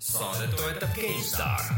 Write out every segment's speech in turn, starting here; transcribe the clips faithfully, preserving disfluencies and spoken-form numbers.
Saadet toetab GameStar.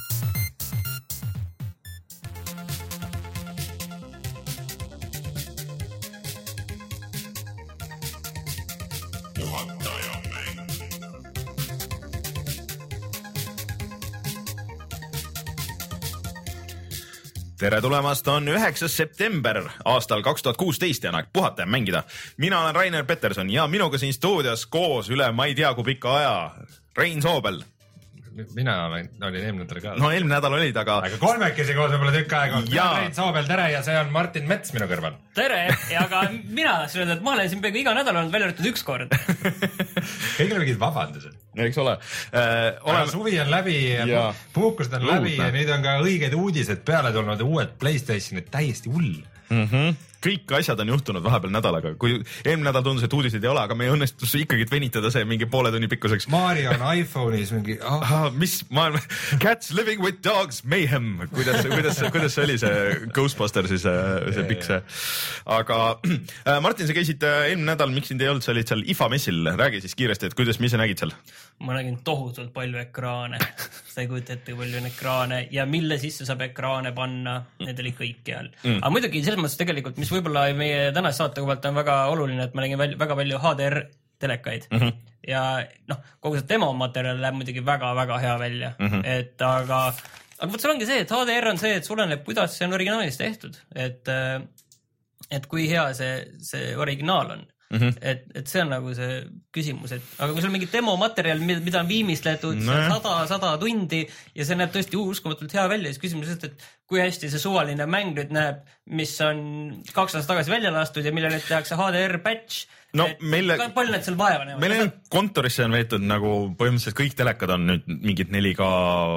Tere tulemast, on üheksas september aastal kaks tuhat kuusteist ja aeg puhata ja mängida. Mina olen Rainer Peterson ja minuga siin stuudios koos üle ma ei tea kui pika aja Rein Soobel. Mina olen, olin eelmine nädal ka. No eelmine nädal olid, aga... Aga kolmekesi koos võib-olla tükk aega. Ja... Rein Soobel, tere, ja see on Martin Mets minu kõrval. Tere, ja ka mina tahtsin öelda, et ma olen siin peaaegu iga nädal olnud välja arvatud üks kord. Kõigil on mingid vabandused. Eks ole. Äh, oleme... Suvi on läbi, ja puhkused on läbi ja nüüd on ka õiged uudised peale tulnud, uued PlayStationid täiesti hull. Mhm. Kõik asjad on juhtunud vahepeal nädalaga. Kui eelmine nädal tundus, et uudiseid ei ole, aga me õnnestus ikkagi venitada see mingi poole tunni pikkuseks. Mario on iPhone'is mingi... Oh. Ah, mis maailma... Cats living with dogs, mayhem. Kuidas, kuidas, kuidas see oli see Ghostbuster, siis see pikk see. Aga Martin, sa käisid eelmine nädal, miks sind ei olnud, sa olid seal I F A messil. Räägi siis kiiresti, et kuidas, mis sa nägid seal? Ma nägin tohutult palju ekraane. Sa ei kujuta ette, palju on ekraane ja mille sisse saab ekraane panna. Need oli kõik seal. Mm. Aga muidugi selles mõttes tegelikult, mis võib-olla meie tänase saate kohalt on väga oluline, et ma nägin väga palju H D R telekaid mm -hmm. ja noh, kogu see demo materjal läheb muidugi väga-väga hea välja, mm -hmm. et aga aga võt seal ongi see, et H D R on see, et suleneb, kuidas see on originaalis tehtud, et et kui hea see, see originaal on. Mm-hmm. Et, et see on nagu see küsimus, et aga kui sul on mingi demo materjal, mida on viimistletud no. sada, sada tundi ja see näeb tõesti uskumatult hea välja, siis küsimus on, et kui hästi see suvaline mäng nüüd näeb, mis on kaks aastat tagasi välja lastud ja mille nüüd tehakse H D R patch, no, et meile, palju need seal vaeva näevad? Meil on kontorisse on veetud nagu põhimõtteliselt kõik telekad on nüüd mingid neli K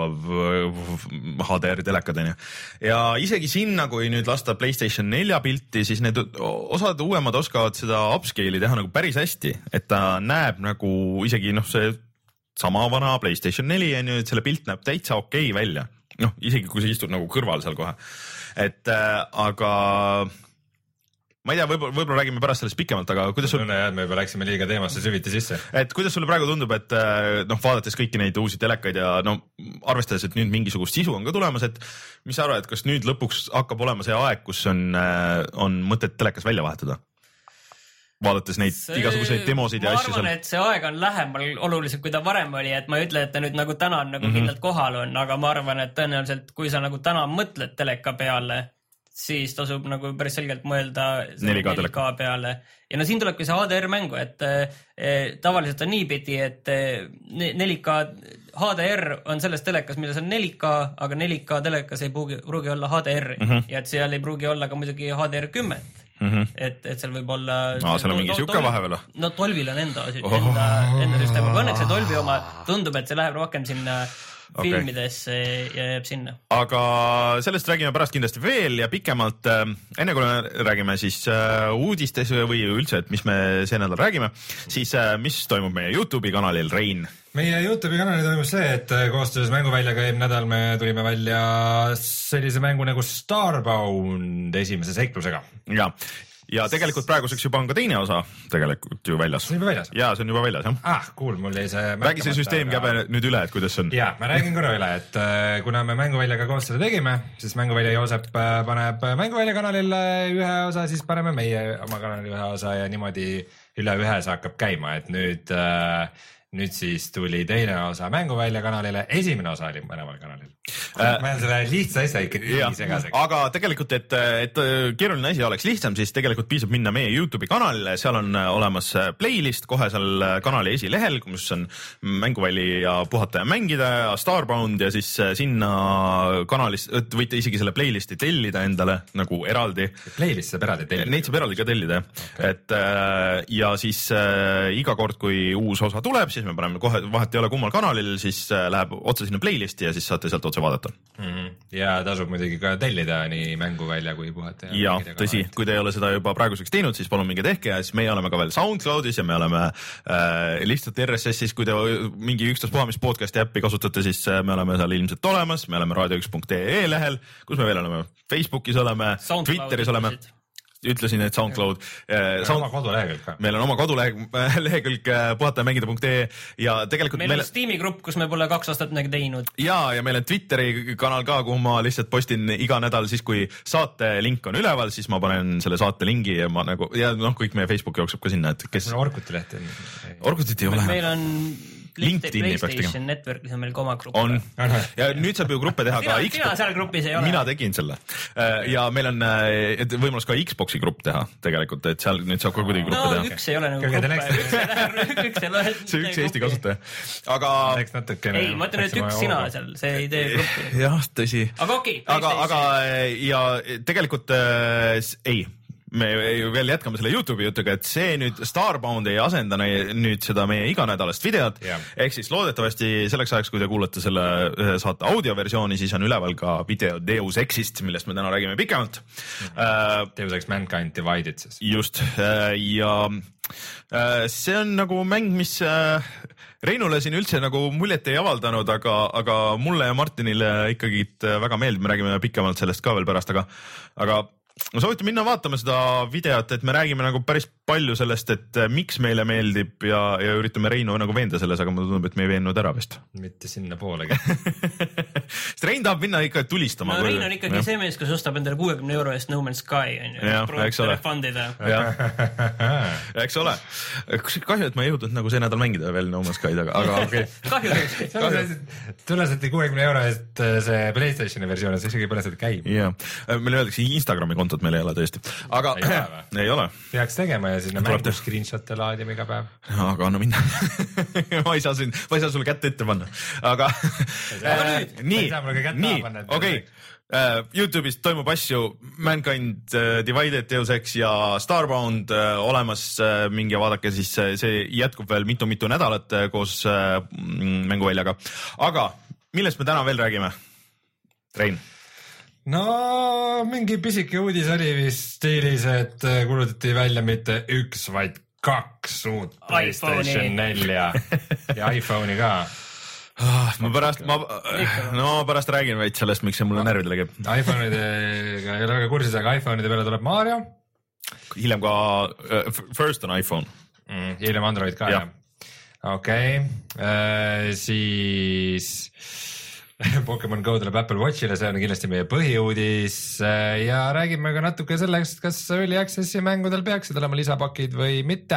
H D R telekad on ju. Ja isegi sinna, kui nüüd lasta PlayStation nelja pilti, siis need osad uuemad oskavad seda upscale'i teha nagu päris hästi, et ta näeb nagu isegi noh, see sama vana PlayStation neli on ju, et selle pilt näeb täitsa okei okay välja. Noh, isegi kui sa istud nagu kõrval seal kohe. Et äh, aga ma ei tea, võib-olla, võib-olla räägime pärast sellest pikemalt, aga kuidas sul... Tunne jah, et me juba läksime liiga teemasse süviti sisse. Et kuidas sulle praegu tundub, et noh, vaadates kõiki neid uusi telekaid ja no, arvestades, et nüüd mingisugust sisu on ka tulemas, et mis sa arvad, et kas nüüd lõpuks hakkab olema see aeg, kus on, on mõtet telekas välja vahetada? Vaadates neid see, igasuguseid demosid ja asju. Ma arvan, et see aeg on lähemal oluliselt, kui ta varem oli, et ma ei ütle, et ta nüüd nagu täna on nagu mm -hmm. kindlalt kohal on, aga ma arvan, et tõenäoliselt, kui sa nagu täna mõtled teleka peale, siis tasub nagu päris selgelt mõelda neli K peale. Ja no siin tulebki see H D R mängu, et e, tavaliselt on niipidi, et neli K H D R on selles telekas, milles on neli K, aga neli K telekas ei pruugi, pruugi olla H D R mm -hmm. ja et seal ei pruugi olla ka muidugi H D R kümme. Mm -hmm. et, et seal võib olla... No, seal on mingi siuke vahepeal. No Tolvil on enda, enda, enda süsteem, aga õnneks see Tolvi oma tundub, et see läheb rohkem sinna okay. filmidesse ja jääb sinna. Aga sellest räägime pärast kindlasti veel ja pikemalt, enne kui me räägime siis uudistes või üldse, et mis me see nädal räägime, siis mis toimub meie YouTube'i kanalil, Rein? Meie YouTube'i kanalil toimus see, et koostöös mänguväljaga eelmine nädal me tulime välja sellise mängu nagu Starbound esimese seiklusega. Ja, ja tegelikult praeguseks juba on ka teine osa tegelikult ju väljas. See on juba väljas? Jaa, see on juba väljas, jah. Ah, cool, mul jäi see... Räägi see süsteem käbe aga... nüüd üle, et kuidas see on? Jaa, ma räägin korra üle, et kuna me mänguväljaga koos seda tegime, siis mänguvälja Joosep paneb mänguvälja kanalile ühe osa, siis paneme meie oma kanalile ühe osa ja niimoodi üle ühe see hakkab käima, et nüüd... Nüüd siis tuli teine osa mänguvälja kanalile, esimene osa oli mõlemal kanalil. Äh, ma olen selle lihtsa asja ikka nii segaseks. Aga tegelikult, et, et keeruline asi oleks lihtsam, siis tegelikult piisab minna meie YouTube'i kanalile, seal on olemas playlist kohe seal kanali esilehel, kus on mänguvälli ja puhata ja mängida ja Starbound ja siis sinna kanalis, võite isegi selle playlisti tellida endale nagu eraldi. Playlist saab eraldi tellida? Neid saab eraldi ka tellida, okay. Et ja siis äh, iga kord, kui uus osa tuleb, siis me paneme kohe, vahet ei ole kummal kanalil, siis läheb otse sinna playlisti ja siis saate sealt otse vaadata. Mm -hmm. Ja tasub muidugi ka tellida nii mänguvälja kui puhata. Ja, ja tõsi, kui te ei ole seda juba praeguseks teinud, siis palun minge tehke ja siis meie oleme ka veel SoundCloudis ja me oleme äh, lihtsalt R S S-is, kui te mingi ükstaspuha mis podcasti äppi kasutate, siis me oleme seal ilmselt olemas, me oleme raadio üks punkt ee lehel, kus me veel oleme, Facebookis oleme, Twitteris oleme. ütlesin, et SoundCloud. Meil on oma kodulehekülg ka. Meil on oma kodulehekülg puhatajamängida punkt ee ja tegelikult meil on Steam'i grupp, kus me pole kaks aastat midagi teinud. Ja, ja meil on Twitteri kanal ka, kuhu ma lihtsalt postin iga nädal siis, kui saate link on üleval, siis ma panen selle saate lingi ja ma nagu, ja noh, kõik meie Facebook jookseb ka sinna, et kes... Orkuti leht. Orkutit ei ole. Meil on LinkedIni PlayStation Networkis on meil ka oma grupp. On. Ja nüüd saab ju gruppe teha sina, ka Xbox. Sina seal grupis ei ole. Mina tegin selle. Ja meil on võimalus ka Xboxi grupp teha tegelikult, et seal nüüd saab ka kuidagi gruppe no, teha. No üks ei ole nagu gruppe. Üks ei lähe, üks ei lähe. See üks Eesti kasutaja. Aga... Ei, ma ütlen, et üks sina seal, see ei tee gruppi. Jah, tõsi. Aga okei. Aga, aga ja tegelikult äh, ei. Me veel jätkame selle YouTube'i jutuga, et see nüüd Starbound ei asenda nüüd seda meie iganädalast videot, yeah. Ehk siis loodetavasti selleks ajaks, kui te kuulete selle saate audioversiooni, siis on üleval ka video Deus Exist, millest me täna räägime pikemalt. Mm-hmm. Deus Ex Mankind Divided siis. Just, ja see on nagu mäng, mis Reinule siin üldse nagu muljet ei avaldanud, aga, aga mulle ja Martinile ikkagi väga meeldib, me räägime pikemalt sellest ka veel pärast, aga, aga ma soovitan minna vaatama seda videot, et me räägime nagu päris palju sellest, et miks meile meeldib ja, ja üritame Reinu nagu veenda selles, aga mulle tundub, et me ei veennud ära vist. Mitte sinna poolegi. Sest Rein tahab minna ikka tulistama. No Rein on ikkagi ja. See mees, kes ostab endale kuuekümne euro eest No Man's Sky. On ju, ja, eks ole. Eks ole. Kahju, et ma ei jõudnud nagu see nädal mängida veel No Man's Sky'd, aga okei. Okay. Kahju. Tulesati kuuekümne euro eest see PlayStationi versioon, see isegi põles, et käib. Ja. Meil öeldakse Instagrami kontot meil ei ole tõesti. Aga ei ole, ei ole. Peaks tegema ja sinna mängu screenshot'e laadima iga päev. Aga anna minna. ma, ei saa siin, ma ei saa sulle kätte ette panna. Aga äh, nii, nii, okei. Okay. Uh, YouTube'is toimub asju Mankind uh, Divided, Deus Ex ja Starbound uh, olemas uh, mingi ja vaadake siis uh, see jätkub veel mitu-mitu nädalat uh, koos uh, mänguväljaga. Aga millest me täna veel räägime? Rein? No mingi pisike uudis oli vist stiilis, et kuulutati välja mitte üks, vaid kaks uut PlayStation nelja ja iPhone'i ka. Ah, ma pärast, ma, no pärast räägin veid sellest, miks see mulle närvidele käib. iPhone'idega ei ole väga kursis, aga iPhone'ide peale tuleb Mario. Hiljem ka, uh, first on iPhone. Mm, hiljem Android ka, jah. Okei, okay. Siis Pokemon Go tuleb Apple Watchile, see on kindlasti meie põhiuudis ja räägime ka natuke sellest, kas Early Access'i mängudel peaksid olema lisapakid või mitte.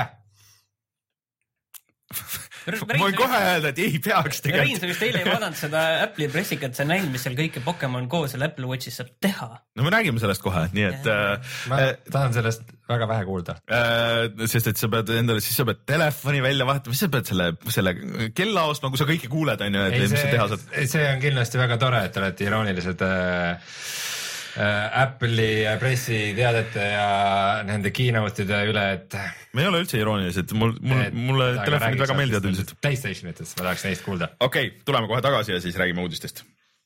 Ma võin kohe öelda, et ei peaks tegelikult. Rein, sa vist eile ei vaadanud seda Apple'i pressikat, sa näinud, mis seal kõike Pokemon Go seal Apple Watchis saab teha. No me räägime sellest kohe, nii et... Ma äh, tahan sellest väga vähe kuulda. Äh, sest et sa pead endale, siis sa pead telefoni välja vahetama, siis sa pead selle, selle kella ostma, kui sa kõike kuuled, on ju, et ei, mis sa teha saad. See on kindlasti väga tore, et olete iroonilised äh, äh, Apple'i pressiteadete ja nende keynote'ide üle, et... Me ei ole üldse iroonilised, mul, mul, mulle telefonid väga meeldivad üldiselt. PlayStationitest, ma tahaks neist kuulda. Okei, okay, tuleme kohe tagasi ja siis räägime uudistest.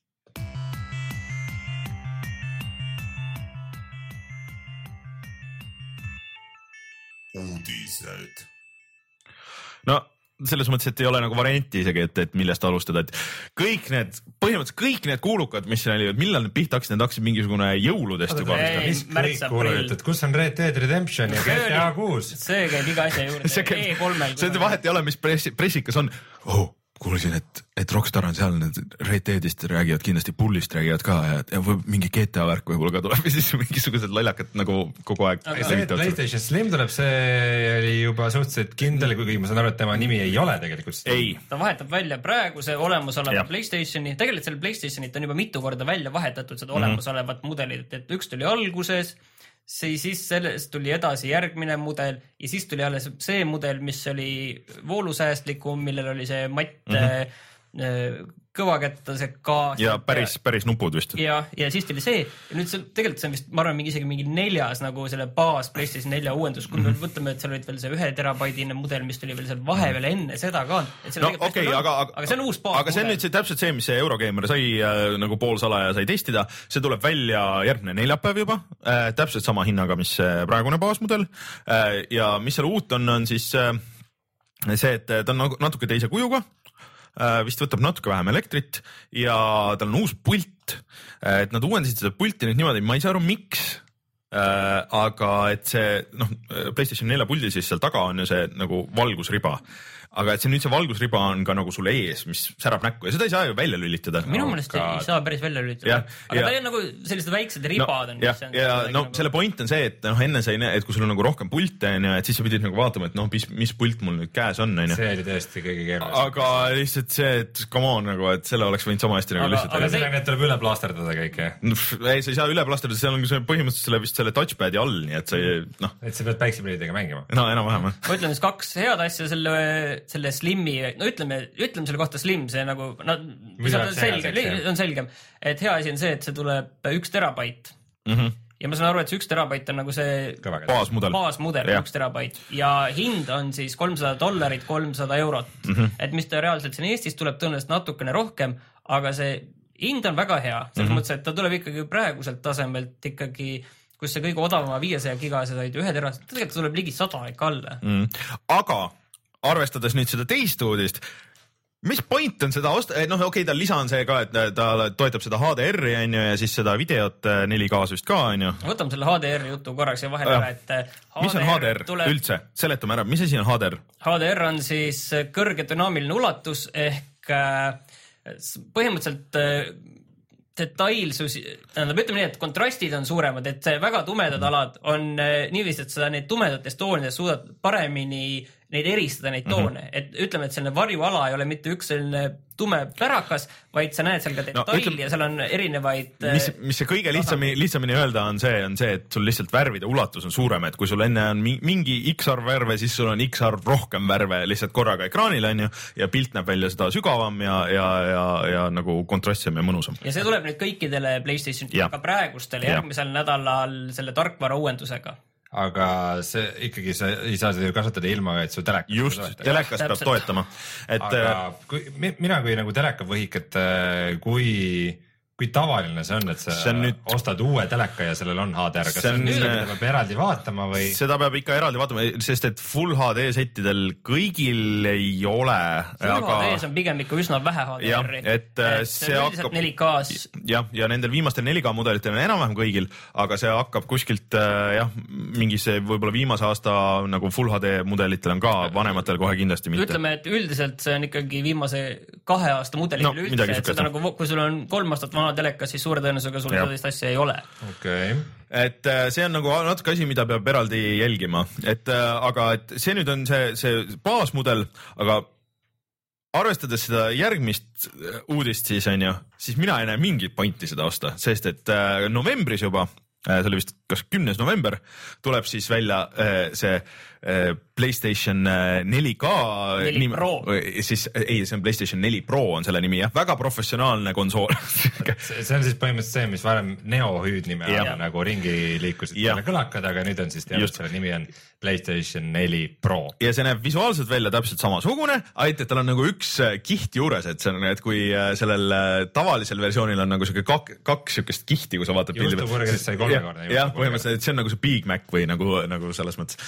Uudised. No, selles mõttes, et ei ole nagu varianti isegi, et, et millest alustada, et kõik need, põhimõtteliselt kõik need kuulukad, mis siin olid, millal need pihta hakkasid, need hakkasid mingisugune jõuludest juba. Mis kõik kuuluvad, et kus on Red Dead Redemption ja G T A kuus? See käib iga asja juurde. See, see vahet ei ole, mis pressi, pressikas on. Oh, kuulsin, et, et Rockstar on seal, need Red Deadist räägivad, kindlasti Bullist räägivad ka ja, ja või mingi G T A värk võib-olla ka tuleb ja siis mingisugused lollakad nagu kogu aeg. See, et PlayStation Slim tuleb, see oli juba suhteliselt kindel, kuigi ma saan aru, et tema nimi ei ole tegelikult. Ei. Ta vahetab välja praeguse olemasoleva PlayStationi, tegelikult selle PlayStationit on juba mitu korda välja vahetatud seda olemasolevat mudelit, et üks tuli alguses, see siis sellest tuli edasi järgmine mudel ja siis tuli alles see mudel, mis oli voolusäästlikum, millel oli see matt mm-hmm. kõvakätta see gaas. Ja päris, päris nupud vist. Ja, ja siis tuli see. Ja nüüd see, tegelikult see on vist, ma arvan, mingi isegi mingi neljas nagu selle baas PlayStation nelja uuendus, kui mm-hmm. me võtame, et seal olid veel see ühe terabaidine mudel, mis tuli veel seal vahepeal enne seda ka. No okei, okay, aga, aga, aga see on uus baas. Aga see on nüüd see, täpselt see, mis see Eurogeimer sai äh, nagu poolsalaja sai testida. See tuleb välja järgmine neljapäev juba. Äh, täpselt sama hinnaga, mis praegune baasmudel. Äh, ja mis seal uut on, on siis äh, see, et ta on natuke teise kujuga. Uh, vist võtab natuke vähem elektrit ja tal on uus pult, et nad uuendasid seda pulti nüüd niimoodi, ma ei saa aru, miks, äh, aga et see noh, PlayStation nelja puldi siis seal taga on ju see nagu valgusriba. Aga et see nüüd see valgusriba on ka nagu sulle ees, mis särab näkku ja seda ei saa ju välja lülitada. Minu mõelest ei saa päris välja lülitada. Aga ta on nagu sellised väiksed ribad no, on. Ja, on ja no nagu... selle point on see, et noh, enne sa ei näe, et kui sul on nagu rohkem pilte on ja et siis sa pidid nagu vaatama, et noh, mis, mis pult mul nüüd käes on. on see oli tõesti kõige keerulisem. Aga lihtsalt see, et come on nagu, et selle oleks võinud sama hästi nagu aga, lihtsalt. Aga sellega, et tuleb üle plasterdada kõike. Ei, sa ei saa üle plasterdada, seal on põhimõtteliselt selle, vist selle touchpad'i all, nii et sa ei, noh. Et sa pead päikseprillidega mängima. No enam-vähem. Ma ütlen siis kaks head asja selle, selle Slimi no ütleme, ütleme selle kohta Slim, see nagu no, see on, selge, on selgem, et hea asi on see, et see tuleb üks terabait mm -hmm. ja ma saan aru, et see üks terabait on nagu see baasmudel, baasmudel üks terabait ja hind on siis kolmsada dollarit, kolmsada eurot mm, -hmm. et mis ta reaalselt siin Eestis tuleb tõenäoliselt natukene rohkem, aga see hind on väga hea, selles mm -hmm. mõttes, et ta tuleb ikkagi praeguselt tasemelt ikkagi kus see kõige odavama viiesaja gigase said ühe teras, tegelikult tuleb ligi sada ikka alla mm. aga arvestades nüüd seda teist uudist, mis point on seda osta, noh okei okay,, tal lisa on see ka, et ta toetab seda H D R-i on ju ja siis seda videot neli K vist ka on ju. Võtame selle H D R jutu korraks ja vahele ära, et H D R mis on H D R tuleb... üldse? Seletame ära, mis asi on H D R? H D R on siis kõrge dünaamiline ulatus ehk põhimõtteliselt detailsus, tähendab, ütleme nii, et kontrastid on suuremad, et väga tumedad alad on niiviisi, et sa neid tumedates toonides suudad paremini neid eristada, neid toone, mm -hmm. et ütleme, et selline varjuala ei ole mitte üks selline tume pärakas, vaid sa näed seal ka detaili no, ütleme, ja seal on erinevaid mis, mis see kõige lihtsamini, lihtsamini öelda on see, on see, et sul lihtsalt värvide ulatus on suurem, et kui sul enne on mingi X arv värve, siis sul on X arv rohkem värve lihtsalt korraga ekraanil on ju ja pilt näeb välja seda sügavam ja, ja, ja, ja nagu kontrastsem ja mõnusam. Ja see tuleb nüüd kõikidele PlayStation, aga praegustele järgmisel ja. nädalal selle tarkvara uuendusega. Aga see ikkagi sa ei saa seda ju kasutada ilma, et su telekas just, telekas peab toetama. Et, aga kui, mina kui nagu telekavõhik, et kui, kui tavaline see on, et sa see nüüd... ostad uue teleka ja sellel on H D R, kas see on nüüd, mida peab eraldi vaatama või? Seda peab ikka eraldi vaatama, sest et Full H D settidel kõigil ei ole. Full aga... H D-s on pigem ikka üsna vähe H D R-i. Et, et see hakkab neli K-s. Jah, ja nendel viimastel neli K mudelitel on enam-vähem kõigil, aga see hakkab kuskilt jah, mingis võib-olla viimase aasta nagu Full H D mudelitel on ka vanematel kohe kindlasti mitte. Ütleme, et üldiselt see on ikkagi viimase kahe aasta mudelitel no, üldse, et seda nagu, kui sul on kolm aastat vana telekas, siis suure tõenäosusega sul sellist asja ei ole. Okay. Et see on nagu natuke asi, mida peab eraldi jälgima, et aga et see nüüd on see, see baasmudel, aga arvestades seda järgmist uudist siis on ju, siis mina ei näe mingit pointi seda osta, sest et novembris juba, see oli vist kas kümnes november, tuleb siis välja see PlayStation neli K neli nimi, Pro. Siis ei, see on PlayStation neli Pro on selle nimi jah, väga professionaalne konsool. see on siis põhimõtteliselt see, mis varem Neo hüüdnime all nagu ringi liikusid selle kõlakad, aga nüüd on siis teadnud, selle nimi on PlayStation neli Pro. Ja see näeb visuaalselt välja täpselt samasugune, ainult et tal on nagu üks kiht juures, et see on, et kui sellel tavalisel versioonil on nagu siuke kak, kaks siukest kihti, kui sa vaatad pildi. Juhtupurgedest sai kolmekordne. Jah, põhimõtteliselt, et see on nagu see Big Mac või nagu, nagu selles mõttes.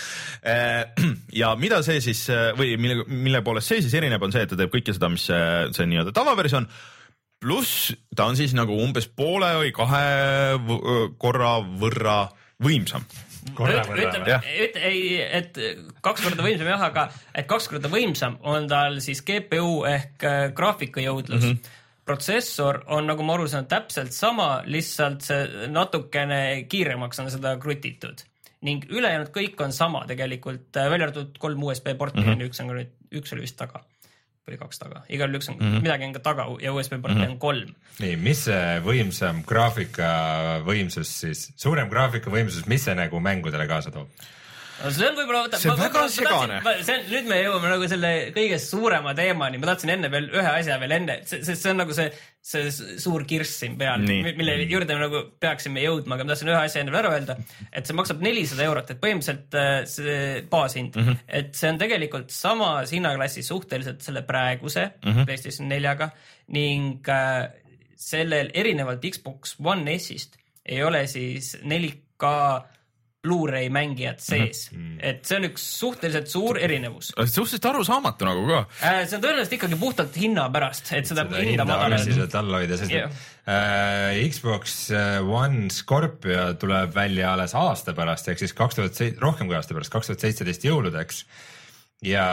Ja mida see siis või mille, mille poolest see siis erineb on see, et ta teeb kõike seda, mis see, see nii-öelda tavaversioon, pluss ta on siis nagu umbes poole või kahe korra võrra võimsam. Ütleme, et, ei, et kaks korda võimsam jah, aga et kaks korda võimsam on tal siis G P U ehk graafikajõudlus. Mm -hmm. Protsessor on, nagu ma aru saan, täpselt sama, lihtsalt see natukene kiiremaks on seda krutitud. Ning ülejäänud kõik on sama tegelikult, välja arvatud kolm U S B porti, mm -hmm. üks on ka nüüd, üks oli vist taga, või kaks taga, igal üks on mm -hmm. midagi on ka taga ja U S B porti mm -hmm. on kolm. Nii, mis see võimsam graafika võimsus siis, suurem graafika võimsus, mis see nagu mängudele kaasa toob? No see on võib-olla... See on ma, väga ma, segane. Ma tahtsin, see, nüüd me jõuame nagu selle kõigest suurema teemani, ma tahtsin enne veel ühe asja veel enne, sest see, see on nagu see, see suur kirss siin peal, mille juurde me nagu peaksime jõudma, aga ma tahtsin ühe asja enne veel ära öelda, et see maksab nelisada eurot, et põhimõtteliselt see baashind, mm -hmm. et see on tegelikult samas hinnaklassis suhteliselt selle praeguse mm -hmm. PlayStation neljaga ning äh, sellel erinevalt Xbox One S-ist ei ole siis neli K Blu-ray mängijad sees mm-hmm. et see on üks suhteliselt suur erinevus. Suhteliselt arusaamatu nagu ka. See on tõenäoliselt ikkagi puhtalt hinna pärast, et seda, seda hinda madalalt alla hoida, sest yeah. äh, Xbox One Scorpio tuleb välja alles aasta pärast, ehk siis kaks tuhat seitse, rohkem kui aasta pärast, kaks tuhat seitseteist jõuludeks ja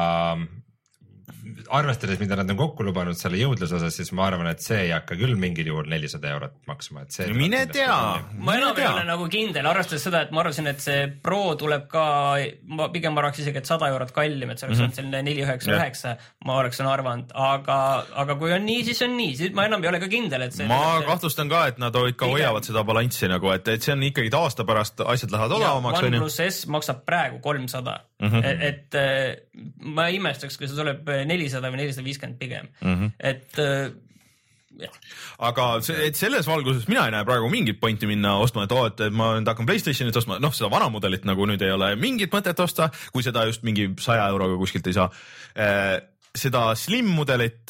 arvestades, mida nad on kokku lubanud selle jõudluse osas, siis ma arvan, et see ei hakka küll mingil juhul nelisada eurot maksma. Et see mine tea. Ma enam ei ole nagu kindel, arvestades seda, et ma arvasin, et see Pro tuleb ka, ma pigem arvaks isegi, et sada eurot kallim, et see oleks mm -hmm. selline neli üheksa üheksa, ma oleks on arvanud, aga, aga kui on nii, siis on nii, siis ma enam ei ole ka kindel, et see... Ma see... kahtlustan ka, et nad ikka hoiavad seda balanssi nagu, et, et see on ikkagi aasta pärast asjad lähevad odavamaks. One plus S maksab praegu kolmsada, mm -hmm. et, et ma imestaks, kui see tuleb nelisada või nelisada viiskümmend pigem mm, -hmm. et äh, jah. Aga see, et selles valguses mina ei näe praegu mingit pointi minna ostma, et oo, et ma nüüd hakkan PlayStationit ostma, noh, seda vana mudelit nagu nüüd ei ole mingit mõtet osta, kui seda just mingi saja euroga kuskilt ei saa. Seda Slim mudelit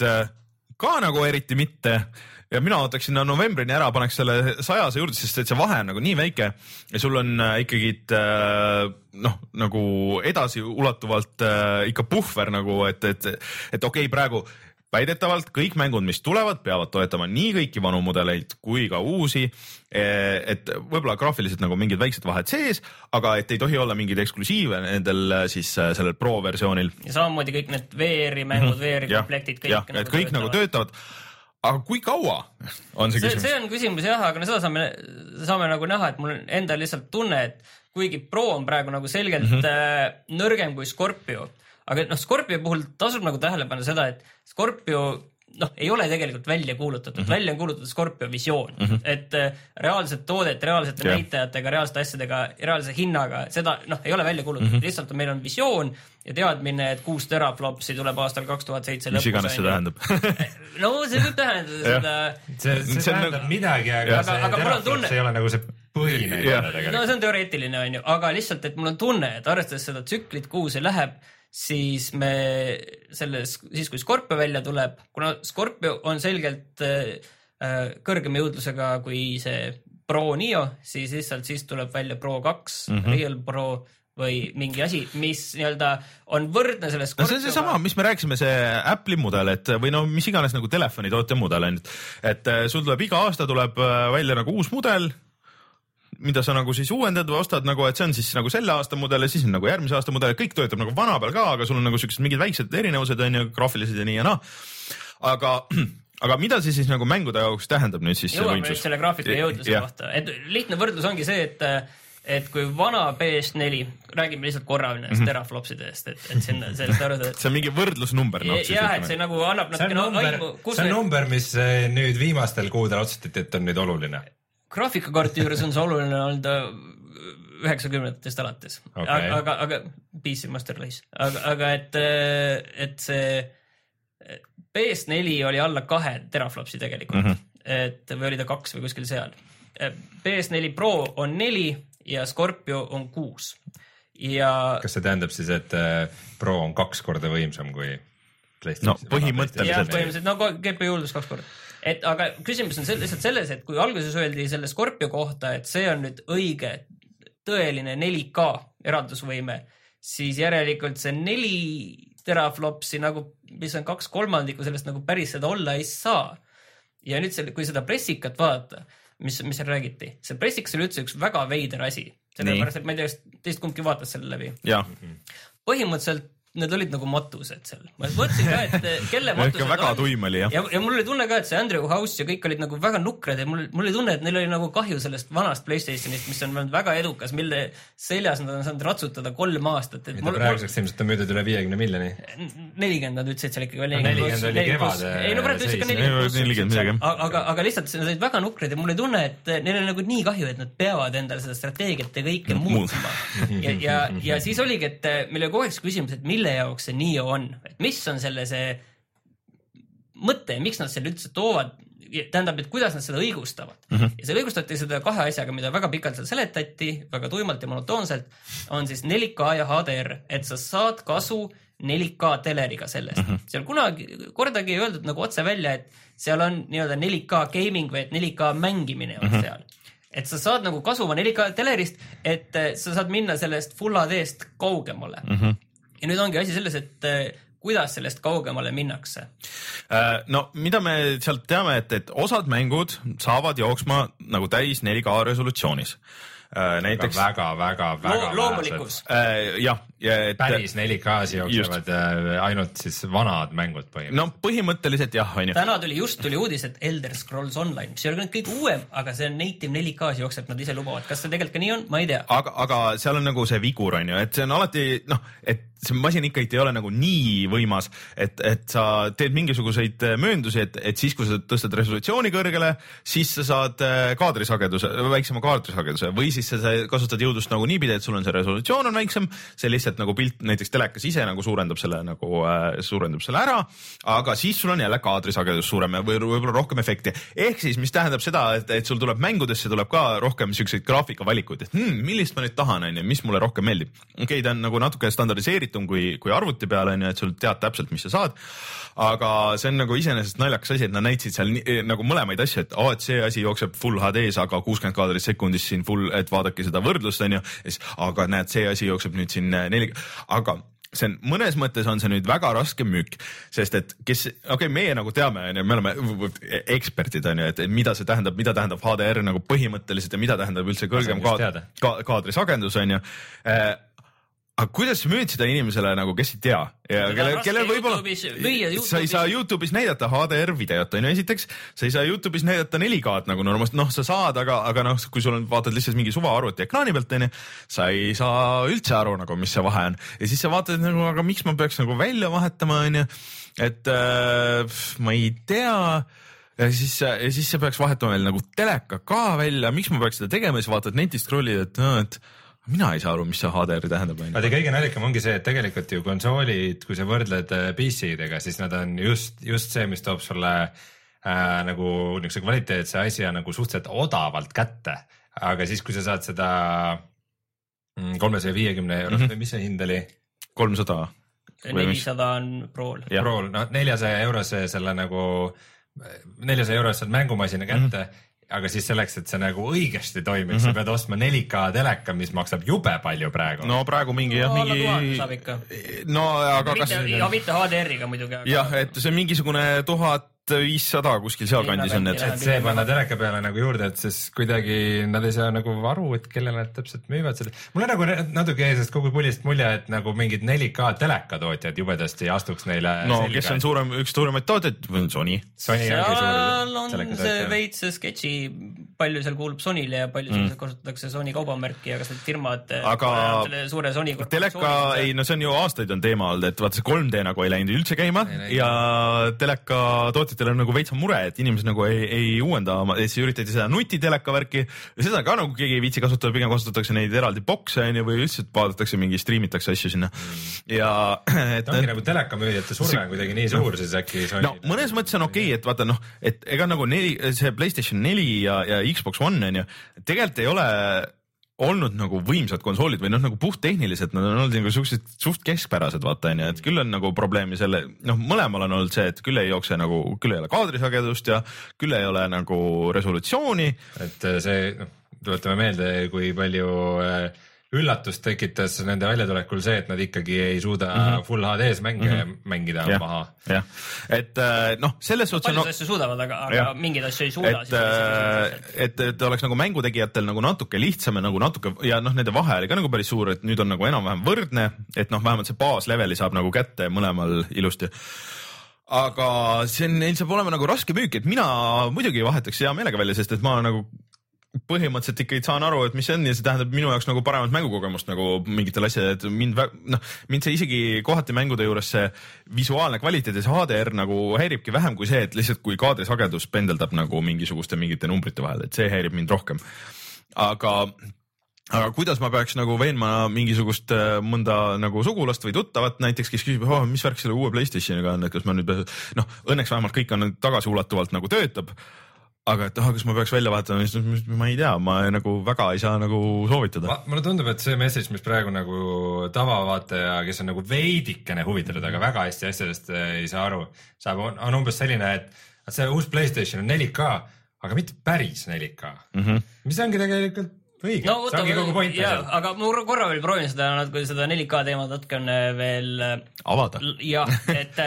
ka nagu eriti mitte ja mina ootaks sinna novembrini ära, paneks selle sajase juurde, sest et see vahe on nagu nii väike ja sul on ikkagi noh, nagu edasi ulatuvalt ikka puhver nagu, et, et, et okei okay,, praegu väidetavalt kõik mängud, mis tulevad, peavad toetama nii kõiki vanu mudeleid kui ka uusi, et võib-olla graafiliselt nagu mingid väiksed vahed sees, aga et ei tohi olla mingid eksklusiive nendel siis sellel Pro versioonil. Ja samamoodi kõik need V R-i mängud, mm -hmm. V R-i komplektid, kõik. jah, nagu et kõik nagu töötavad. Aga kui kaua on see, see küsimus? See on küsimus jah, aga no seda saame, saame nagu näha, et mul on endal lihtsalt tunne, et kuigi Pro on praegu nagu selgelt mm -hmm. nõrgem kui Scorpio, aga noh, Scorpio puhul tasub nagu tähele panna seda, et Scorpio noh, ei ole tegelikult välja kuulutatud, mm -hmm. välja on kuulutatud Scorpio visioon, mm -hmm. et äh, reaalset toodet, reaalsete yeah. näitajatega, reaalsete asjadega, reaalse hinnaga, seda noh, ei ole välja kuulutatud, mm -hmm. lihtsalt meil on visioon ja teadmine, et kuus teraflopsi tuleb aastal kaks tuhat seitse lõpus. Mis iganes see tähendab? no see võib tähendada seda. see, see, see tähendab nagu... midagi, aga, aga see teraflops tunne... ei ole nagu see põhiline. no see on teoreetiline, on ju, aga lihtsalt, et mul on tunne, et arvestades seda tsüklit, kuhu see läheb, siis me selles, siis kui Scorpio välja tuleb, kuna Scorpio on selgelt äh, kõrgema jõudlusega kui see Pro Neo, siis lihtsalt siis tuleb välja Pro kaks, mm -hmm. Real Pro või mingi asi, mis nii-öelda on võrdne selles Scorpioga. No see on see sama, mis me rääkisime, see Apple'i mudel, et või no mis iganes nagu telefonitootja mudel, et sul tuleb iga aasta tuleb välja nagu uus mudel, mida sa nagu siis uuendad või ostad nagu, et see on siis nagu selle aasta mudel ja siis on nagu järgmise aasta mudel, kõik töötab nagu vana peal ka, aga sul on nagu sellised mingid väiksed erinevused on ju, graafilised ja nii ja noh. Aga, aga mida see siis nagu mängude jaoks tähendab nüüd siis? Jõuame nüüd selle graafika jõudluse ja. kohta, et lihtne võrdlus ongi see, et et kui vana P S neli, räägime lihtsalt korra nendest mm -hmm. teraflopsidest, et, et sinna sellest aru saada. see on mingi võrdlusnumber. No, jah, et see nagu annab see on number, see on number, mis nüüd viimastel kuudel otsustati, et on nüüd oluline. Graafikakaarti juures on see oluline olnud üheksakümnendatest alates, okay. aga, aga P C Master Race, aga, aga et, et see P S neli oli alla kahe teraflopsi tegelikult mm, -hmm. et või oli ta kaks või kuskil seal. P S neli Pro on neli ja Scorpio on kuus. Ja... Kas see tähendab siis, et Pro on kaks korda võimsam kui PlayStation? No põhimõtteliselt. põhimõtteliselt, no G P U juurdus kaks korda. Et, aga küsimus on lihtsalt selles, et kui alguses öeldi selle Scorpio kohta, et see on nüüd õige tõeline neli K eraldusvõime, siis järelikult see neli teraflopsi nagu, mis on kaks kolmandikku sellest nagu päris seda olla ei saa. Ja nüüd selle, kui seda pressikat vaadata, mis, mis seal räägiti, see pressikas oli üldse üks väga veider asi. Sellepärast, et ma ei tea, teist kumbki vaatas selle läbi. Ja. Põhimõtteliselt need olid nagu matused seal. Ma mõtlesin ka, et kelle matused on. Väga tuim oli, jah. Ja, ja mul oli tunne ka, et see Andrew House ja kõik olid nagu väga nukrad ja mul, mul oli tunne, et neil oli nagu kahju sellest vanast PlayStationist, mis on väga edukas, mille seljas nad on saanud ratsutada kolm aastat. Mida praeguseks ilmselt on müüdud üle viiekümne miljoni. nelikümmend nad ütlesid seal ikkagi veel. nelikümmend oli kevade. Ei, no praegu ütlesid ka nelikümmend. Aga, aga lihtsalt nad olid väga nukrad ja mul oli tunne, et neil on nagu nii kahju, et nad peavad endale seda strateegiat ja kõike muutma. Ja, ja, ja siis oligi, et meile kogu aeg küsimus, et mille jaoks see nii on, et mis on selle see mõte, miks nad selle üldse toovad, tähendab, et kuidas nad seda õigustavad. Mm -hmm. Ja selle õigustati seda kahe asjaga, mida väga pikalt seal seletati, väga tuimalt ja monotoonselt, on siis neli K ja H D R, et sa saad kasu neli K teleriga sellest. Mm -hmm. Seal kunagi, kordagi ei öeldud nagu otse välja, et seal on nii-öelda neli K gaming või et neli K mängimine on mm -hmm. seal. et sa saad nagu kasu oma neli K telerist, et sa saad minna sellest Full H D-st kaugemale. Mm-hmm. Ja nüüd ongi asi selles, et kuidas sellest kaugemale minnakse? No mida me sealt teame, et, et osad mängud saavad jooksma nagu täis neli K resolutsioonis. Näiteks väga, väga, väga Lo loomulikus. Äh, jah, ja et päris neli K-s jooksevad just. Ainult siis vanad mängud põhimõtteliselt. No põhimõtteliselt jah, on ju. Täna tuli just tuli uudis, et Elder Scrolls Online, mis ei ole kõik uuem, aga see on native neli K-s jookseb, nad ise lubavad. Kas see tegelikult ka nii on? Ma ei tea. Aga, aga seal on nagu see vigur, on ju, et see on alati, noh, et see masin ikkagi ei ole nagu nii võimas, et, et sa teed mingisuguseid mööndusi, et, et siis, kui sa tõstad resolutsiooni kõrgele, siis sa saad kaadrisageduse, väiksema kaadrisageduse või siis sa kasutad jõudust nagu niipidi, et sul on see resolutsioon on väiksem, see lihtsalt nagu pilt näiteks telekas ise nagu suurendab selle nagu äh, suurendab selle ära, aga siis sul on jälle kaadrisagedus suurem või võib-olla rohkem efekti. Ehk siis, mis tähendab seda, et, et sul tuleb mängudesse tuleb ka rohkem siukseid graafikavalikuid, et hmm, millist ma nüüd tahan, on ju, mis mulle rohkem meeldib. Okei, okay, ta on nagu natuke standardiseeritud kui, kui arvuti peale, on ju, et sul tead täpselt, mis sa saad, aga see on nagu iseenesest naljakas asi, et nad näitasid seal nii, nagu mõlemaid asju, et, oh, et see asi jookseb Full H D-s, aga kuuskümmend kaadrit sekundis siin full, et vaadake seda võrdlust, on ju, aga näed, see asi jookseb nüüd siin neli, aga see on, mõnes mõttes on see nüüd väga raske müük, sest et kes, okei okay,, meie nagu teame, me oleme eksperdid, on ju, et mida see tähendab, mida tähendab H D R nagu põhimõtteliselt ja mida tähendab üldse kõrgem kaad, ka, kaadrisagedus, on ju. Aga kuidas sa müüd seda inimesele nagu, kes ei tea? Ja kelle, kellel võib-olla, sa ei saa YouTube'is näidata H D R videot, on ju, esiteks, sa ei saa YouTube'is näidata neli K-d nagu normaalselt, noh, sa saad, aga, aga noh, kui sul on, vaatad lihtsalt mingi suva arvuti ekraani pealt, on ju, sa ei saa üldse aru nagu, mis see vahe on. Ja siis sa vaatad nagu, aga miks ma peaks nagu välja vahetama, on ju, et äh, ma ei tea, ja siis, ja siis sa peaks vahetama veel nagu teleka ka välja, miks ma peaks seda tegema, siis vaatad netist scrollid, et, no, et mina ei saa aru, mis see H D R tähendab. Vaata kõige naljakam ongi see, et tegelikult ju konsoolid, kui sa võrdled P C-dega, siis nad on just, just see, mis toob sulle äh, nagu niisuguse kvaliteetse asja nagu suhteliselt odavalt kätte. Aga siis, kui sa saad seda kolmesaja viiekümne eurost mm -hmm. või mis see hind oli? kolmsada. nelisada on Prool. Prool, no neljasaja eurose selle nagu, neljasaja eurose mängumasina kätte. Mm -hmm. Aga siis selleks, et see nagu õigesti toimiks, mm -hmm. sa pead ostma neli K teleka, mis maksab jube palju praegu. No praegu mingi jah, no, mingi... saab ikka. No aga mitte, kas... Ja mitte H D R-iga muidugi. Aga... jah, et see mingisugune tuhat viissada kuskil sealkandis on, et see panna teleka peale nagu juurde, et siis kuidagi nad ei saa nagu aru, et kellele nad täpselt müüvad seda. Mul on nagu natuke eesest kogu pullist mulje, et nagu mingid neli K telekatootjad jubedasti astuks neile no selga. Kes on suurem, üks suuremaid tootjaid, Sony. Sony seal on see veits sketši, palju seal kuulub Sonyle ja palju mm. kasutatakse Sony kaubamärki ja kas need firmad aga suure Sony teleka, ei no see on ju aastaid on teema olnud, et vaata see kolm D nagu ei läinud üldse käima ei ja teleka tootjad on nagu veits on mure, et inimesed nagu ei, ei uuenda oma, siis üritati seda nutiteleka värki ja seda ka nagu keegi ei viitsi kasutada, pigem kasutatakse neid eraldi bokse või üldse vaadatakse mingi streamitakse asju sinna ja et ongi need, nagu telekamüüjate surve on kuidagi nii suur, siis äkki Sony no mõnes mõttes on okei okay,, et vaata noh, et ega nagu neli, see PlayStation neli ja, ja Xbox One on ju, tegelikult ei ole olnud nagu võimsad konsoolid või noh, nagu puhttehniliselt nad on olnud nagu suhteliselt suht keskpärased, vaata on ju, et küll on nagu probleemi selle, noh, mõlemal on olnud see, et küll ei jookse nagu, küll ei ole kaadrisagedust ja küll ei ole nagu resolutsiooni. Et see, noh, tuletame meelde, kui palju üllatust tekitas nende väljatulekul see, et nad ikkagi ei suuda mm -hmm. Full H D-s mänge mm -hmm. mängida ja, maha. jah, et noh, selles suhtes palju no, asju suudavad, aga, aga mingeid asju ei suuda. Et, et, et oleks nagu mängutegijatel nagu natuke lihtsam ja nagu natuke ja noh, nende vahe oli ka nagu päris suur, et nüüd on nagu enam-vähem võrdne, et noh, vähemalt see baasleveli saab nagu kätte mõlemal ilusti. Aga see neil saab olema nagu raske müük, et mina muidugi vahetaks hea meelega välja, sest et ma nagu põhimõtteliselt ikkagi saan aru, et mis see on ja see tähendab minu jaoks nagu paremat mängukogemust nagu mingitel asjadel, et mind, noh, mind see isegi kohati mängude juures see visuaalne kvaliteet ja see H D R nagu häiribki vähem kui see, et lihtsalt kui kaadrisagedus pendeldab nagu mingisuguste mingite numbrite vahel, et see häirib mind rohkem. Aga aga kuidas ma peaks nagu veenma mingisugust mõnda nagu sugulast või tuttavat näiteks, kes küsib, oh, mis värk selle uue PlayStationiga on, et kas ma nüüd, noh, õnneks vähemalt kõik on tagasiulatuvalt nagu töötab. Aga et aha, kas ma peaks välja vaatama, siis ma ei tea, ma nagu väga ei saa nagu soovitada. Mulle tundub, et see message, mis praegu nagu tavavaataja, kes on nagu veidikene huvitatud, aga väga hästi asjadest ei saa aru, saab, on, on umbes selline, et see uus PlayStation on neli K, aga mitte päris neli K mm, -hmm. mis ongi tegelikult õige no,, see ongi kogu point. aga ma korra veel proovin seda natuke seda neli K teemat natukene veel avada. jah, et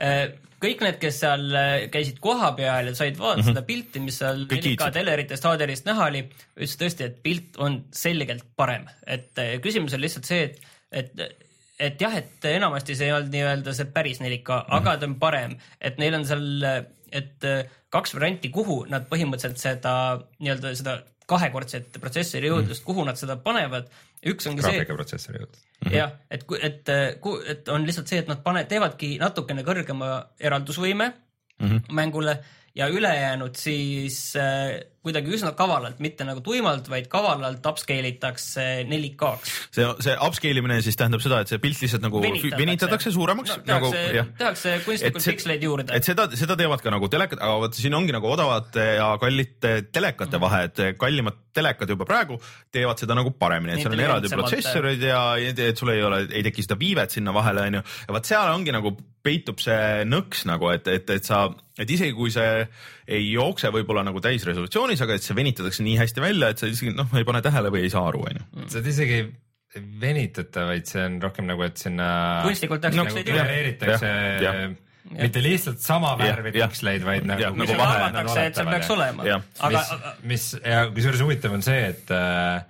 kõik need, kes seal käisid koha peal ja said vaadata mm -hmm. seda pilti, mis seal neli K teleritest, H D R-ist näha oli, ütles tõesti, et pilt on selgelt parem. Et küsimus on lihtsalt see, et, et, et jah, et enamasti see ei olnud nii-öelda see päris neli K, mm -hmm. aga ta on parem. Et neil on seal, et kaks varianti, kuhu nad põhimõtteliselt seda nii-öelda seda kahekordset protsessori jõudlust, kuhu nad seda panevad. Üks ongi see, protsessori jõudlust. jah, et, et, et on lihtsalt see, et nad pane, teevadki natukene kõrgema eraldusvõime mm -hmm. mängule ja ülejäänud siis äh, kuidagi üsna kavalalt, mitte nagu tuimalt, vaid kavalalt upscale itakse neli K-ks. See, see upscale imine siis tähendab seda, et see pilt lihtsalt nagu venitatakse, venitatakse suuremaks. No, tehakse, nagu, tehakse kunstlikult piksleid juurde. Et seda, seda teevad ka nagu telekad, aga vaata siin ongi nagu odavate ja kallite telekate mm -hmm. vahe, et kallimad telekad juba praegu teevad seda nagu paremini, et seal on eraldi protsessorid ja et sul ei ole, ei teki seda viivet sinna vahele, on ju. Ja vaat seal ongi nagu peitub see nõks nagu, et, et, et sa, et isegi kui see ei jookse võib-olla nagu täisresolutsioonis, aga et see venitatakse nii hästi välja, et sa isegi noh, ei pane tähele või ei saa aru, on ju. Sa isegi venitata, vaid see on rohkem nagu, et sinna kunstlikult nagu genereeritakse mitte lihtsalt sama värvi piksleid, vaid nagu, nagu mis arvatakse, et see peaks olema. Aga, mis, mis ja kusjuures huvitav on see, et äh,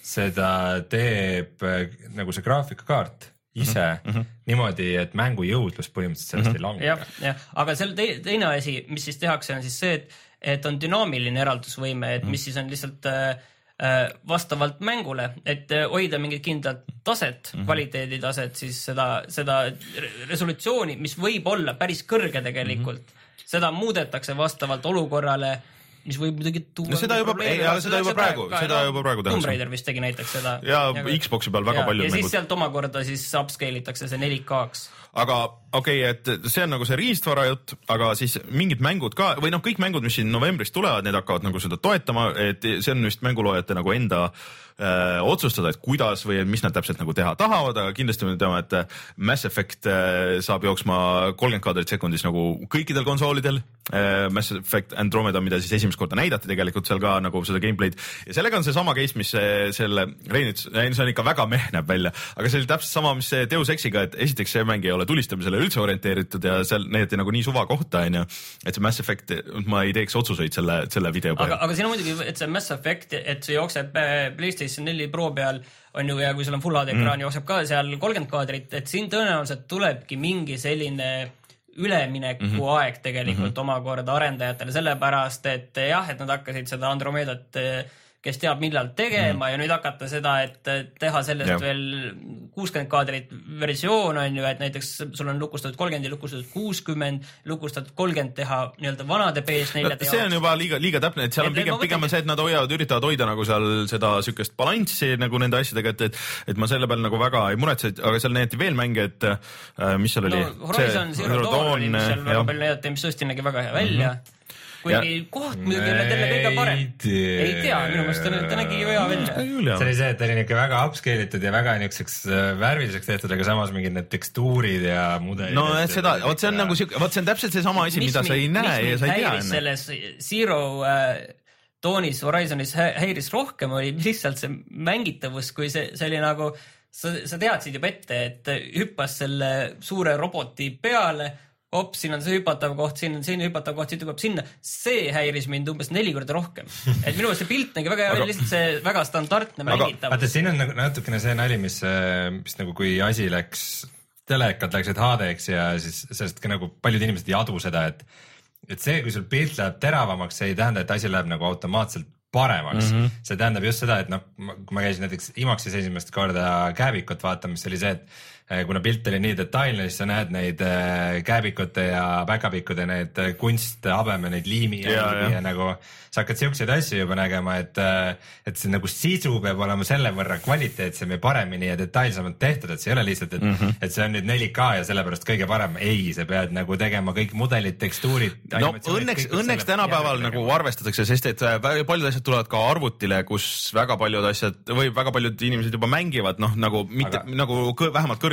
seda teeb äh, nagu see graafikakaart ise mm -hmm. niimoodi, et mängu jõudlus põhimõtteliselt sellest mm -hmm. ei lange. jah, jah, aga seal te, teine asi, mis siis tehakse, on siis see, et, et on dünaamiline eraldusvõime, et mm -hmm. mis siis on lihtsalt äh, vastavalt mängule, et hoida mingit kindlat taset mm, -hmm. kvaliteeditaset, siis seda, seda resolutsiooni, mis võib olla päris kõrge tegelikult, mm -hmm. seda muudetakse vastavalt olukorrale, mis võib muidugi tuua no seda juba, ei, seda juba praegu, seda juba praegu tehakse. Tomb Raider vist tegi näiteks seda. ja, ja Xboxi peal väga ja, palju. Ja mängud. Siis sealt omakorda siis upscale itakse see neli K-ks. Aga okei okay,, et see on nagu see riistvara jutt, aga siis mingid mängud ka või noh, kõik mängud, mis siin novembris tulevad, need hakkavad nagu seda toetama, et see on vist mänguloojate nagu enda öö, otsustada, et kuidas või mis nad täpselt nagu teha tahavad, aga kindlasti me teame, et Mass Effect öö, saab jooksma kolmkümmend kaadrit sekundis nagu kõikidel konsoolidel. Mass Effect Andromeda, mida siis esimest korda näidati tegelikult seal ka nagu seda gameplay'd ja sellega on see sama case, mis selle Reinit, see on ikka väga meh näeb välja, aga see oli täpselt sama, mis see Deus Exiga, et esiteks see mäng ei ole tulistamisele üldse orienteeritud ja seal näidati nagu nii suva kohta, on ju, et see Mass Effect, ma ei teeks otsuseid selle, selle video peale. Aga, aga siin on muidugi, et see Mass Effect, et see jookseb PlayStation neli Pro peal on ju, ja kui sul on Full H D ekraan mm. jookseb ka seal kolmkümmend kaadrit, et siin tõenäoliselt tulebki mingi selline ülemineku mm -hmm. aeg tegelikult mm -hmm. omakorda arendajatele, sellepärast et jah, et nad hakkasid seda Andromedat, kes teab millal tegema mm -hmm. ja nüüd hakata seda, et teha sellest ja. veel kuuskümmend kaadrit versioon on ju, et näiteks sul on lukustatud kolmkümmend ja lukustatud kuuskümmend, lukustatud kolmkümmend teha nii-öelda vanade P S neljade no, see on juba liiga, liiga täpne, et seal on pigem, pigem on see, et nad hoiavad, üritavad hoida nagu seal seda sükest balanssi nagu nende asjadega, et, et, et ma selle peal nagu väga ei muretse, aga seal näidati veel mänge, et äh, mis seal oli? No, Horizon Zero Dawn oli, mis seal väga palju näidati, mis tõesti nägi väga hea välja mm. -hmm. kuigi koht muidugi ei ole teile kõige parem. Ei tea, minu meelest ta, ta nägi ju hea välja. See oli see, et ta oli niisugune väga upscale itud ja väga niisuguseks värviliseks tehtud, aga samas mingid need tekstuurid ja mudelid. No et seda, vot see on nagu siuke, vot see on täpselt seesama asi, mida sa ei näe ja sa ei tea enne. Selles Zero äh, toonis Horizonis häiris rohkem, oli lihtsalt see mängitavus, kui see, see oli nagu, sa, sa teadsid juba ette, et hüppas selle suure roboti peale, hopp, siin on see hüpatav koht, siin on selline hüpatav koht, siit hüppab sinna. See häiris mind umbes neli korda rohkem. Et minu see pilt nägi väga hea välja, lihtsalt see väga standardne mängitavus. Vaata, siin on nagu natukene see nali, mis, mis nagu kui asi läks, telekad läksid H D-ks ja siis sellest ka nagu paljud inimesed ei adu seda, et et see, kui sul pilt läheb teravamaks, see ei tähenda, et asi läheb nagu automaatselt paremaks. Mm -hmm. See tähendab just seda, et noh, kui ma käisin näiteks IMAXis esimest korda kääbikut vaatamas, see oli see, et kuna pilt oli nii detailne, siis sa näed neid kääbikute ja päkapikkude need kunsthabeme, neid liimi ja, ja, ja. ja nagu sa hakkad siukseid asju juba nägema, et, et see nagu sisu peab olema selle võrra kvaliteetsem ja paremini ja detailsemalt tehtud, et see ei ole lihtsalt, et, mm -hmm. et see on nüüd neli K ja sellepärast kõige parem. Ei, sa pead nagu tegema kõik mudelid, tekstuurid. No õnneks, õnneks tänapäeval nagu arvestatakse, sest et paljud asjad tulevad ka arvutile, kus väga paljud asjad või väga paljud inimesed juba mängivad, noh nagu mitte aga... nagu kõ, vähemalt kõrge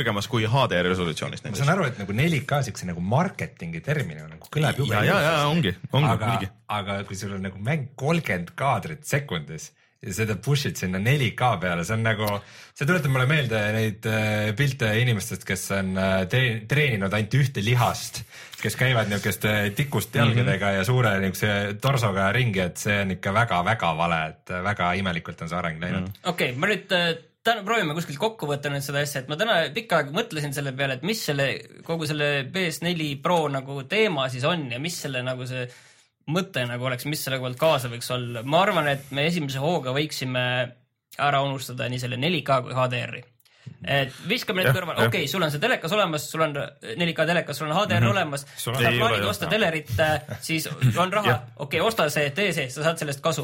kõrgemas kui H D resolutsioonist. ma saan aru, et nagu neli K siukse nagu marketingi termini nagu kõlab jube. ja, ja, ja ongi, ongi. Aga, aga kui sul on nagu mäng kolmkümmend kaadrit sekundis ja seda push'id sinna neli K peale, see on nagu, see tuletab mulle meelde neid äh, pilte inimestest, kes on äh, tre treeninud ainult ühte lihast, kes käivad niisuguste tikust jalgadega mm -hmm. ja suure niisuguse torsoga ringi, et see on ikka väga-väga vale, et väga imelikult on see areng läinud. Mm. okei okay,, ma nüüd äh, täna proovime kuskilt kokku võtta nüüd seda asja, et ma täna pikka aega mõtlesin selle peale, et mis selle, kogu selle P S neli Pro nagu teema siis on ja mis selle nagu see mõte nagu oleks, mis selle kohalt kaasa võiks olla. Ma arvan, et me esimese hooga võiksime ära unustada nii selle neli K kui H D R-i. Et viskame need kõrval, okei okay,, sul on see telekas olemas, sul on neli K telekas, sul on H D R mm -hmm. olemas, sa plaanid osta telerit, siis on raha, okei okay,, osta see, tee see, sa saad sellest kasu.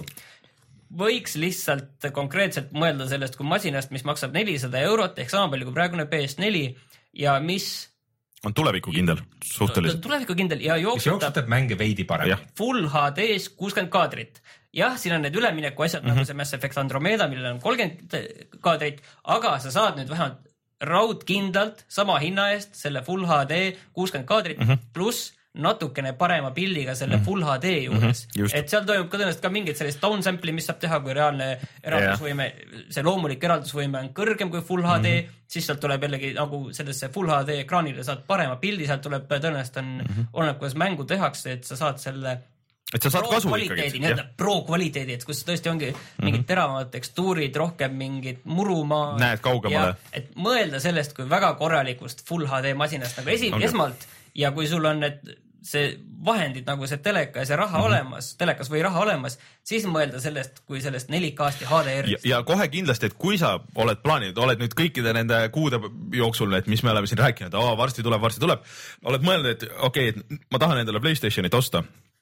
Võiks lihtsalt konkreetselt mõelda sellest kui masinast, mis maksab nelisada eurot ehk sama palju kui praegune P S neli ja mis on tulevikukindel, suhteliselt. Tulevikukindel ja jooksutab, jooksutab mänge veidi parem. Full H D-s kuuskümmend kaadrit. Jah, siin on need ülemineku asjad mm -hmm. nagu see Mass Effect Andromeda, millel on kolmkümmend kaadrit, aga sa saad nüüd vähemalt raudkindlalt sama hinna eest selle Full H D kuuskümmend kaadrit mm -hmm. pluss natukene parema pildiga selle mm -hmm. Full H D juures mm. -hmm. et seal toimub ka tõenäoliselt ka mingit sellist downsample'i, mis saab teha, kui reaalne eraldusvõime yeah., see loomulik eraldusvõime on kõrgem kui Full H D mm, -hmm. siis sealt tuleb jällegi nagu sellesse Full H D ekraanile saad parema pildi, sealt tuleb tõenäoliselt on mm, -hmm. oleneb, kuidas mängu tehakse, et sa saad selle et sa saad kasu ikkagi. Nii-öelda pro kvaliteedi, et kus tõesti ongi mm -hmm. mingid teravamad tekstuurid, rohkem mingid murumaa. Näed kaugemale. Et mõelda sellest kui väga korralikust Full H D masinast nagu esi, esmalt ja kui sul on need see vahendid nagu see teleka ja see raha mm -hmm. olemas, telekas või raha olemas, siis mõelda sellest kui sellest neli K-st ja H D R-ist. Ja, ja kohe kindlasti, et kui sa oled plaaninud, oled nüüd kõikide nende kuude jooksul, et mis me oleme siin rääkinud, oo, varsti tuleb, varsti tuleb, oled mõelnud, et okei okay,, et ma tahan endale PlayStationit osta,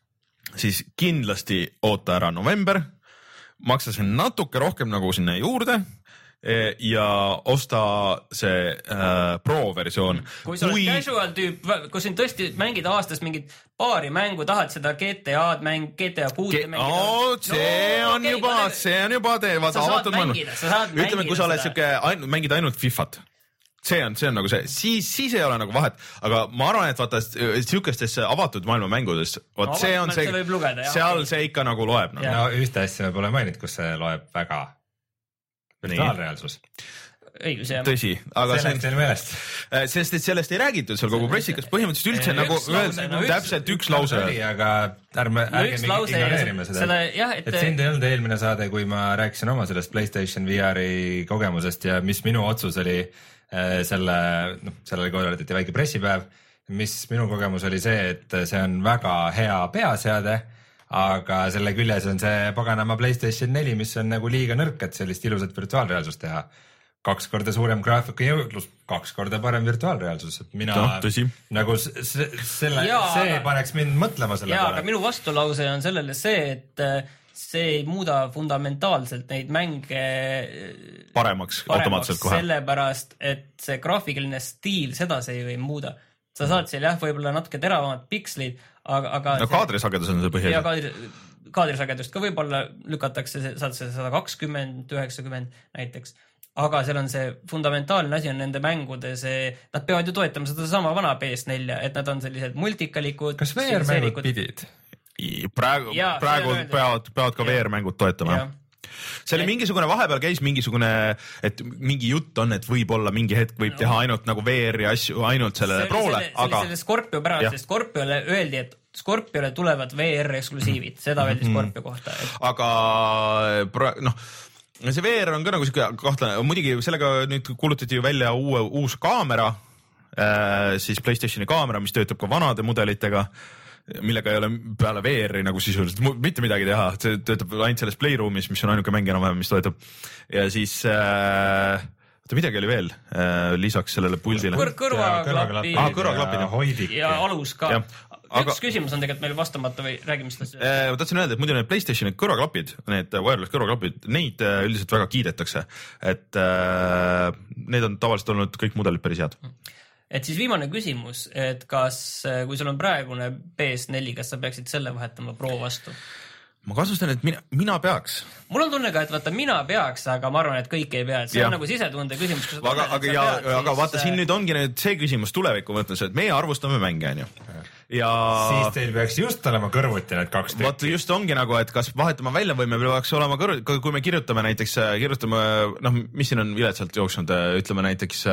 siis kindlasti oota ära november, maksa see natuke rohkem nagu sinna juurde ja osta see äh, Pro versioon. Kui sa oled casual tüüp, kui siin tõesti mängid aastas mingit paari mängu, tahad seda G T A-d mäng, G T A kuute Ge mängida. Oh, see no, on okay, juba, paneme... see on juba tee, vaata avatud maailma. Ütleme, kui sa oled siuke, ainu, mängid ainult Fifat. See on, see on nagu see, siis, siis ei ole nagu vahet, aga ma arvan, et vaata siukestesse avatud maailma mängudes, vot no, see on see, lugeda, seal jah, see ikka nagu loeb. No, no ühte asja me pole maininud, kus see loeb väga. Virtuaalreaalsus. Õigus, jah. Tõsi, aga see on teil meelest. Sest et sellest ei räägitud seal kogu pressikas, põhimõtteliselt üldse nagu öelda no, täpselt üks lause. Aga ärme, ärge ignoreerime seda, seda jah, et, et sind ei olnud eelmine saade, kui ma rääkisin oma sellest PlayStation V R-i kogemusest ja mis minu otsus oli selle, noh, sellele korraldati väike pressipäev, mis minu kogemus oli see, et see on väga hea peaseade, aga selle küljes on see paganama PlayStation neli, mis on nagu liiga nõrk, et sellist ilusat virtuaalreaalsust teha. Kaks korda suurem graafika jõudlus, kaks korda parem virtuaalreaalsus, et mina no, nagu se selle, ja, see aga, paneks mind mõtlema selle ja, peale. Aga minu vastulause on sellele see, et see ei muuda fundamentaalselt neid mänge paremaks, automaatselt kohe. Sellepärast, et see graafikiline stiil, seda see ju ei muuda. Sa saad seal jah, võib-olla natuke teravamad pikslid, aga, aga no kaadrisagedus on see põhjus. Ja kaadri, kaadrisagedust ka võib-olla lükatakse, saad see sada kakskümmend, üheksakümmend näiteks. Aga seal on see fundamentaalne asi on nende mängude see, nad peavad ju toetama seda sama vana P S neli, et nad on sellised multikalikud. Kas V R-mängud pidid? Praegu, ja, praegu peavad, peavad ka V R-mängud toetama. Ja. See oli mingisugune, vahepeal käis mingisugune, et mingi jutt on, et võib-olla mingi hetk võib no. teha ainult nagu V R-i asju ainult sellele Prole, selle, aga... selle Scorpio pärast, sest Scorpiole öeldi, et Scorpiole tulevad V R-eksklusiivid, seda öeldi Scorpio kohta. Et... Aga pra... noh, see V R on ka nagu siuke kahtlane, muidugi sellega nüüd kuulutati ju välja uue, uus kaamera, äh, siis PlayStationi kaamera, mis töötab ka vanade mudelitega, millega ei ole peale V R-i nagu sisuliselt mitte midagi teha, see töötab ainult selles Playroomis, mis on ainuke mäng enam-vähem, mis toetab. Ja siis äh, midagi oli veel äh, lisaks sellele puldile. Kõr kõrvaklapid ah, kõrvaklapid ja, ja alus ka. Ja, aga... Üks küsimus on tegelikult meil vastamata või räägime seda? Äh, ma tahtsin öelda, et muidu need PlayStationi kõrvaklapid, need wireless kõrvaklapid, neid äh, üldiselt väga kiidetakse, et äh, need on tavaliselt olnud kõik mudelid päris head. Et siis viimane küsimus, et kas, kui sul on praegune P S neli, kas sa peaksid selle vahetama Pro vastu? ma kahtlustan, et mina, mina peaks. Mul on tunne ka, et vaata, mina peaks, aga ma arvan, et kõik ei pea. Et see ja. on nagu sisetunde küsimus. Aga, tunned, aga, ja, pead, aga siis... vaata, siin nüüd ongi nüüd see küsimus tuleviku mõttes, et meie arvustame mänge, on ju. Ja... Siis teil peaks just olema kõrvuti need kaks tükki. Vaata, just ongi nagu, et kas vahetama välja või me peaks olema kõrvuti, kui me kirjutame näiteks, kirjutame, noh, mis siin on viletsalt jooksnud, ütleme näiteks,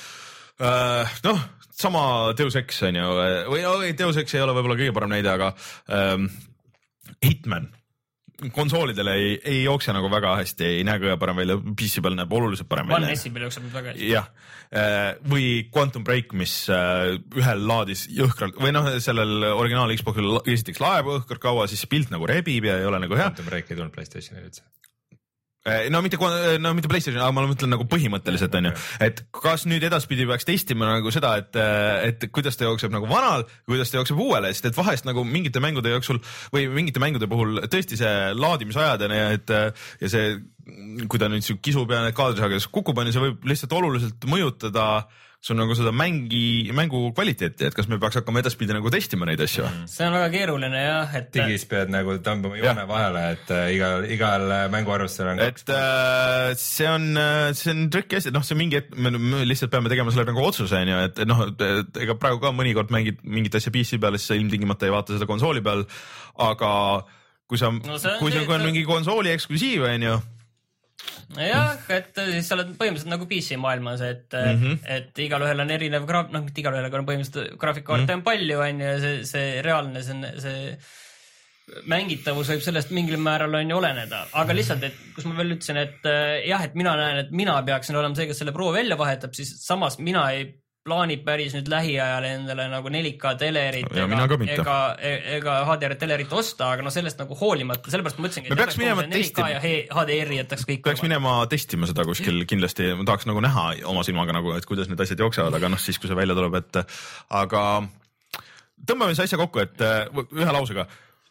äh, noh, sama Deus Ex, on ju, või oh, Deus Ex ei ole võib-olla kõige parem näide, aga ähm, Hitman. Konsoolidele ei, ei jookse nagu väga hästi, ei näe kõige parem välja, P C peal näeb oluliselt parem One välja. One S-i peal jookseb nüüd väga hästi. Jah, või Quantum Break, mis ühel laadis jõhkralt, või noh, sellel originaal Xboxil esiteks laeb õhkralt kaua, siis pilt nagu rebib ja ei ole nagu hea. Quantum Break ei tulnud PlayStationile üldse. No mitte, no mitte PlayStation, aga ma mõtlen nagu põhimõtteliselt on ju, et kas nüüd edaspidi peaks testima nagu seda, et, et kuidas ta jookseb nagu vanal, kuidas ta jookseb uuele, sest et vahest nagu mingite mängude jooksul või mingite mängude puhul tõesti see laadimisajad ja et ja see, kui ta nüüd kisub ja need kaadrisagedus kukub, on ja see võib lihtsalt oluliselt mõjutada sul nagu seda mängi, mängu kvaliteeti, et kas me peaks hakkama edaspidi nagu testima neid asju? See on väga keeruline jah, et digis pead nagu tõmbama joone vahele, et igal, igal mänguarvustusel on et äh, see on, see on trikki asi, noh, see mingi, et me, me lihtsalt peame tegema selle nagu otsuse, on ju, et noh, ega praegu ka mõnikord mängid mingit asja P C peal, siis sa ilmtingimata ei vaata seda konsooli peal, aga kui sa no, kui see on mingi konsooli eksklusiiv, on ju, jah, et siis sa oled põhimõtteliselt nagu P C maailmas, et mm, -hmm. et igalühel on erinev graaf, noh, mitte igalühel, aga on põhimõtteliselt graafikaarte mm -hmm. on palju, on ju, see, see reaalne, see, see mängitavus võib sellest mingil määral on ju oleneda, aga lihtsalt, et kus ma veel ütlesin, et jah, et mina näen, et mina peaksin olema see, kes selle Pro välja vahetab, siis samas mina ei plaanib päris nüüd lähiajal endale nagu neli K telerit ja ega, ega, ega H D R telerit osta, aga no sellest nagu hoolimata, sellepärast ma mõtlesingi, et peaks minema neli K ja H D R-i jätaks kõik. Peaks minema testima seda kuskil kindlasti, ma tahaks nagu näha oma silmaga nagu, et kuidas need asjad jooksevad, aga noh, siis kui see välja tuleb, et aga tõmbame see asja kokku, et ühe lausega,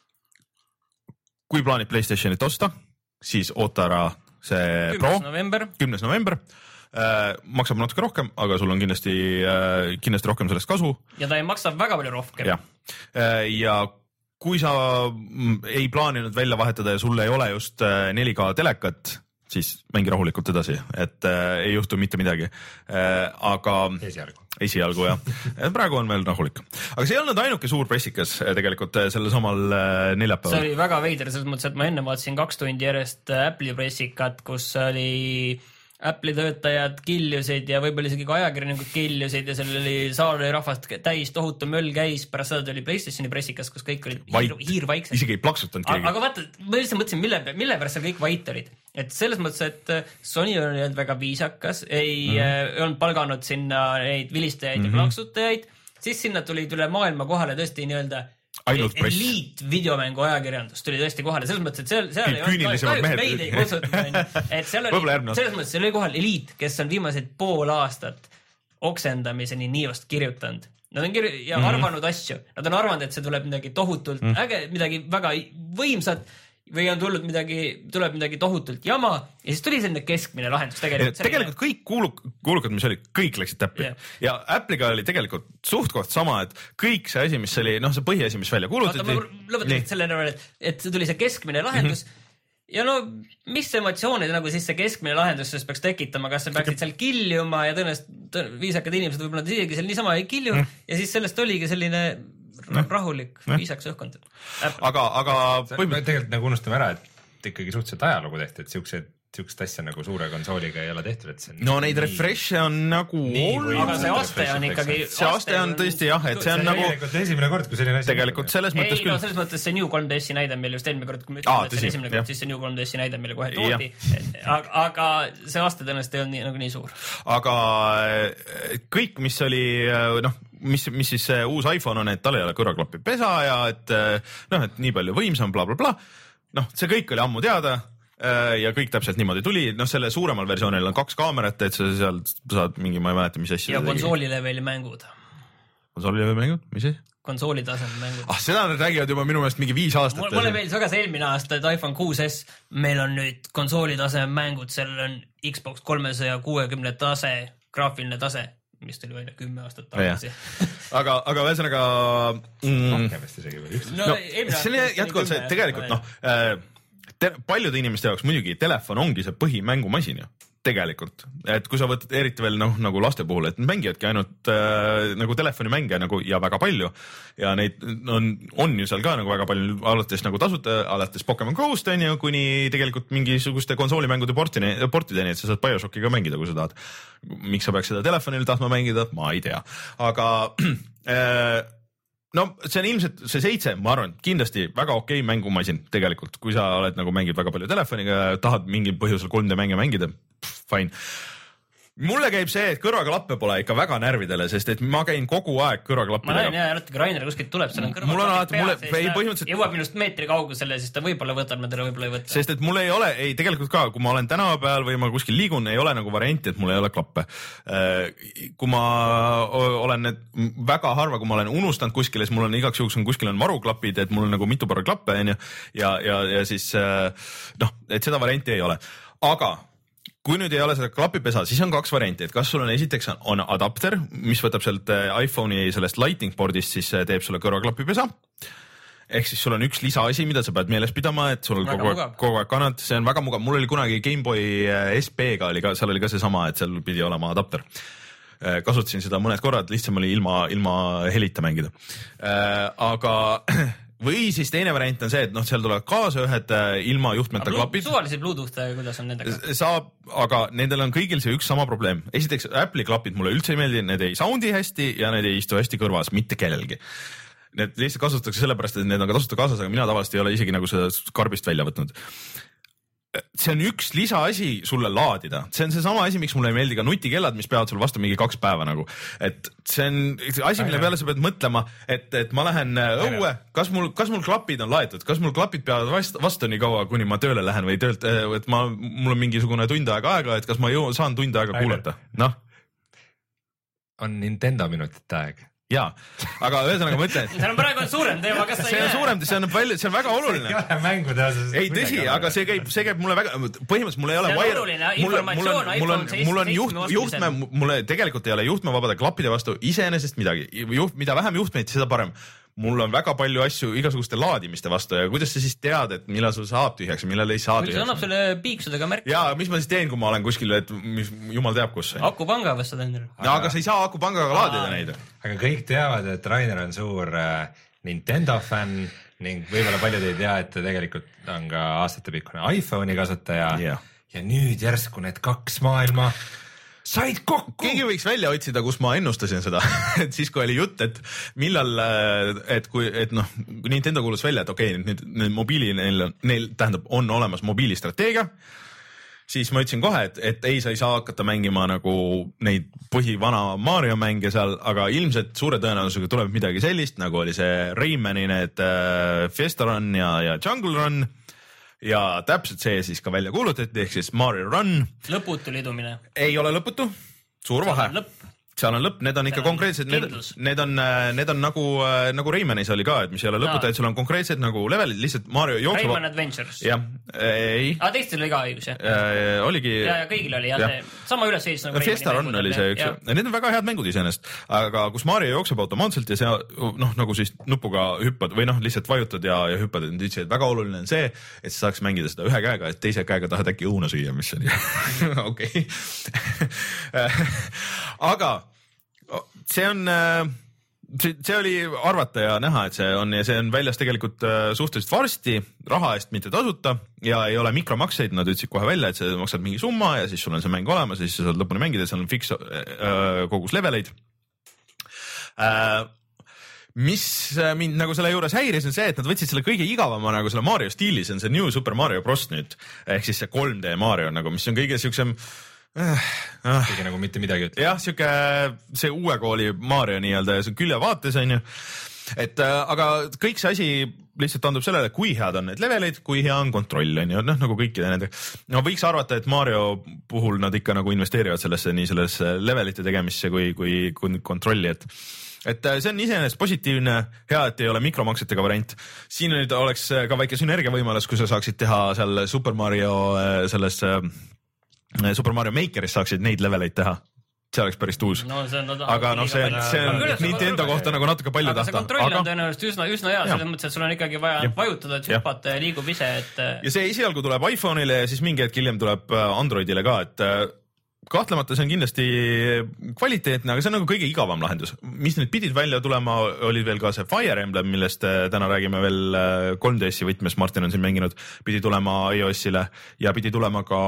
kui plaanid PlayStationit osta, siis oota ära see Pro, kümnes november. Äh, maksab natuke rohkem, aga sul on kindlasti, äh, kindlasti rohkem sellest kasu. Ja ta ei maksa väga palju rohkem. Ja, äh, ja kui sa ei plaaninud välja vahetada ja sul ei ole just neli K telekat, siis mängi rahulikult edasi, et äh, ei juhtu mitte midagi. Äh, aga esialgu, esialgu jah. Praegu on veel rahulik. Aga see ei olnud ainuke suur pressikas tegelikult selle samal äh, neljapäeval. See oli väga veider, selles mõttes, et ma enne vaatasin kaks tundi järjest Apple'i pressikat, kus oli Apple'i töötajad killusid ja võib-olla isegi ka ajakirjanikud killusid ja seal oli saal oli rahvast täis, tohutu möll käis, pärast seda tuli PlayStationi pressikas, kus kõik olid hiir, hiirvaiksed. Isegi ei plaksutanud keegi. Aga vaata, ma lihtsalt mõtlesin, mille, mille pärast seal kõik vait olid. Et selles mõttes, et Sony oli väga viisakas, ei mm -hmm. olnud palganud sinna neid vilistajaid mm -hmm. ja plaksutajaid, siis sinna tulid üle maailma kohale tõesti nii-öelda eliit videomängu ajakirjandus tuli tõesti kohale, selles mõttes, et seal, seal ei olnud meid ei kutsutud, et seal oli, selles mõttes seal oli kohal eliit, kes on viimased pool aastat oksendamiseni niivast kirjutanud. Nad on kirju- ja mm -hmm. arvanud asju, nad on arvanud, et see tuleb midagi tohutult mm -hmm. äge, midagi väga võimsat või on tulnud midagi, tuleb midagi tohutult jama ja siis tuli selline keskmine lahendus tegelikult. Tegelikult kõik kuuluk, kuulukad, mis oli, kõik läksid täppi yeah. ja Apple'iga oli tegelikult suht-koht sama, et kõik see asi, mis oli, noh, see põhiasi, mis välja kuulutati. Oota, ma lõpetan selle näol, et, et tuli see keskmine lahendus mm -hmm. ja no mis emotsioonid nagu siis see keskmine lahendus siis peaks tekitama, kas sa peaksid seal kiljuma ja tõenäoliselt viisakad inimesed võib-olla isegi seal niisama ei kilju mm -hmm. ja siis sellest oligi selline No, rahulik, viisaks õhkond. Aga, aga põhimõtteliselt tegelikult nagu unustame ära, et ikkagi suhteliselt ajalugu tehti, et siuksed, siukest asja nagu suure konsooliga ei ole tehtud, et see on no neid nii... refresh'e on nagu nii, aga see aste on ikkagi see aste on tõesti jah, et see on nagu tegelikult esimene kord, kui selline asi tegelikult selles mõttes ei, küll no selles mõttes see New kolm D S-i näide, mille just eelmine kord, kui me ütleme, et see esimene kord, siis see New kolm D S-i näide, mille kohe toodi, aga, aga see aste tõenäoliselt ei olnud nii, nagu nii suur. Aga kõik, mis oli noh, mis, mis siis see uus iPhone on, et tal ei ole kõrvaklappi pesa ja et noh, et nii palju võimsam bla, bla, bla. Noh, see kõik oli ammu teada ja kõik täpselt niimoodi tuli. Noh, selle suuremal versioonil on kaks kaamerat, et sa seal saad mingi, ma ei mäleta, mis asja. Ja konsoolileveli mängud. Konsoolileveli mängud? Mis see? Konsoolitaseme mängud. Ah, seda nad räägivad juba minu meelest mingi viis aastat. Mulle meeldis väga see eelmine aasta, et iPhone kuus S, meil on nüüd konsoolitaseme mängud, seal on Xbox kolmesaja kuuekümne tase, graafiline tase. mis tuli välja kümme aastat tagasi. aga, aga ühesõnaga mm, no, no, see on jätkuvalt see, tegelikult noh te, paljude inimeste jaoks muidugi telefon ongi see põhimängumasin ju. Tegelikult, et kui sa võtad eriti veel noh, nagu laste puhul, et mängivadki ainult äh, nagu telefonimänge nagu ja väga palju ja neid on, on ju seal ka nagu väga palju alates nagu tasuta, alates Pokemon Go'st on ju, kuni tegelikult mingisuguste konsoolimängude portini, portideni, et sa saad BioShocki ka mängida, kui sa tahad. Miks sa peaks seda telefonil tahtma mängida? Ma ei tea, aga äh, no see on ilmselt see seitse, ma arvan, kindlasti väga okei mängumasin tegelikult, kui sa oled nagu mängid väga palju telefoniga ja tahad mingil põhjusel kolm D mänge mängida, pff, fine. Mulle käib see, et kõrvaklappe pole ikka väga närvidele, sest et ma käin kogu aeg kõrvaklappidega. Ma näen jah, alati kui Rainer kuskilt tuleb, seal on kõrvaklappid peas, ei, põhimõtteliselt... jõuab minust meetri kaugusele, siis ta võib-olla võtab, ma teda võib-olla ei võta. Sest et mul ei ole, ei tegelikult ka, kui ma olen tänava peal või ma kuskil liigun, ei ole nagu varianti, et mul ei ole klappe. Kui ma olen need väga harva, kui ma olen unustanud kuskile, siis mul on igaks juhuks on kuskil on varuklapid, et mul on nagu mitu parra klappe on ju, ja, ja, ja siis noh, et seda varianti ei ole. Aga kui nüüd ei ole seda klapipesa, siis on kaks varianti, et kas sul on esiteks on adapter, mis võtab sealt iPhone'i sellest Lightning board'ist, siis teeb sulle kõrvaklapipesa. Ehk siis sul on üks lisaasi, mida sa pead meeles pidama, et sul kogu aeg, kogu aeg kannad, see on väga mugav. Mul oli kunagi Gameboy S P-ga oli ka, seal oli ka see sama, et seal pidi olema adapter. Kasutasin seda mõned korrad, lihtsam oli ilma, ilma helita mängida. Aga või siis teine variant on see, et noh, seal tulevad kaasa ühed ilma juhtmeta klapid. Suvalisi Bluetooth, kuidas on nendega? Saab, aga nendel on kõigil see üks sama probleem. Esiteks Apple'i klapid mulle üldse ei meeldi, need ei soundi hästi ja need ei istu hästi kõrvas, mitte kellelgi. Need lihtsalt kasutatakse sellepärast, et need on ka tasuta kaasas, aga mina tavaliselt ei ole isegi nagu seda karbist välja võtnud. See on üks lisaasi sulle laadida. See on see sama asi, miks mulle ei meeldi ka nutikellad, mis peavad sul vastu mingi kaks päeva nagu. Et see on asi, mille peale sa pead mõtlema, et, et ma lähen õue, kas mul, kas mul klapid on laetud, kas mul klapid peavad vastu, vastu nii kaua, kuni ma tööle lähen või töölt, et ma, mul on mingisugune tund aega aega, et kas ma jõu, saan tund aega kuulata. Noh. On Nintendo minutite aeg. Jaa, aga ühesõnaga ma ütlen, et see on praegu suurem teema, kas see on suurem, see on palju, see on väga oluline. See ei ole mängude osas. Ei, tõsi, aga see käib, see käib mulle väga, põhimõtteliselt mul ei ole wire, mulle, mulle, mul on, mul on juht, juhtme, mulle tegelikult ei ole juhtme vabade klappide vastu iseenesest midagi. Juht, mida vähem juhtmeid, seda parem. Mul on väga palju asju igasuguste laadimiste vastu ja kuidas sa siis tead, et millal sul saab tühjaks ja millal ei saa tühjaks? See annab selle piiksudega märki. Jaa, mis ma siis teen, kui ma olen kuskil, et mis, jumal teab kus. Akupanga vastad endale. No, aga sa ei saa akupangaga laadida neid. Aga kõik teavad, et Rainer on suur äh, Nintendo fänn ning võib-olla paljud ei tea, et ta tegelikult on ka aastatepikkune iPhone'i kasutaja yeah. Ja nüüd järsku need kaks maailma said kokku. Keegi võiks välja otsida, kus ma ennustasin seda, et siis kui oli jutt, et millal, et kui, et noh, Nintendo kuulus välja, et okei, okay, nüüd, nüüd mobiili neil, neil tähendab, on olemas mobiilistrateegia, siis ma ütlesin kohe, et, et ei, sa ei saa hakata mängima nagu neid põhivana Mario mänge seal, aga ilmselt suure tõenäosusega tuleb midagi sellist, nagu oli see Raymani need äh, Fiesta Run ja, ja Jungle Run. Ja täpselt see siis ka välja kuulutati, ehk siis Mario Run. Lõputu lidumine. Ei ole lõputu, suur vahe. Seal on lõpp, need on ikka konkreetsed, need, need on, need on nagu, nagu Raymanis oli ka, et mis ei ole lõputu, et sul on konkreetsed nagu levelid, lihtsalt Mario jookseb. Rayman Adventures. Jah, ei. Aga teistel oli ka õigus, jah? Äh, oligi. Ja, ja kõigil oli, jah, ja. Sama üles seis nagu Fiesta Run oli see üks. Need on väga head mängud iseenest, aga kus Mario jookseb automaatselt ja see, noh, nagu siis nupuga hüppad või noh, lihtsalt vajutad ja, ja hüppad, et ütlesid, et väga oluline on see, et sa saaks mängida seda ühe käega, et teise käega tahad äkki õuna süüa, mis on okei. Aga see on, see oli arvata ja näha, et see on ja see on väljas tegelikult suhteliselt varsti, raha eest mitte tasuta ja ei ole mikromakseid, nad ütlesid kohe välja, et see maksab mingi summa ja siis sul on see mäng olemas ja siis sa saad lõpuni mängida, seal on fix kogus leveleid. Mis mind nagu selle juures häiris on see, et nad võtsid selle kõige igavama nagu selle Mario stiilis, on see New Super Mario Bros nüüd, ehk siis see kolm D Mario nagu, mis on kõige siuksem kõige nagu mitte midagi ütleb. Jah, siuke see uue kooli Mario nii-öelda ja see on küljevaates on ju, et aga kõik see asi lihtsalt andub sellele, kui head on need leveleid, kui hea on kontroll on ju, noh nagu kõikide nende. No võiks arvata, et Mario puhul nad ikka nagu investeerivad sellesse nii sellesse levelite tegemisse kui, kui, kui kontrolli, et et see on iseenesest positiivne, hea, et ei ole mikromaksetega variant. Siin nüüd oleks ka väike sünergia võimalus, kui sa saaksid teha seal Super Mario selles Super Mario Makeris saaksid neid leveleid teha. see oleks päris tuus no,. No, aga noh, see, see on Nintendo kohta nagu natuke palju tahta. Aga see kontroll aga... on tõenäoliselt üsna, üsna hea, selles mõttes, et sul on ikkagi vaja ja. vajutada, et hüppata ja liigub ise, et... Ja see esialgu tuleb iPhone'ile ja siis mingi hetk hiljem tuleb Androidile ka, et kahtlemata see on kindlasti kvaliteetne, aga see on nagu kõige igavam lahendus. Mis nüüd pidid välja tulema, oli veel ka see Fire Emblem, millest täna räägime veel kolm D S-i võtmes, Martin on siin mänginud, pidi tulema iOS-ile ja pidi tulema ka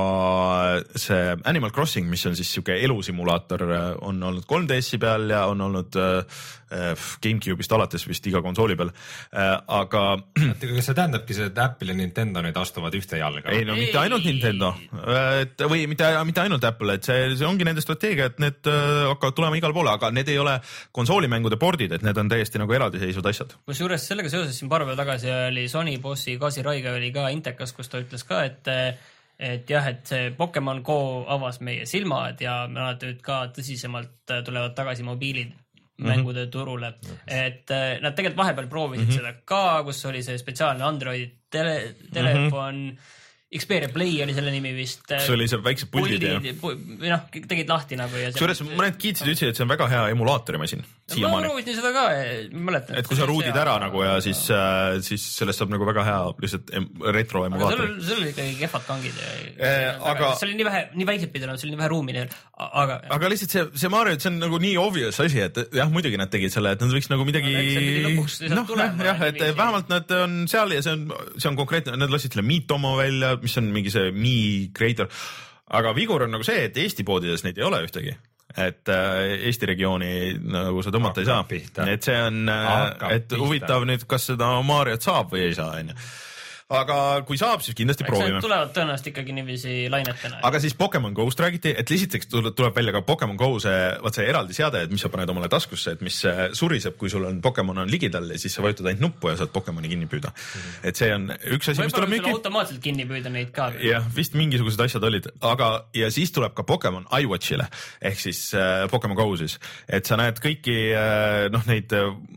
see Animal Crossing, mis on siis siuke elusimulaator, on olnud kolm D S-i peal ja on olnud GameCube'ist alates vist iga konsooli peal, aga kas see tähendabki see, et Apple ja Nintendo nüüd astuvad ühte jalga? Ei, no mitte ainult Nintendo, et, või mitte, mitte ainult Apple, et see, see ongi nende strateegia, et need hakkavad tulema igal poole, aga need ei ole konsoolimängude pordid, et need on täiesti nagu eraldiseisvad asjad. Kus juures sellega seoses siin paar päeva tagasi oli Sony bossi Kasi Raiga oli ka Intekas, kus ta ütles ka, et et jah, et see Pokemon Go avas meie silmad ja nad nüüd ka tõsisemalt tulevad tagasi mobiilid mängude turule, et nad tegelikult vahepeal proovisid mm -hmm. seda ka, kus oli see spetsiaalne Android tele, telefon mm, -hmm. Xperia Play oli selle nimi vist. See oli seal väiksed puldid ja või noh, tegid lahti nagu ja suures mõned kiitsid ütlesid, et see on väga hea emulaatorimasin. Ma proovisin seda ka, mäletan. Et kui sa ruudid ära nagu ja siis, siis sellest saab nagu väga hea lihtsalt retro emulaator. Aga sul oli ikkagi kehvad kangid ja eh, aga... see oli nii vähe, nii väiksed pidanud, see oli nii vähe ruumi neil, aga aga lihtsalt see, see Mario, see on nagu nii obvious asi, et jah, muidugi nad tegid selle, et nad võiks nagu midagi noh, jah, et vähemalt nad on seal ja see on, see on konkreetne, nad lasid selle Miitomo välja, mis on mingi see Mi Creator, aga vigur on nagu see, et Eesti poodides neid ei ole ühtegi. Et Eesti regiooni nagu sa tõmmata ei saa, et see on, et huvitav nüüd, kas seda Mariot saab või ei saa, onju. Aga kui saab, siis kindlasti proovime. Tulevad tõenäoliselt ikkagi niiviisi lainetena. Aga siis Pokemon Go'st räägiti, et lihtsalt tuleb välja ka Pokemon Go see, vaat see eraldi seade, et mis sa paned omale taskusse, et mis suriseb, kui sul on Pokemon on ligidal ja siis sa vajutad ainult nuppu ja saad Pokemoni kinni püüda. Mm-hmm. Et see on üks asi, mis tuleb müüki. Võib-olla automaatselt kinni püüda neid ka. Jah, vist mingisugused asjad olid, aga ja siis tuleb ka Pokemon iWatchile ehk siis äh, Pokemon Go siis, et sa näed kõiki äh, noh, neid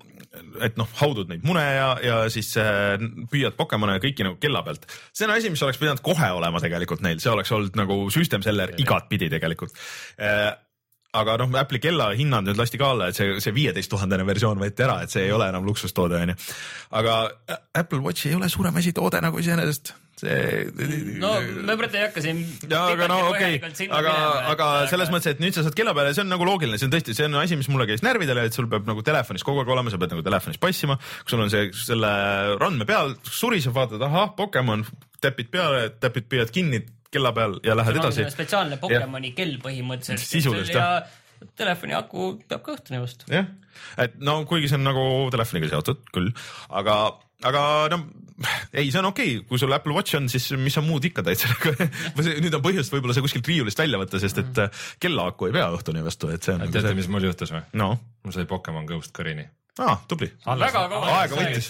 et noh, haudud neid mune ja, ja siis äh, püüad Pokemone kõiki nagu kella pealt. See on asi, mis oleks pidanud kohe olema tegelikult neil, see oleks olnud nagu system seller igat pidi tegelikult äh,. Aga noh, Apple'i kella hinnad nüüd lasti ka alla, et see, see viieteist tuhandene versioon võeti ära, et see ei ole enam luksustoode, onju. Aga Apple Watch ei ole suurem asi toode nagu iseenesest. See... No me praegu ei hakka siin... Ja, aga no okei, okay. aga, aga selles mõttes, et nüüd sa saad kella peale, see on nagu loogiline, see on tõesti, see on asi, mis mulle käis närvidele, et sul peab nagu telefonis kogu aeg olema, sa pead nagu telefonis passima, kui sul on see, selle randme peal, suriseb, vaatad, ahah, Pokemon, täpid peale, täpid püüad kinni, kella peal ja lähed edasi. Spetsiaalne Pokemoni ja. Kell põhimõtteliselt. Sisulist, jah. Ja telefoni aku peab ka õhtuni just. Jah, et no kuigi see on nagu telefoniga seotud küll, aga, aga no ei, see on okei okay. Kui sul Apple Watch on, siis mis on muud ikka täitsa. Nüüd on põhjust võib-olla see kuskilt riiulist välja võtta, sest et kella aku ei pea õhtuni vastu. Et see on teate, see... mis mul juhtus või? No. Mul sai Pokemon Ghost kõrini. Ah, tubli. Väga kaua. Aega võttis.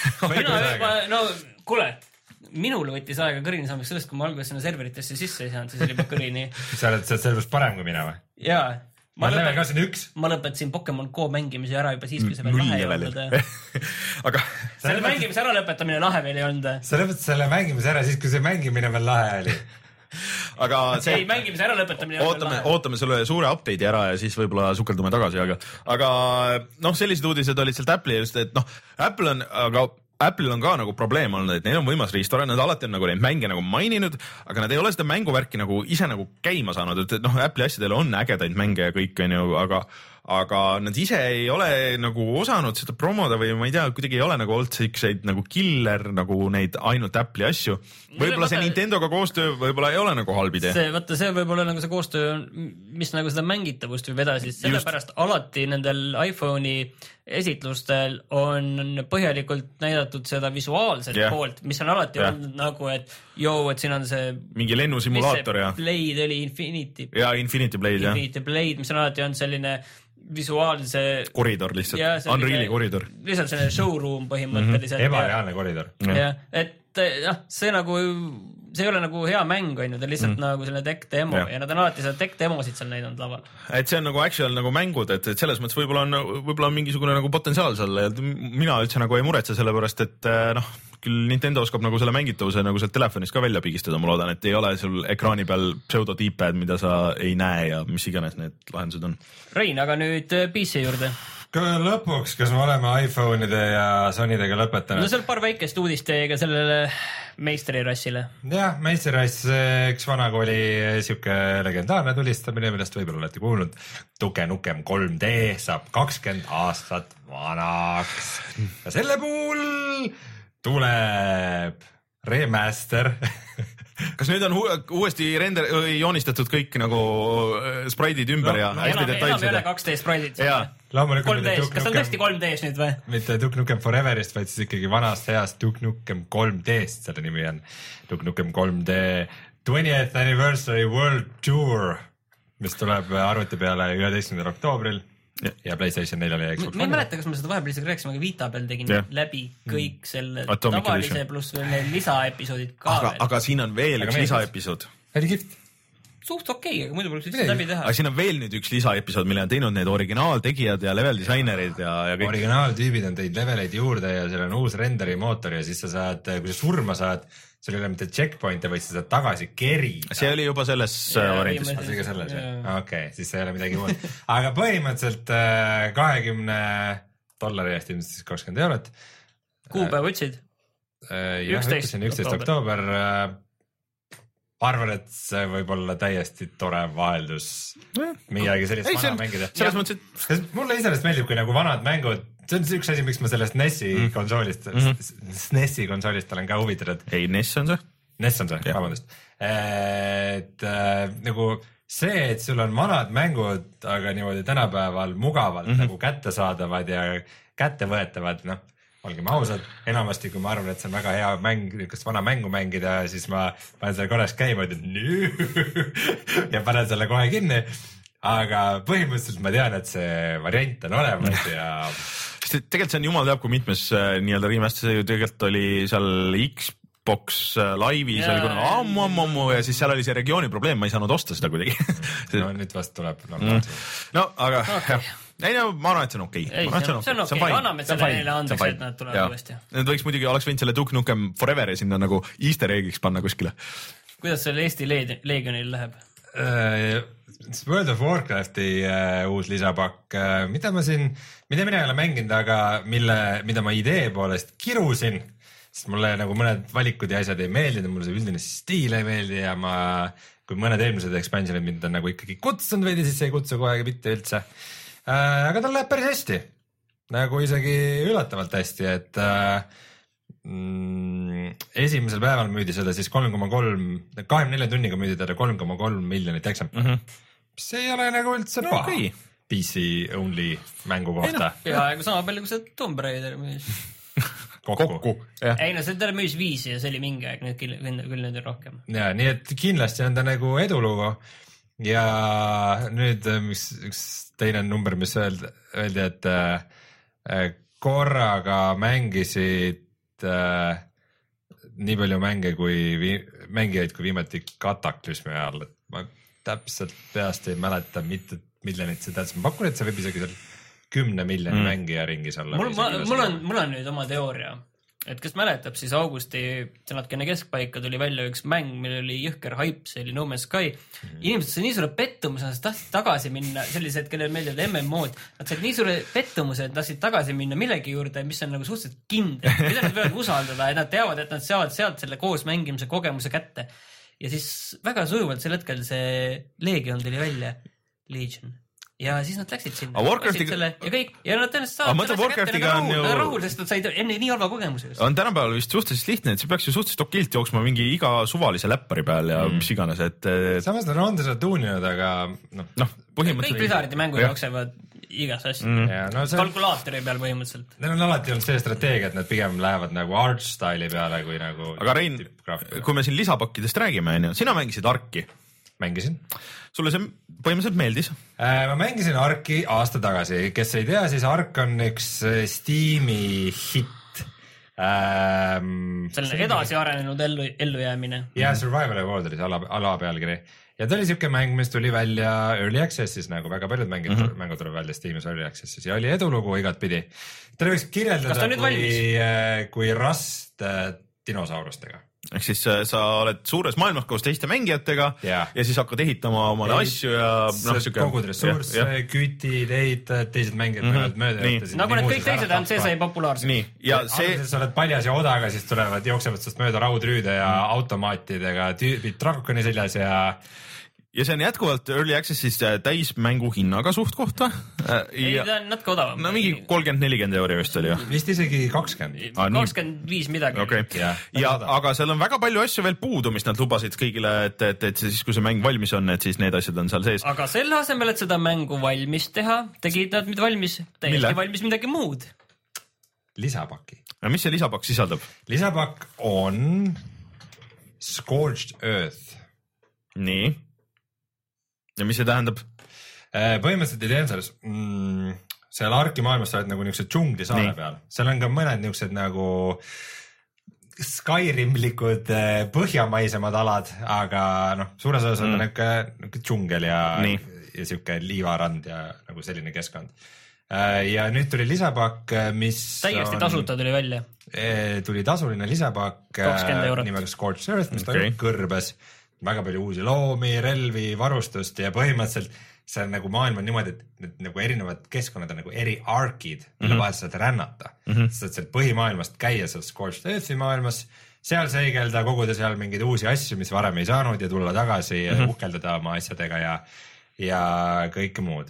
No kuule. Minul võttis aega kõrini saamiseks sellest, kui ma alguses sinna serveritesse sisse ei saanud, siis oli juba kõrini. Sa oled sellepärast parem kui mina või? Jaa. Ma, ma, lõpet, ma lõpetasin Pokemon Go mängimise ära juba siis, kui see veel lahe ei olnud. Aga selle mängimise ära lõpetamine lahe veel ei olnud. Sa lõpetasid selle mängimise ära siis, kui see mängimine veel lahe oli. Aga see... ei, mängimise ära lõpetamine ootame, ootame selle suure update'i ära ja siis võib-olla sukeldume tagasi, aga, aga noh, sellised uudised olid sealt Apple'i just, et noh, Apple on, aga Apple'il on ka nagu probleem olnud, et neil on võimas riistore, nad alati on nagu neid mänge nagu maininud, aga nad ei ole seda mänguvärki nagu ise nagu käima saanud, et noh, Apple'i asjadel on ägedaid mänge ja kõik on ju, aga aga nad ise ei ole nagu osanud seda promoda või ma ei tea, kuidagi ei ole nagu olnud selliseid nagu killer nagu neid ainult Apple'i asju. Võib-olla see Nintendoga koostöö võib-olla ei ole nagu halb idee. See, võtta, see võib-olla nagu see koostöö, mis nagu seda mängitavust või veda, siis sellepärast Just. Alati nendel iPhone'i esitlustel on põhjalikult näidatud seda visuaalset yeah. poolt, mis on alati yeah. olnud nagu, et joo, et siin on see mingi lennusimulaator ja Blade oli Infinity ja Infinity Blade Infinity ja. Blade, mis on alati on selline visuaalse koridor lihtsalt, Unreal'i koridor. Lihtsalt selline showroom põhimõtteliselt. Mm-hmm. Ebareaalne koridor. Ja, et jah, see nagu, see ei ole nagu hea mäng, on ju, ta lihtsalt mm. nagu selline tech demo ja. ja nad on alati seda tech demosid seal näidanud laval. Et see on nagu actual nagu mängud, et, et selles mõttes võib-olla on, võib-olla on mingisugune nagu potentsiaal seal ja mina üldse nagu ei muretse sellepärast, et noh, küll Nintendo oskab nagu selle mängitavuse nagu sealt telefonist ka välja pigistada, ma loodan, et ei ole sul ekraani peal pseudo D-pad, mida sa ei näe ja mis iganes need lahendused on. Rein, aga nüüd P C juurde. Lõpuks, kas me oleme iPhone'ide ja Sonydega lõpetanud? No seal paar väikest uudist teiega sellele meistrirassile. Jah, meistrirass, üks vanakooli siuke legendaarne tulistamine, millest võib-olla olete kuulnud. Duke Nukem kolm D saab kakskümmend aastat vanaks. Ja selle puhul tuleb remaster. Kas nüüd on hu- uuesti render, joonistatud kõik nagu spraidid ümber no, ja no, hästi detailsed? Enam ei ole kaks D spraidid. kolm D-s, kas on tõesti kolm D-s nüüd või? Mitte Duke Nukem Foreverist, vaid siis ikkagi vanast heast Duke Nukem kolm D-st, selle nimi on Duke Nukem kolm D twentieth Anniversary World Tour, mis tuleb arvuti peale üheteistkümnendal oktoobril. Ja, ja PlayStation neli oli Xbox. Ma ei mäleta, kas me seda vahepeal isegi rääkisime, aga Vita peal tegin yeah. läbi kõik selle Atomic tavalise pluss veel need lisaepisoodid ka aga, veel. Aga siin on veel aga üks lisaepisood. Oli kihvt. Suht okei, okay, aga muidu poleks üldse läbi teha. Aga siin on veel nüüd üks lisaepisood, mille on teinud need originaaltegijad ja level disainerid ja, ja kõik. Originaaltüübid on teid leveleid juurde ja seal on uus renderi mootor ja siis sa saad, kui sa surma saad, sul ei ole mitte checkpointe, vaid sa saad tagasi kerida. See oli juba selles yeah, variandis. See oli ka selles, jah? Okei, okay, siis see ei ole midagi muud. Aga põhimõtteliselt kahekümne dollari eest, ilmselt siis kakskümmend eurot. Kuupäev otsid? Jah, ütlesin üksteist oktoober. Arvan, et see võib olla täiesti tore vaheldus midagi sellist ei, vana on, mängida. Selles mõttes, et... Mulle iseenesest meeldib, kui nagu vanad mängud, see on üks asi, miks ma sellest N E S-i mm. konsoolist, mm-hmm. S N E S-i konsoolist olen ka huvitatud. Ei, N E S on see? N E S on see, vabandust. Et äh, nagu see, et sul on vanad mängud, aga niimoodi tänapäeval mugavalt mm-hmm. nagu kättesaadavad ja kättevõetavad, noh. Olgem ausad, enamasti kui ma arvan, et see on väga hea mäng, niisugust vana mängu mängida, siis ma panen selle korras käima ja panen selle kohe kinni. Aga põhimõtteliselt ma tean, et see variant on olemas ja... Tegelikult see on jumal teab, kui mitmes nii-öelda remaster, see ju tegelikult oli seal Xbox Live'is oli kuna ammu, ammu, ammu ja siis seal oli see regiooni probleem, ma ei saanud osta seda kuidagi. No nüüd vast tuleb normaalselt. No, aga... Okay. Ei, no, ma arvan, et see on okei. Ei, see on, see on okei, anname selle neile andeks, et nad tulevad uuesti. Need võiks muidugi, oleks võinud selle Duke Nukem Foreveri sinna nagu easter eggiks panna kuskile. Kuidas selle Eesti Legionil läheb? Uh, World of Warcrafti uh, uus lisapakk, uh, mida ma siin, mida mina ei ole mänginud, aga mille, mida ma idee poolest kirusin, sest mulle nagu mõned valikud ja asjad ei meeldinud, mulle see üldine stiil ei meeldi ja ma, kui mõned eelmised expansionid mind on nagu ikkagi kutsunud veidi, siis ei kutsu kohe mitte üldse. Äh, aga tal läheb päris hästi, nagu isegi üllatavalt hästi, et äh, mm, esimesel päeval müüdi seda siis kolm koma kolm, kahekümne nelja tunniga müüdi teda kolm koma kolm miljonit eksemplari mm. -hmm. See ei ole nagu üldse no, paha okay. P C only mängu kohta. Peaaegu sama palju kui see Tomb Raider müüs. Kokku, Kokku. Ei no see talle müüs viis ja see oli mingi aeg, nüüd küll, küll nüüd on rohkem. Ja, nii et kindlasti on ta nagu edulugu ja nüüd mis üks teine number, mis öeldi, öeldi et äh, korraga mängisid äh, nii palju mänge kui vi-, mängijaid kui viimati Kataklüsmi ajal, et ma täpselt peast ei mäleta mitte miljonit see tähendab, ma pakun, et see võib isegi seal kümne miljoni mm. mängija ringis olla. Mul, ma, mul, on, mul on nüüd oma teooria, et kes mäletab, siis augusti natukene keskpaika tuli välja üks mäng, millel oli jõhker hype, see oli No Man's Sky. Mm. Inimesed sai nii suure pettumuse, nad tahtsid tagasi minna, sellised, kellel meeldivad M M O-d, nad said nii suure pettumuse, et tahtsid tagasi minna millegi juurde, mis on nagu suhteliselt kindel, mida nad võivad usaldada, et nad teavad, et nad saavad sealt selle koos mängimise kogemuse kätte. Ja siis väga sujuvalt sel hetkel see Legion tuli välja, Legion. Ja siis nad läksid sinna selle, ja kõik, ja nad tõenäoliselt saavad selle kätte rahul, ju... rahul, sest nad said enne nii halva kogemuse. On tänapäeval vist suhteliselt lihtne, et see peaks ju suhteliselt okilt jooksma mingi iga suvalise läppari peal ja mm. mis iganes, et... Samas nad on seda tuuninud, aga noh... No, kõik Blizzardi mängu jooksevad igas asja. Mm. Ja, no, see... kalkulaatori peal põhimõtteliselt. Neil on alati olnud see strateegia, et nad pigem lähevad nagu art-style'i peale kui nagu... Aga Rein, kui me siin lisapakkidest räägime, sina mängisid Arki. Mängisin. Sulle see põhimõtteliselt meeldis? Ma mängisin Arki aasta tagasi. Kes ei tea, siis Ark on üks Steam'i hit. Ähm, selline edasi arenenud ellu, ellujäämine. ja Survival Evolved oli see ala, ala pealkiri ja ta oli siuke mäng, mis tuli välja Early Access'is, nagu väga paljud mängid mm -hmm. mängud tuleb välja Steamis Early Access'is ja oli edulugu igat pidi. ta võiks kirjeldada kui, kui Rust dinosaurustega. Ehk siis sa oled suures maailmas koos teiste mängijatega ja, ja siis hakkad ehitama omale Ei, asju ja noh, siuke kogud ressursse, kütid, ehitad, teised mängijad võivad mm -hmm. mööda jõuda. nagu need kõik teised on, see sai populaarseks. nii, ja see alguses sa oled paljas ja odaga, siis tulevad, jooksevad sest mööda raudrüüde ja mm. automaatidega tüübid Dragoni seljas ja ja see on jätkuvalt Early Access'is täismängu hinnaga suht kohta. ei, ta on natuke odavam. no mingi kolmkümmend nelikümmend euri vist oli ju. vist isegi kakskümmend. kakskümmend viis midagi. Okay. ja, ja aga seal on väga palju asju veel puudu, mis nad lubasid kõigile, et, et, et siis kui see mäng valmis on, et siis need asjad on seal sees. aga selle asemel, et seda mängu valmis teha, tegid nad mida valmis, täiesti valmis midagi muud. lisapaki. ja mis see lisapakk sisaldab? lisapakk on Scorched Earth. nii ja mis see tähendab? Põhimõtteliselt idee on selles mm, seal Arki maailmas sa oled nagu niisuguse džungli saare peal, seal on ka mõned niisugused nagu Skyrimlikud põhjamaisemad alad, aga noh, suures osas mm. on niisugune džungel ja, ja siuke liivarand ja nagu selline keskkond. Ja nüüd tuli lisapakk, mis täiesti on, tasuta tuli välja. Tuli tasuline lisapakk nimega Scorched Earth, mis okay. ta kõrbes väga palju uusi loomi, relvi, varustust ja põhimõtteliselt see on nagu maailm on niimoodi, et need nagu erinevad keskkonnad on nagu eri arkid, mille mm -hmm. vahel saad rännata. Mm -hmm. sa saad seal põhimaailmast käia seal Scorched Earthi maailmas, seal seigelda, koguda seal mingeid uusi asju, mis varem ei saanud ja tulla tagasi mm -hmm. ja uhkeldada oma asjadega ja, ja kõike muud.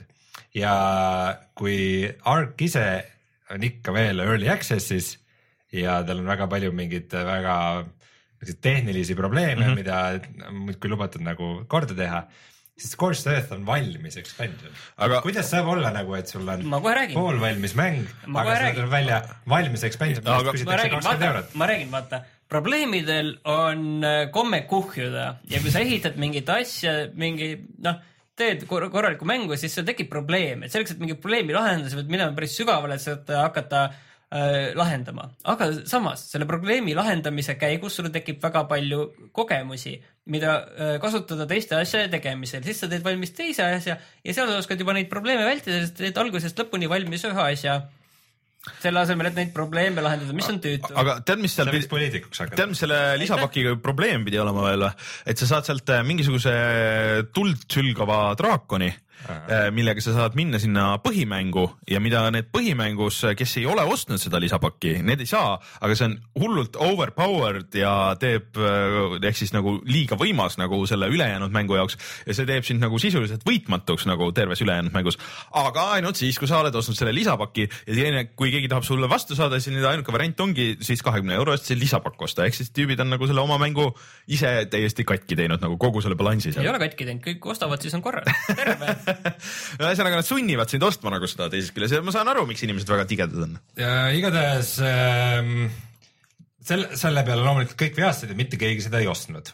Ja kui ark ise on ikka veel Early Access'is ja tal on väga palju mingid väga tehnilisi probleeme mm, -hmm. mida muidkui lubatud nagu korda teha, siis Scorched Earth on valmis expansion. Aga kuidas saab olla nagu, et sul on pool valmis mäng, aga sa tuleb välja valmis expansion, millest küsitakse kakskümmend eurot. ma räägin, vaata, probleemidel on komme kuhjuda ja kui sa ehitad mingit asja, mingi noh, teed korralikku mängu, siis seal tekib probleem, et selleks, et mingi probleemi lahendada, pead minema päris sügavale, et saad hakata lahendama, aga samas selle probleemi lahendamise käigus sulle tekib väga palju kogemusi, mida kasutada teiste asjade tegemisel, siis sa teed valmis teise asja ja seal sa oskad juba neid probleeme vältida, sest teed algusest lõpuni valmis ühe asja selle asemel, et neid probleeme lahendada, mis on tüütu. aga tead, mis seal pidi, tead, mis selle lisapakiga probleem pidi olema veel, et sa saad sealt mingisuguse tuld sülgava draakoni, millega sa saad minna sinna põhimängu ja mida need põhimängus, kes ei ole ostnud seda lisapakki, need ei saa, aga see on hullult overpowered ja teeb ehk siis nagu liiga võimas nagu selle ülejäänud mängu jaoks ja see teeb sind nagu sisuliselt võitmatuks nagu terves ülejäänud mängus, aga ainult siis, kui sa oled ostnud selle lisapaki ja teine, kui keegi tahab sulle vastu saada, siis nüüd ainuke variant ongi siis kahekümne euro eest see lisapakk osta, ehk siis tüübid on nagu selle oma mängu ise täiesti katki teinud nagu kogu selle balansi seal. ei ole katki teinud, kõik ostavad, siis on korras, terve. ühesõnaga nad sunnivad sind ostma nagu seda teisest küljest ja ma saan aru, miks inimesed väga tigedad on. ja igatahes ähm, selle, selle peale loomulikult kõik veastasid ja mitte keegi seda ei ostnud.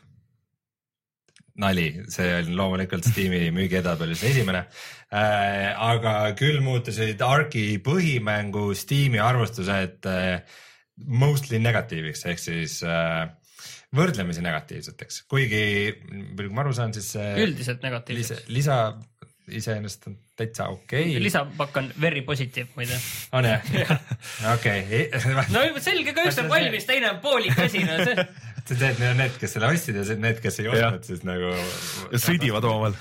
Nali, see on loomulikult Steam'i müügi edapõlus esimene äh,, aga küll muutusid Arki põhimängu Steam'i arvustused äh, mostly negatiiviks ehk siis äh, võrdlemisi negatiivseteks, kuigi kui ma aru saan, siis üldiselt negatiivseks. Lisa iseenesest on täitsa okei okay.. lisapakk on very positive, muide. on jah? okei. no selge, ka üks on valmis, teine on poolik asi. sa teed need, kes selle ostsid ja need, kes ei ostnud, siis nagu sõidivad omavahel.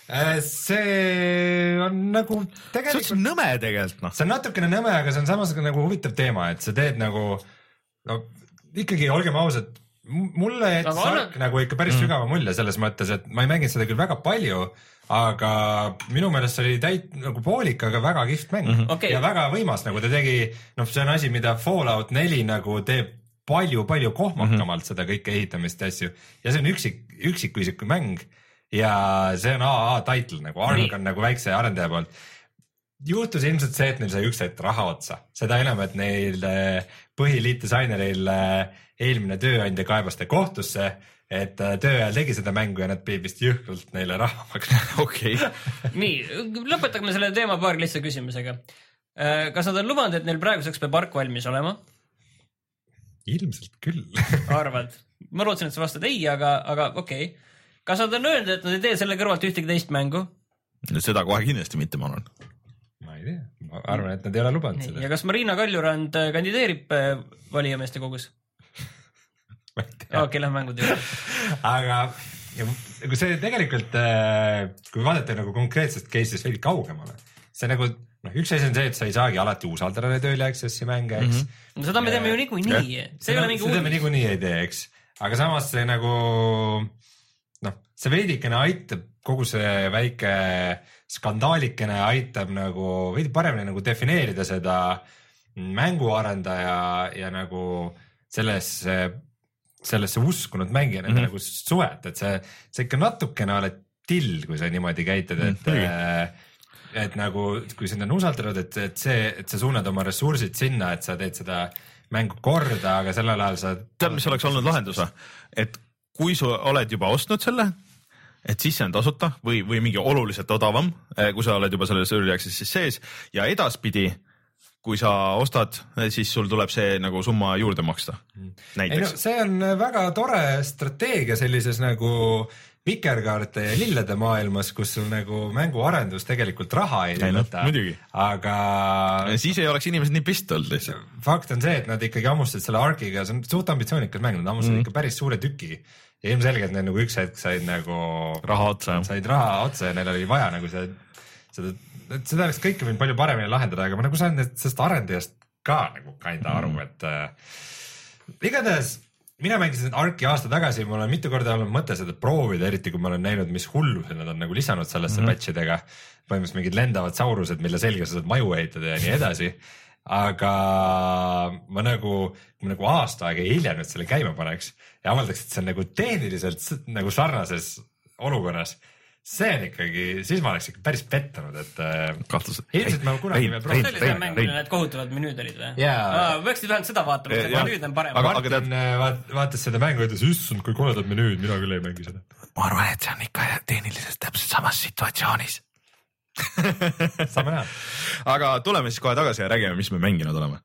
see on nagu tegelikult see on nõme tegelikult, noh. see on natukene nõme, aga see on samas nagu huvitav teema, et sa teed nagu no ikkagi, olgem ausad, mulle jättis Ark nagu ikka päris mm. sügava mulje selles mõttes, et ma ei mänginud seda küll väga palju, aga minu meelest see oli täit nagu poolik, aga väga kihvt mäng mm -hmm. okay. ja väga võimas, nagu ta tegi, noh, see on asi, mida Fallout neli nagu teeb palju-palju kohmakamalt mm -hmm. seda kõike ehitamist ja asju ja see on üksik, üksikisiku mäng ja see on A A title nagu, Ark on nagu väikse arendaja poolt. Juhtus ilmselt see, et neil sai üks hetk raha otsa, seda enam, et neil põhiliitdisaineril eelmine tööandja kaebas kohtusse, et tööajal tegi seda mängu ja nad pidid vist jõhkralt neile raha maksma. okei. nii, lõpetame selle teema paari lihtsa küsimusega. Kas nad on lubanud, et neil praeguseks peab Ark valmis olema? ilmselt küll. Arvad? Ma lootsin, et sa vastad ei, aga, aga okei okay. Kas nad on öelnud, et nad ei tee selle kõrvalt ühtegi teist mängu? Seda kohe kindlasti mitte, ma arvan. Ma ei tea, ma arvan, et nad ei ole lubanud Nii, seda. Ja kas Marina Kaljurand kandideerib valijameeste kogus? Ma ei tea. Okei, okay, lähme mängud juurde. Aga kui see tegelikult, kui vaadata nagu konkreetsest case'ist veidi kaugemale, see nagu, noh, üks asi on see, et sa ei saagi alati usaldada neid early access'i mänge, eks. Mm-hmm. No seda me teeme ju niikuinii nii. See ei ole mingi uudis. Seda me niikuinii ei tee, eks. Aga samas see nagu, noh, see veidikene aitab kogu see väike skandaalikene aitab nagu veidi paremini nagu defineerida seda mänguarendaja ja nagu sellesse, sellesse uskunud mängijana mm -hmm. nagu suhet, et see, see ikka natukene oled till, kui sa niimoodi käitud, et mm -hmm. et nagu, kui sind on usaldatud, et, et see, et sa suunad oma ressursid sinna, et sa teed seda mängu korda, aga sellel ajal sa... Tead, mis oleks olnud lahendus, et kui sa oled juba ostnud selle, et siis see on tasuta või, või mingi oluliselt odavam, kui sa oled juba selles early access'is sees ja edaspidi, kui sa ostad, siis sul tuleb see nagu summa juurde maksta. Näiteks. Ei no, see on väga tore strateegia sellises nagu vikerkaarte ja lillede maailmas, kus sul nagu mänguarendus tegelikult raha ei võta. Aga siis ei oleks inimesed nii pist olnud lihtsalt. Fakt on see, et nad ikkagi ammustasid selle Arkiga, see on suht ambitsioonikas mäng, nad ammustasid mm. ikka päris suure tüki. Ja ilmselgelt neil nagu üks hetk said nagu raha otsa, said raha otsa ja neil oli vaja nagu see, seda, et seda oleks kõike võinud palju paremini lahendada, aga ma nagu saan sellest arendajast ka nagu kinda aru, mm. et äh, igatahes mina mängisin Arki aasta tagasi, mul on mitu korda olnud mõte seda proovida, eriti kui ma olen näinud, mis hullused nad on nagu lisanud sellesse mm. patchidega, põhimõtteliselt mingid lendavad saurused, mille selge sa saad maju ehitada ja nii edasi. Aga ma nagu, ma nagu aasta aega hiljem nüüd selle käima paneks ja avaldaks, et see on nagu tehniliselt nagu sarnases olukorras. See on ikkagi, siis ma oleks ikka päris pettunud, et kahtlused. Ilmselt ma kunagi veel proovin. See oli see mäng, mille need kohutavad menüüd olid või? Jaa. Võiksid vähemalt seda vaatama, et menüüd on parem. Aga Martin vaat, vaatas seda mängu ja ütles, issand, kui koledad menüüd, mina küll ei mängi seda. Ma arvan, et see on ikka tehniliselt täpselt samas situatsioonis. Saame näha. Aga tuleme siis kohe tagasi ja räägime, mis me mänginud oleme.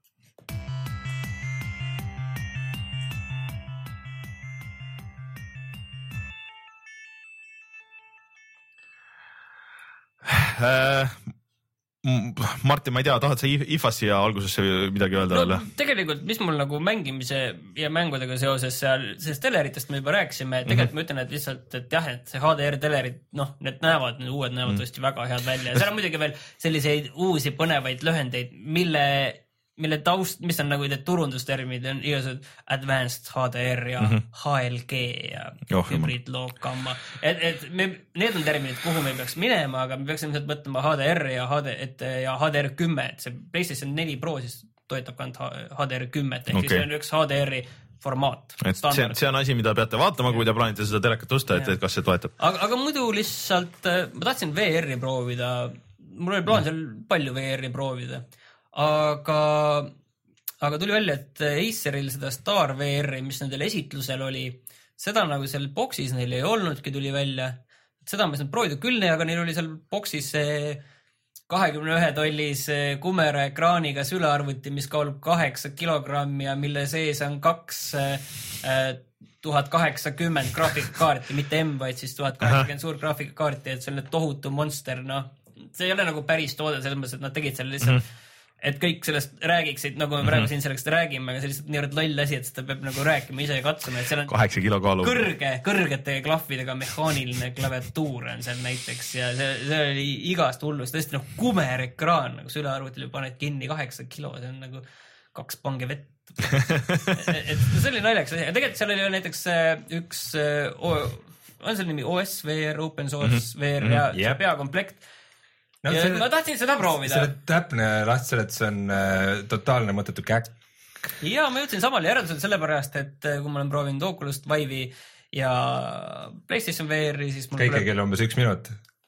Martin, ma ei tea, tahad sa I F A siia algusesse midagi öelda? No, tegelikult, mis mul nagu mängimise ja mängudega seoses seal, sellest teleritest me juba rääkisime, tegelikult mm -hmm. ma ütlen, et lihtsalt, et jah, et see H D R telerid, noh, need näevad, need uued näevad mm -hmm. tõesti väga head välja ja seal on muidugi veel selliseid uusi põnevaid lühendeid, mille mille taust, mis on nagu need turundustermid, on igasugused advanced H D R ja mm -hmm. H L G ja oh, hybrid log gamma. Et, et me, need on terminid, kuhu me peaks minema, aga me peaksime mõtlema H D R ja H D, et, ja H D R kümme, et see PlayStation neli Pro siis toetab ka H D R kümme, ehk okay. siis on üks H D R-i formaat. See, see on asi, mida peate vaatama, kui te plaanite seda telekat osta, et, et kas see toetab. Aga, aga muidu lihtsalt, ma tahtsin V R-i proovida, mul oli plaan seal palju V R-i proovida. Aga, aga tuli välja, et Aceril seda Star V R-i, mis nendel esitlusel oli, seda nagu seal boksis neil ei olnudki, tuli välja. Seda ma sain proovida küll, aga neil oli seal boksis kahekümne ühe tollis kumera ekraaniga sülearvuti, mis kaalub kaheksa kilogrammi ja mille sees on kaks tuhat kaheksakümmend graafikakaarti, mitte M, vaid siis tuhat kaheksakümmend suur graafikakaarti, et see on tohutu monster, noh, see ei ole nagu päris toode, selles mõttes, et nad tegid selle lihtsalt mm -hmm. et kõik sellest räägiksid, nagu me praegu siin sellest räägime, aga see lihtsalt nii loll asi, et seda peab nagu rääkima ise ja katsuma, et seal on kaheksa kilo kaalu. kõrge, kõrgete klahvidega mehaaniline klaviatuur on seal näiteks ja see, see oli igast hullust, tõesti noh, kumer ekraan, nagu sülearvutile paned kinni kaheksa kilo, see on nagu kaks pange vett. et see oli naljakas asi, aga tegelikult seal oli näiteks üks, on selle nimi O S V R, Open Source V R ja yep. peakomplekt. No, ja see, ma tahtsin seda proovida. Selle täpne lahtiseletus on äh, totaalne mõttetu käkk. Ja ma jõudsin samale järeldusele sellepärast, et kui ma olen proovinud Oculus Vive'i ja PlayStation V R-i, siis mul kõige kell umbes üks minut.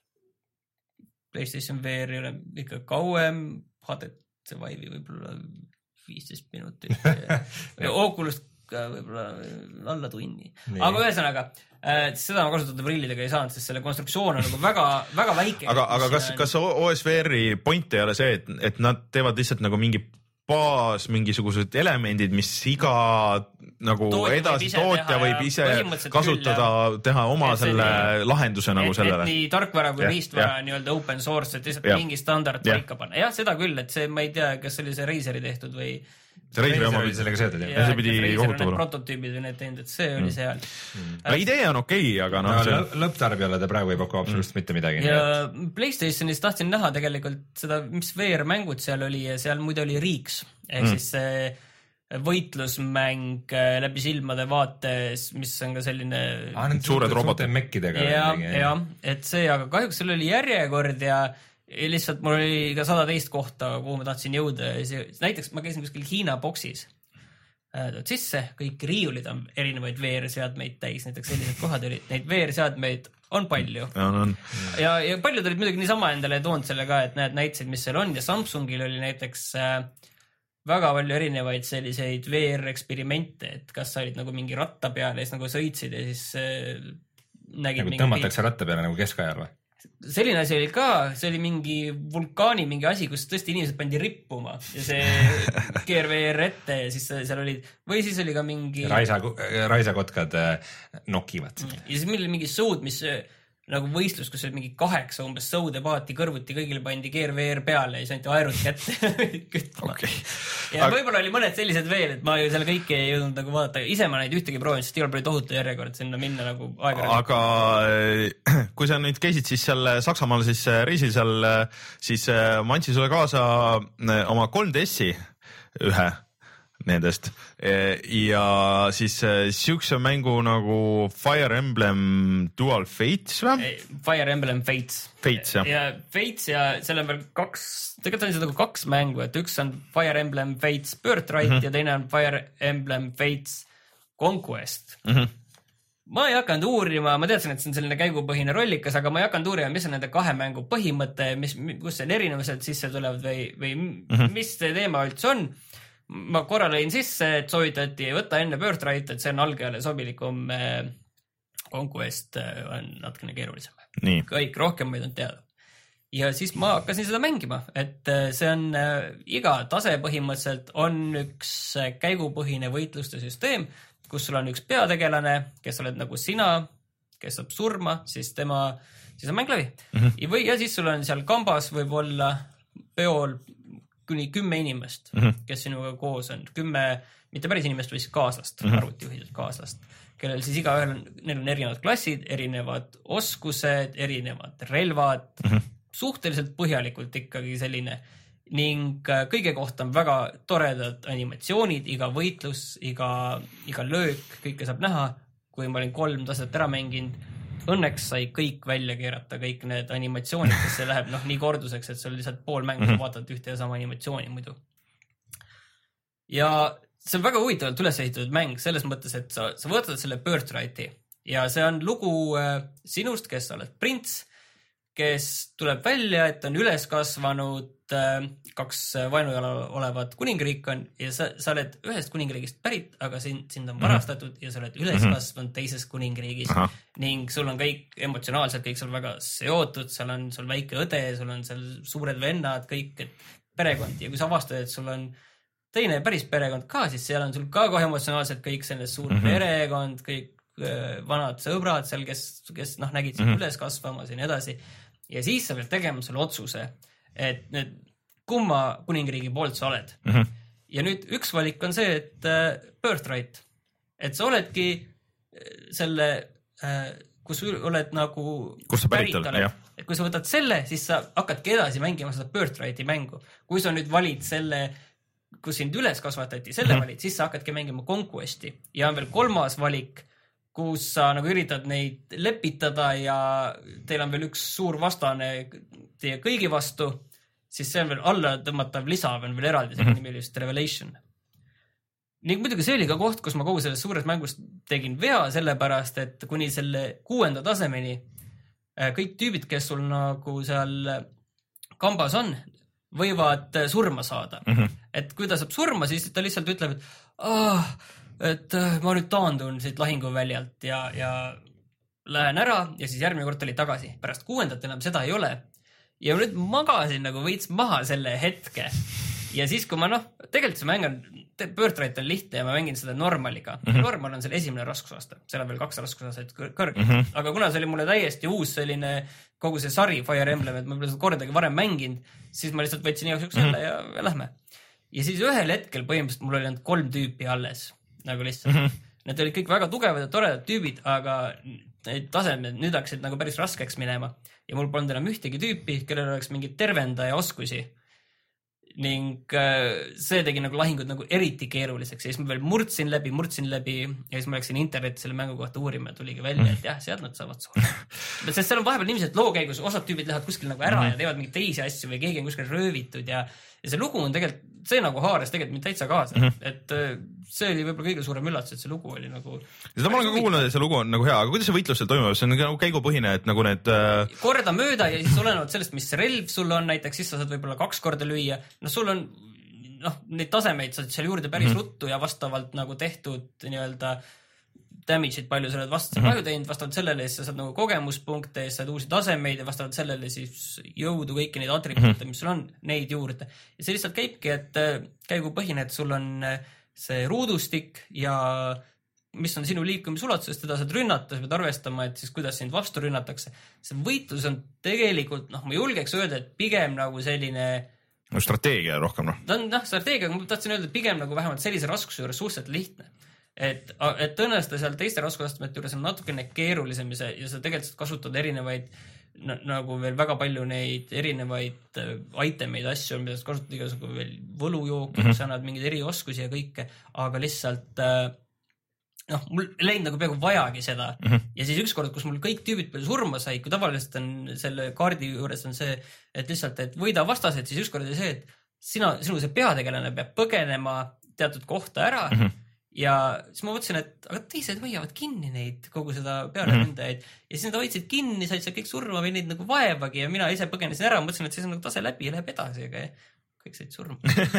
PlayStation V R-i ole ikka kauem, H D C Vive'i võib-olla viisteist minutit ja Oculus ka võib-olla alla tunni. Nii. Aga ühesõnaga, äh, seda ma kasutada prillidega ei saanud, sest selle konstruktsioon on nagu väga, väga väike. aga, aga kas, kas O S V R-i point ei ole see, et, et nad teevad lihtsalt nagu mingi baas, mingisugused elemendid, mis iga nagu tootja edasi võib tootja võib ise kasutada, küll, teha oma et selle nii, lahenduse nagu et, sellele. Et nii tarkvara kui riistvara nii-öelda open source, et lihtsalt ja. mingi standard paika panna. Jah, seda küll, et see, ma ei tea, kas see oli see Razeri tehtud või see Razer oma pidi sellega seotud, jah. See pidi kohutavalt. Prototüübid või need teinud, et see oli mm. seal. Mm. No, idee on okei, okay, aga noh. No, see... Lõpptarbijale ta praegu ei paku absoluutselt mm. mitte midagi. Ja PlayStationis tahtsin näha tegelikult seda, mis V R-mängud seal oli ja seal muide oli Riiks. Ehk mm. siis see võitlusmäng läbi silmade vaates, mis on ka selline... Ah, need suured robotid mekkidega. Ja, ja, et see, aga kahjuks seal oli järjekord ja Ja lihtsalt mul oli ka sada teist kohta, kuhu ma tahtsin jõuda. Näiteks ma käisin kuskil Hiina boksis sisse, kõik riiulid on erinevaid V R-seadmeid täis, näiteks sellised kohad olid, neid V R-seadmeid on palju. Ja, on. ja, ja paljud olid muidugi niisama endale toonud selle ka, et näed näitasid, mis seal on ja Samsungil oli näiteks väga palju erinevaid selliseid V R-eksperimente, et kas sa olid nagu mingi ratta peal ja siis nagu sõitsid ja siis nägid nagu tõmmatakse ratta peale nagu keskajal või? Selline asi oli ka, see oli mingi vulkaani mingi asi, kus tõesti inimesed pandi rippuma ja see G R V R ette ja siis seal olid, või siis oli ka mingi Raisa, raisakotkad nokivad. Ja siis meil oli mingi sõud, mis nagu võistlus, kus oli mingi kaheksa umbes sõude paati kõrvuti, kõigile pandi G R V R peale ja siis anti aerud kätte kütma. Okay. Ja aga... võib-olla oli mõned sellised veel, et ma ju seal kõiki ei jõudnud nagu vaadata. Ise ma neid ühtegi proovinud, sest igal palju tohutu järjekord sinna minna nagu aega. Aga kui sa nüüd käisid siis seal Saksamaal siis reisil seal, siis ma andsin sulle kaasa oma kolm D S-i ühe nendest ja siis siukse mängu nagu Fire Emblem Dual Fates või? Fire Emblem Fates. Fates, jah. Ja Fates ja selle on veel kaks, tegelikult on seda nagu kaks mängu, et üks on Fire Emblem Fates Birthright mm-hmm. ja teine on Fire Emblem Fates Conquest. Mm-hmm. Ma ei hakanud uurima, ma teadsin, et see on selline käigupõhine rollikas, aga ma ei hakanud uurima, mis on nende kahe mängu põhimõte, mis, kus seal erinevused sisse tulevad või, või mm-hmm. mis see teema üldse on. Ma korra lõin sisse, et soovitati võtta enne Birthright, et see on algajale sobilikum Conquest on natukene keerulisem. Nii. Kõik rohkem ma ei tulnud teada. Ja siis ma hakkasin seda mängima, et see on iga tase põhimõtteliselt on üks käigupõhine võitluste süsteem, kus sul on üks peategelane, kes oled nagu sina, kes saab surma, siis tema, siis on mäng läbi. Mm-hmm. Või, ja siis sul on seal kambas võib olla peol kuni kümme inimest, mm-hmm. kes sinuga koos on. Kümme, mitte päris inimest, või siis kaaslast, mm-hmm. arvutijuhidud kaaslast, kellel siis iga ühel on, neil on erinevad klassid, erinevad oskused, erinevad relvad, mm-hmm. suhteliselt põhjalikult ikkagi selline. Ning kõige kohta on väga toredad animatsioonid, iga võitlus, iga, iga löök, kõike saab näha. Kui ma olin kolm taset ära mänginud, õnneks sai kõik välja keerata, kõik need animatsioonid, kes see läheb noh, nii korduseks, et sul lihtsalt pool mängu mm-hmm. vaatad ühte ja sama animatsiooni muidu. Ja see on väga huvitavalt üles ehitatud mäng selles mõttes, et sa, sa võtad selle Birthrighti ja see on lugu äh, sinust, kes sa oled prints, kes tuleb välja, et on üles kasvanud äh, kaks vaenujalal olevat kuningriik on ja sa, sa oled ühest kuningriigist pärit, aga sind, sind on varastatud ja sa oled üles kasvanud teises kuningriigis. Aha. Ning sul on kõik emotsionaalselt, kõik sul väga seotud, seal on sul väike õde, sul on seal suured vennad, kõik et perekond ja kui sa avastad, et sul on teine päris perekond ka, siis seal on sul ka kohe emotsionaalselt kõik sellest suur mm-hmm. perekond, kõik äh, vanad sõbrad seal, kes, kes noh, nägid sind mm-hmm. üles kasvamas ja nii edasi. Ja siis sa pead tegema selle otsuse, et nüüd kumma kuningriigi poolt sa oled. Mm-hmm. Ja nüüd üks valik on see, et äh, Birthright, et sa oledki selle, äh, kus oled nagu kus sa pärit oled, jah. Et kui sa võtad selle, siis sa hakkadki edasi mängima seda Birthrighti mängu. Kui sa nüüd valid selle, kus sind üles kasvatati, selle mm-hmm. valid, siis sa hakkadki mängima Conquesti. Ja on veel kolmas valik, kus sa nagu üritad neid lepitada ja teil on veel üks suur vastane teie kõigi vastu, siis see on veel alla tõmmatav lisa, on veel eraldi, see nimi oli just Revelation. Ning muidugi see oli ka koht, kus ma kogu selles suures mängus tegin vea, sellepärast, et kuni selle kuuenda tasemeni kõik tüübid, kes sul nagu seal kambas on, võivad surma saada. Mm-hmm. Et kui ta saab surma, siis ta lihtsalt ütleb, et ah, et ma nüüd taandun siit lahinguväljalt ja, ja lähen ära ja siis järgmine kord oli tagasi. Pärast kuuendat enam seda ei ole. Ja nüüd magasin nagu võits maha selle hetke ja siis, kui ma noh, tegelikult see mäng on, Birthright on lihtne ja ma mängin seda normaliga. Mm -hmm. Normal on selle esimene raskusaste, seal on veel kaks raskusastet kõrg. Mm -hmm. Aga kuna see oli mulle täiesti uus selline kogu see sari Fire Emblem, et ma pole seda kordagi varem mänginud, siis ma lihtsalt võtsin igaks juks jälle mm -hmm. ja, ja lähme. Ja siis ühel hetkel põhimõtteliselt mul oli ainult kolm tüüpi alles, nagu lihtsalt. Mm -hmm. Need olid kõik väga tugevad ja toredad tüübid, aga need tasemed nüüd hakkasid nagu päris raskeks minema. Ja mul polnud enam ühtegi tüüpi, kellel oleks mingid tervendaja oskusi. Ning see tegi nagu lahingud nagu eriti keeruliseks ja siis ma veel murdsin läbi, murdsin läbi ja siis ma läksin internetti selle mängu kohta uurima ja tuligi välja, et jah, sealt nad saavad surma. Sest seal on vahepeal niiviisi, et loo käigus osad tüübid lähevad kuskil nagu ära ja teevad mingeid teisi asju või keegi on kuskil röövitud ja, ja see lugu on tegelikult, see nagu haaras tegelikult mind täitsa kaasa, mm -hmm. et see oli võib-olla kõige suurem üllatus, et see lugu oli nagu... Seda ma olen ka kuulnud, et see lugu on nagu hea, aga kuidas see võitlus seal toimub? See on nagu käigupõhine, et nagu need... Korda mööda ja siis olenevalt sellest, mis relv sul on näiteks, siis sa saad võib-olla kaks korda lüüa. No sul on, noh, neid tasemeid saad seal juurde päris mm -hmm. ruttu ja vastavalt nagu tehtud nii-öelda damage'id palju sa oled vastu mm -hmm. palju teinud, vastavalt sellele siis sa saad nagu kogemuspunkte, saad uusi tasemeid ja vastavalt sellele siis jõudu kõiki neid atribuute, mm -hmm. mis sul on, neid juurde. Ja see lihtsalt käibki, et käigupõhine, et sul on see ruudustik ja mis on sinu liikumisulatusest, teda saad rünnata, sa pead arvestama, et siis kuidas sind vastu rünnatakse. See võitlus on tegelikult, noh, ma julgeks öelda, et pigem nagu selline no strateegia rohkem, noh. Ta on, noh, strateegia, ma tahtsin öelda, et pigem nagu vähemalt sellise raskuse juures suhteliselt lihtne. Et, et tõenäoliselt seal teiste raskusastmete juures on natukene keerulisem ja, ja sa tegelikult kasutad erinevaid na, nagu veel väga palju neid erinevaid itemeid, asju, mida sa kasutad igasugu veel võlujooki mm, -hmm. sa annad mingeid erioskusi ja kõike, aga lihtsalt noh, mul ei läinud nagu peaaegu vajagi seda mm -hmm. ja siis ükskord, kus mul kõik tüübid palju surma said, kui tavaliselt on selle kaardi juures on see, et lihtsalt, et võida vastased, siis ükskord oli see, et sina, sinu see peategelane peab põgenema teatud kohta ära mm -hmm. ja siis ma mõtlesin, et aga teised hoiavad kinni neid, kogu seda pearändajaid mm -hmm. ja siis nad hoidsid kinni, said seal kõik surma või neid nagu vaevagi ja mina ise põgenesin ära, mõtlesin, et siis on nagu tase läbi ja läheb edasi, aga kõik said surma.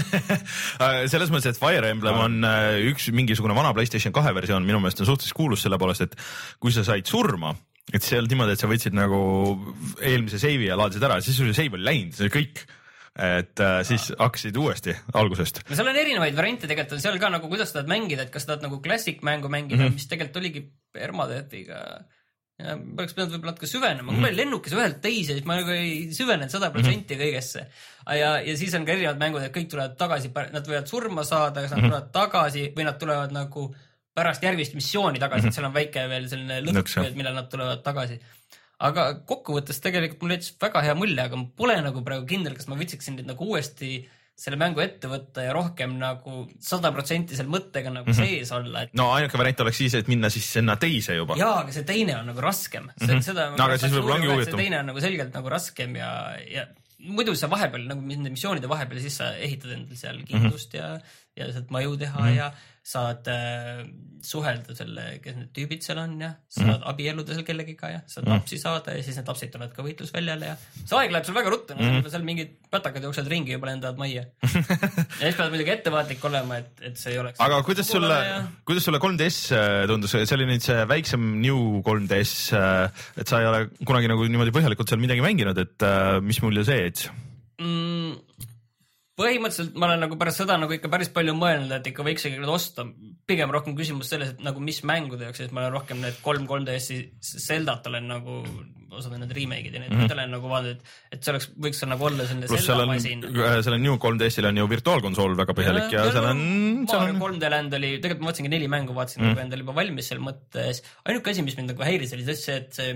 Selles mõttes, et Fire Emblem on üks mingisugune vana PlayStation kahe versioon, minu meelest on suhteliselt kuulus selle poolest, et kui sa said surma, et see oli niimoodi, et sa võtsid nagu eelmise seivi ja laadisid ära, siis sul seiv oli läinud, see oli kõik. Et äh, siis ja. hakkasid uuesti algusest. No seal on erinevaid variante, tegelikult on seal ka nagu, kuidas sa tahad mängida, et kas tahad nagu classic mängu mängida mm, -hmm. mis tegelikult oligi permadeathiga. Ja ma oleks pidanud võib-olla natuke süvenema. Mm -hmm. Kui oli lennukis ühelt teise, siis ma nagu ei süvenenud sada protsenti kõigesse. Ja, ja siis on ka erinevad mängud, et kõik tulevad tagasi, nad võivad surma saada, kas nad mm -hmm. tulevad tagasi või nad tulevad nagu pärast järgmist missiooni tagasi, mm -hmm. et seal on väike veel selline lõpp, millal nad tulevad tagasi. Aga kokkuvõttes tegelikult mul jättis väga hea mulje, aga ma pole nagu praegu kindel, kas ma võtsiksin nüüd nagu uuesti selle mängu ette võtta ja rohkem nagu sada protsenti selle mõttega nagu mm -hmm. sees olla. Et... No ainuke variant oleks siis, et minna siis sinna teise juba. Jaa, aga see teine on nagu raskem. Mm -hmm. seda, no, aga siis võib-olla ongi huvitav. See teine on nagu selgelt nagu raskem ja, ja muidu sa vahepeal nagu missioonide vahepeal siis sa ehitad endal seal kindlust mm -hmm. ja, ja saad maju teha mm -hmm. ja saad äh, suhelda selle, kes need tüübid seal on ja saad mm -hmm. abielluda seal kellegiga ja saad lapsi mm -hmm. saada ja siis need lapsid tulevad ka võitlusväljale ja see aeg läheb seal väga ruttu, mm -hmm. seal mingid pätakad jooksevad ringi juba lendavad majja. Ja siis pead muidugi ettevaatlik olema, et, et see ei oleks. Aga kuidas sulle, ja... kuidas sulle kolm D S tundus, see oli nüüd see väiksem New kolm D S, et sa ei ole kunagi nagu niimoodi põhjalikult seal midagi mänginud, et mis mulje see jättis? Mm, põhimõtteliselt ma olen nagu pärast seda nagu ikka päris palju mõelnud, et ikka võiks ikkagi osta. Pigem rohkem küsimus selles, et nagu mis mängude jaoks, et ma olen rohkem need kolm kolm D S-i Zeldat olen nagu osad need remake'id ja need mm -hmm. olen nagu vaadanud, et, et see oleks, võiks seal nagu olla selline Zelda masin. Seal on New kolm D S-il on ju virtuaalkonsool väga põhjalik ja, ja, ja seal on... Mario kolm D Land oli, tegelikult ma vaatasingi neli mängu, vaatasin mm -hmm. nagu endal juba valmis seal mõttes. Ainuke asi, mis mind nagu häiris, oli see, et see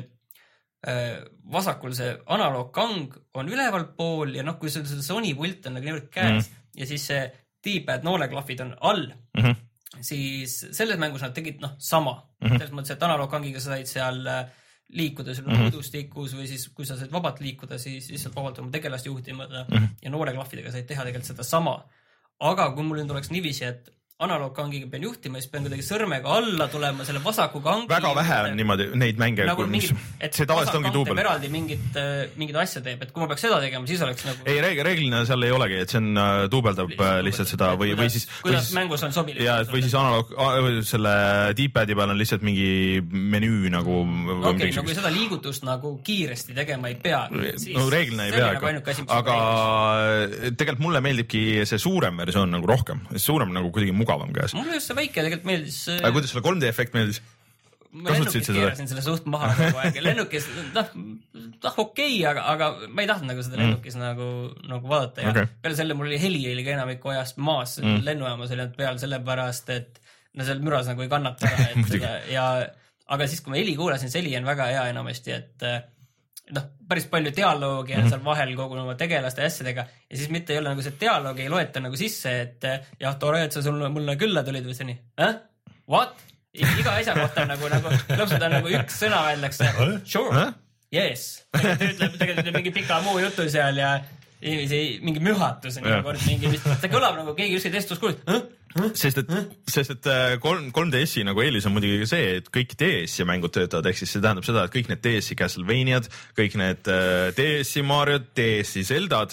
vasakul see analoogkang on üleval pool ja noh, kui see Sony pult on nagu niivõrd käes mm -hmm. ja siis see D-pad nooleklahvid on all, mm -hmm. siis selles mängus nad tegid noh sama mm -hmm. selles mõttes, et analoogkangiga sa said seal liikuda sul mm -hmm. õudustikus või siis kui sa said vabalt liikuda, siis lihtsalt vabalt oma tegelast juhtima mm -hmm. ja nooleklahvidega said teha tegelikult seda sama. Aga kui mul nüüd oleks niiviisi, et analoogkangiga pean juhtima, siis pean kuidagi sõrmega alla tulema selle vasaku kangi. Väga vähe on niimoodi neid mänge, nagu mis mingid, see tavaliselt ongi duubel. Eraldi mingit, mingit asja teeb, et kui ma peaks seda tegema, siis oleks nagu... Ei, reeglina seal ei olegi, et see on uh, duubeldab lihtsalt, lihtsalt seda või, või siis... Kuidas või siis, mängus on sobilik. Ja, või siis analoog, selle D-padi peal on lihtsalt mingi menüü nagu... Okei, okay, no kui seda liigutust nagu kiiresti tegema ei pea. No reeglina ei pea, nagu aga tegelikult mulle meeldibki see suurem versioon nagu rohkem. Suurem nagu kuidagi mugavam käes. Mulle just see väike tegelikult meeldis. Aga kuidas sulle kolm D efekt meeldis? Ma lennukis keerasin selle suht maha nagu aeg. Lennukis, noh, noh okei, okay, aga, aga ma ei tahtnud nagu seda lennukis mm. nagu, nagu vaadata. Ja okay. Peale selle mul oli heli oli ka enamikku ajast maas mm. lennujaamas oli peal sellepärast, et no seal müras nagu ei kannata. Et seda, ja, aga siis, kui ma heli kuulasin, see heli on väga hea enamasti, et noh, päris palju dialoogi on mm. seal vahel kogu oma tegelaste asjadega ja siis mitte ei ole nagu see dialoogi ei loeta nagu sisse, et jah, tore, et sa sulle, mulle külla tulid või see nii. Eh? What? Iga asja kohta nagu, nagu lõpsud on nagu üks sõna öeldakse. Sure. Yes. Ütleb tegelikult mingi pika muu jutu seal ja inimesi mingi mühatus on kord mingi, mis, see kõlab nagu keegi ükski testus kuulid. Huh? Sest et, sest et kolm, kolm D S-i nagu eelis on muidugi see, et kõik D S-i mängud töötavad, ehk siis see tähendab seda, et kõik need D S-i Castlevaniad, kõik need D S-i Mariod, D S-i Zeldad,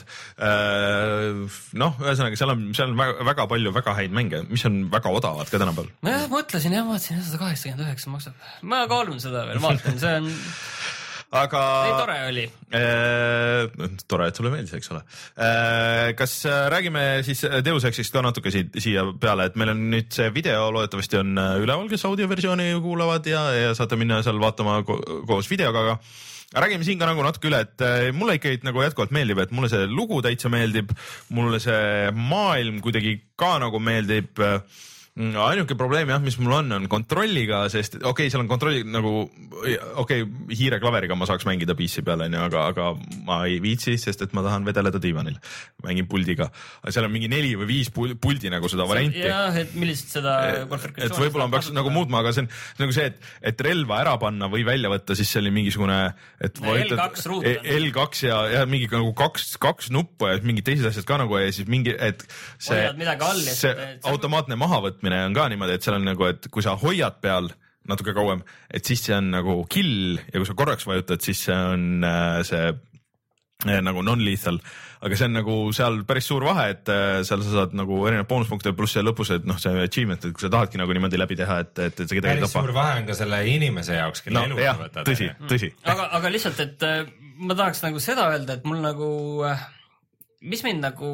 noh, ühesõnaga seal on, seal on väga, väga palju väga häid mänge, mis on väga odavad ka tänapäeval. Ma jah, mõtlesin jah, vaatasin sada kaheksakümmend üheksa maksab. Ma kaalun seda veel, vaatan, see on... Aga ei, tore oli. Äh, tore, et sulle meeldis, eks ole. Äh, kas räägime siis Deus Exist ka natuke si siia peale, et meil on nüüd see video loodetavasti on üleval, kes audioversiooni kuulavad ja, ja saate minna seal vaatama ko koos videoga, aga räägime siin ka nagu natuke üle, et mulle ikkagi nagu jätkuvalt meeldib, et mulle see lugu täitsa meeldib, mulle see maailm kuidagi ka nagu meeldib. Ainuke probleem jah, mis mul on, on kontrolliga, sest okei, okay, seal on kontrolli nagu, okei, okay, hiireklaveriga ma saaks mängida P C peale, aga, aga ma ei viitsi, sest et ma tahan vedeleda diivanil. Mängin puldiga. Seal on mingi neli või viis puldi nagu seda varianti. Jah, et millist seda konfiguratsiooni. Et võib-olla peaks nagu muutma, aga see on nagu see, et, et relva ära panna või välja võtta, siis see oli mingisugune, et L kaks ruud. L kaks ja, ja mingi nagu kaks, kaks nuppu ja mingid teised asjad ka nagu ja siis mingi, et see, see automaatne mahavõtmine on ka niimoodi, et seal on nagu, et kui sa hoiad peal natuke kauem, et siis see on nagu kill ja kui sa korraks vajutad, siis see on äh, see äh, nagu non-lethal, aga see on nagu seal päris suur vahe, et äh, seal sa saad nagu erinevad boonuspunkte pluss see lõpus, et noh, see achievement, et kui sa tahadki nagu niimoodi läbi teha, et, et, et see kedagi tapa. Päris suur vahe on ka selle inimese jaoks, kelle no, elu jah, võtad. Tõsi, tõsi. Aga, aga lihtsalt, et äh, ma tahaks nagu seda öelda, et mul nagu, äh, mis mind nagu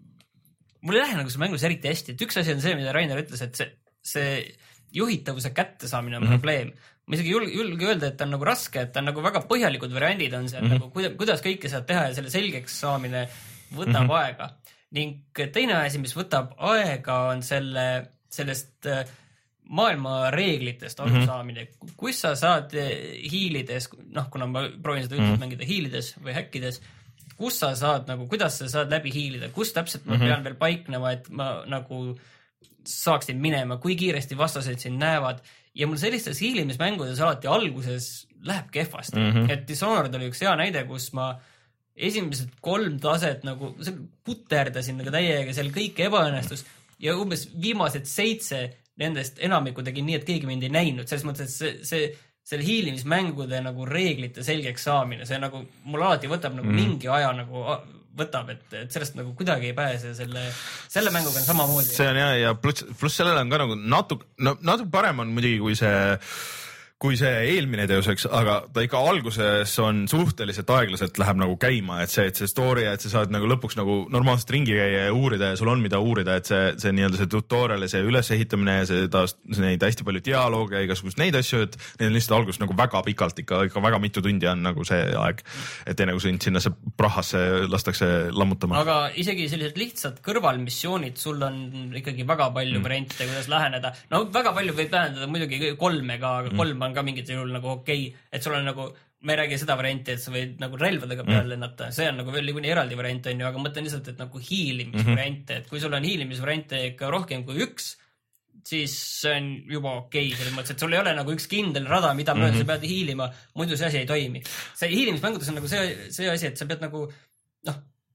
mul ei lähe nagu see mängus eriti hästi, et üks asi on see, mida Rainer ütles, et see, see juhitavuse kättesaamine on mm -hmm. probleem. Ma isegi julge, julge öelda, et ta on nagu raske, et ta on nagu väga põhjalikud variandid on seal mm, -hmm. nagu kuidas, kuidas kõike saab teha ja selle selgeks saamine võtab mm -hmm. aega. Ning teine asi, mis võtab aega, on selle, sellest maailma reeglitest aru saamine. Mm -hmm. Kus sa saad hiilides, noh, kuna ma proovin seda üldiselt mm -hmm. mängida hiilides või häkkides, kus sa saad nagu, kuidas sa saad läbi hiilida, kus täpselt ma mm -hmm. pean veel paiknema, et ma nagu saaksin minema, kui kiiresti vastased sind näevad ja mul sellistes hiilimismängudes alati alguses läheb kehvasti, mm -hmm. et Dishonored oli üks hea näide, kus ma esimesed kolm taset nagu puterdasin nagu täiega, seal kõik ebaõnnestus ja umbes viimased seitse nendest enamiku tegin nii, et keegi mind ei näinud, selles mõttes, et see, see selle hiilimismängude nagu reeglite selgeks saamine, see nagu mul alati võtab nagu mm. mingi aja nagu võtab, et, et sellest nagu kuidagi ei pääse, selle, selle mänguga on samamoodi. See on jah, ja pluss, pluss sellele on ka nagu natuke, no natuke parem on muidugi kui see kui see eelmine Deus Ex, aga ta ikka alguses on suhteliselt aeglaselt läheb nagu käima, et see, et see story, et sa saad nagu lõpuks nagu normaalselt ringi käia ja uurida ja sul on mida uurida, et see, see nii-öelda see tutorial ja see ülesehitamine ja see taas neid hästi palju dialoogi ja igasugust neid asju, et need on lihtsalt alguses nagu väga pikalt ikka, ikka väga mitu tundi on nagu see aeg, et enne kui sind sinna see prahasse lastakse lammutama. Aga isegi sellised lihtsad kõrvalmissioonid, sul on ikkagi väga palju mm. variante, kuidas läheneda. No väga palju võib läheneda muidugi kolmega, aga kolm mm. on ka mingit juhul nagu okei, okay, et sul on nagu, ma ei räägi seda varianti, et sa võid nagu relvadega peale mm. lennata, see on nagu veel niikuinii eraldi variant on ju, aga mõtlen lihtsalt, et nagu hiilimisvariante, et kui sul on hiilimisvariante ikka rohkem kui üks, siis see on juba okei okay, selles mõttes, et sul ei ole nagu üks kindel rada, mida mööda mm -hmm. sa pead hiilima, muidu see asi ei toimi. See hiilimismängudes on nagu see, see asi, et sa pead nagu, noh,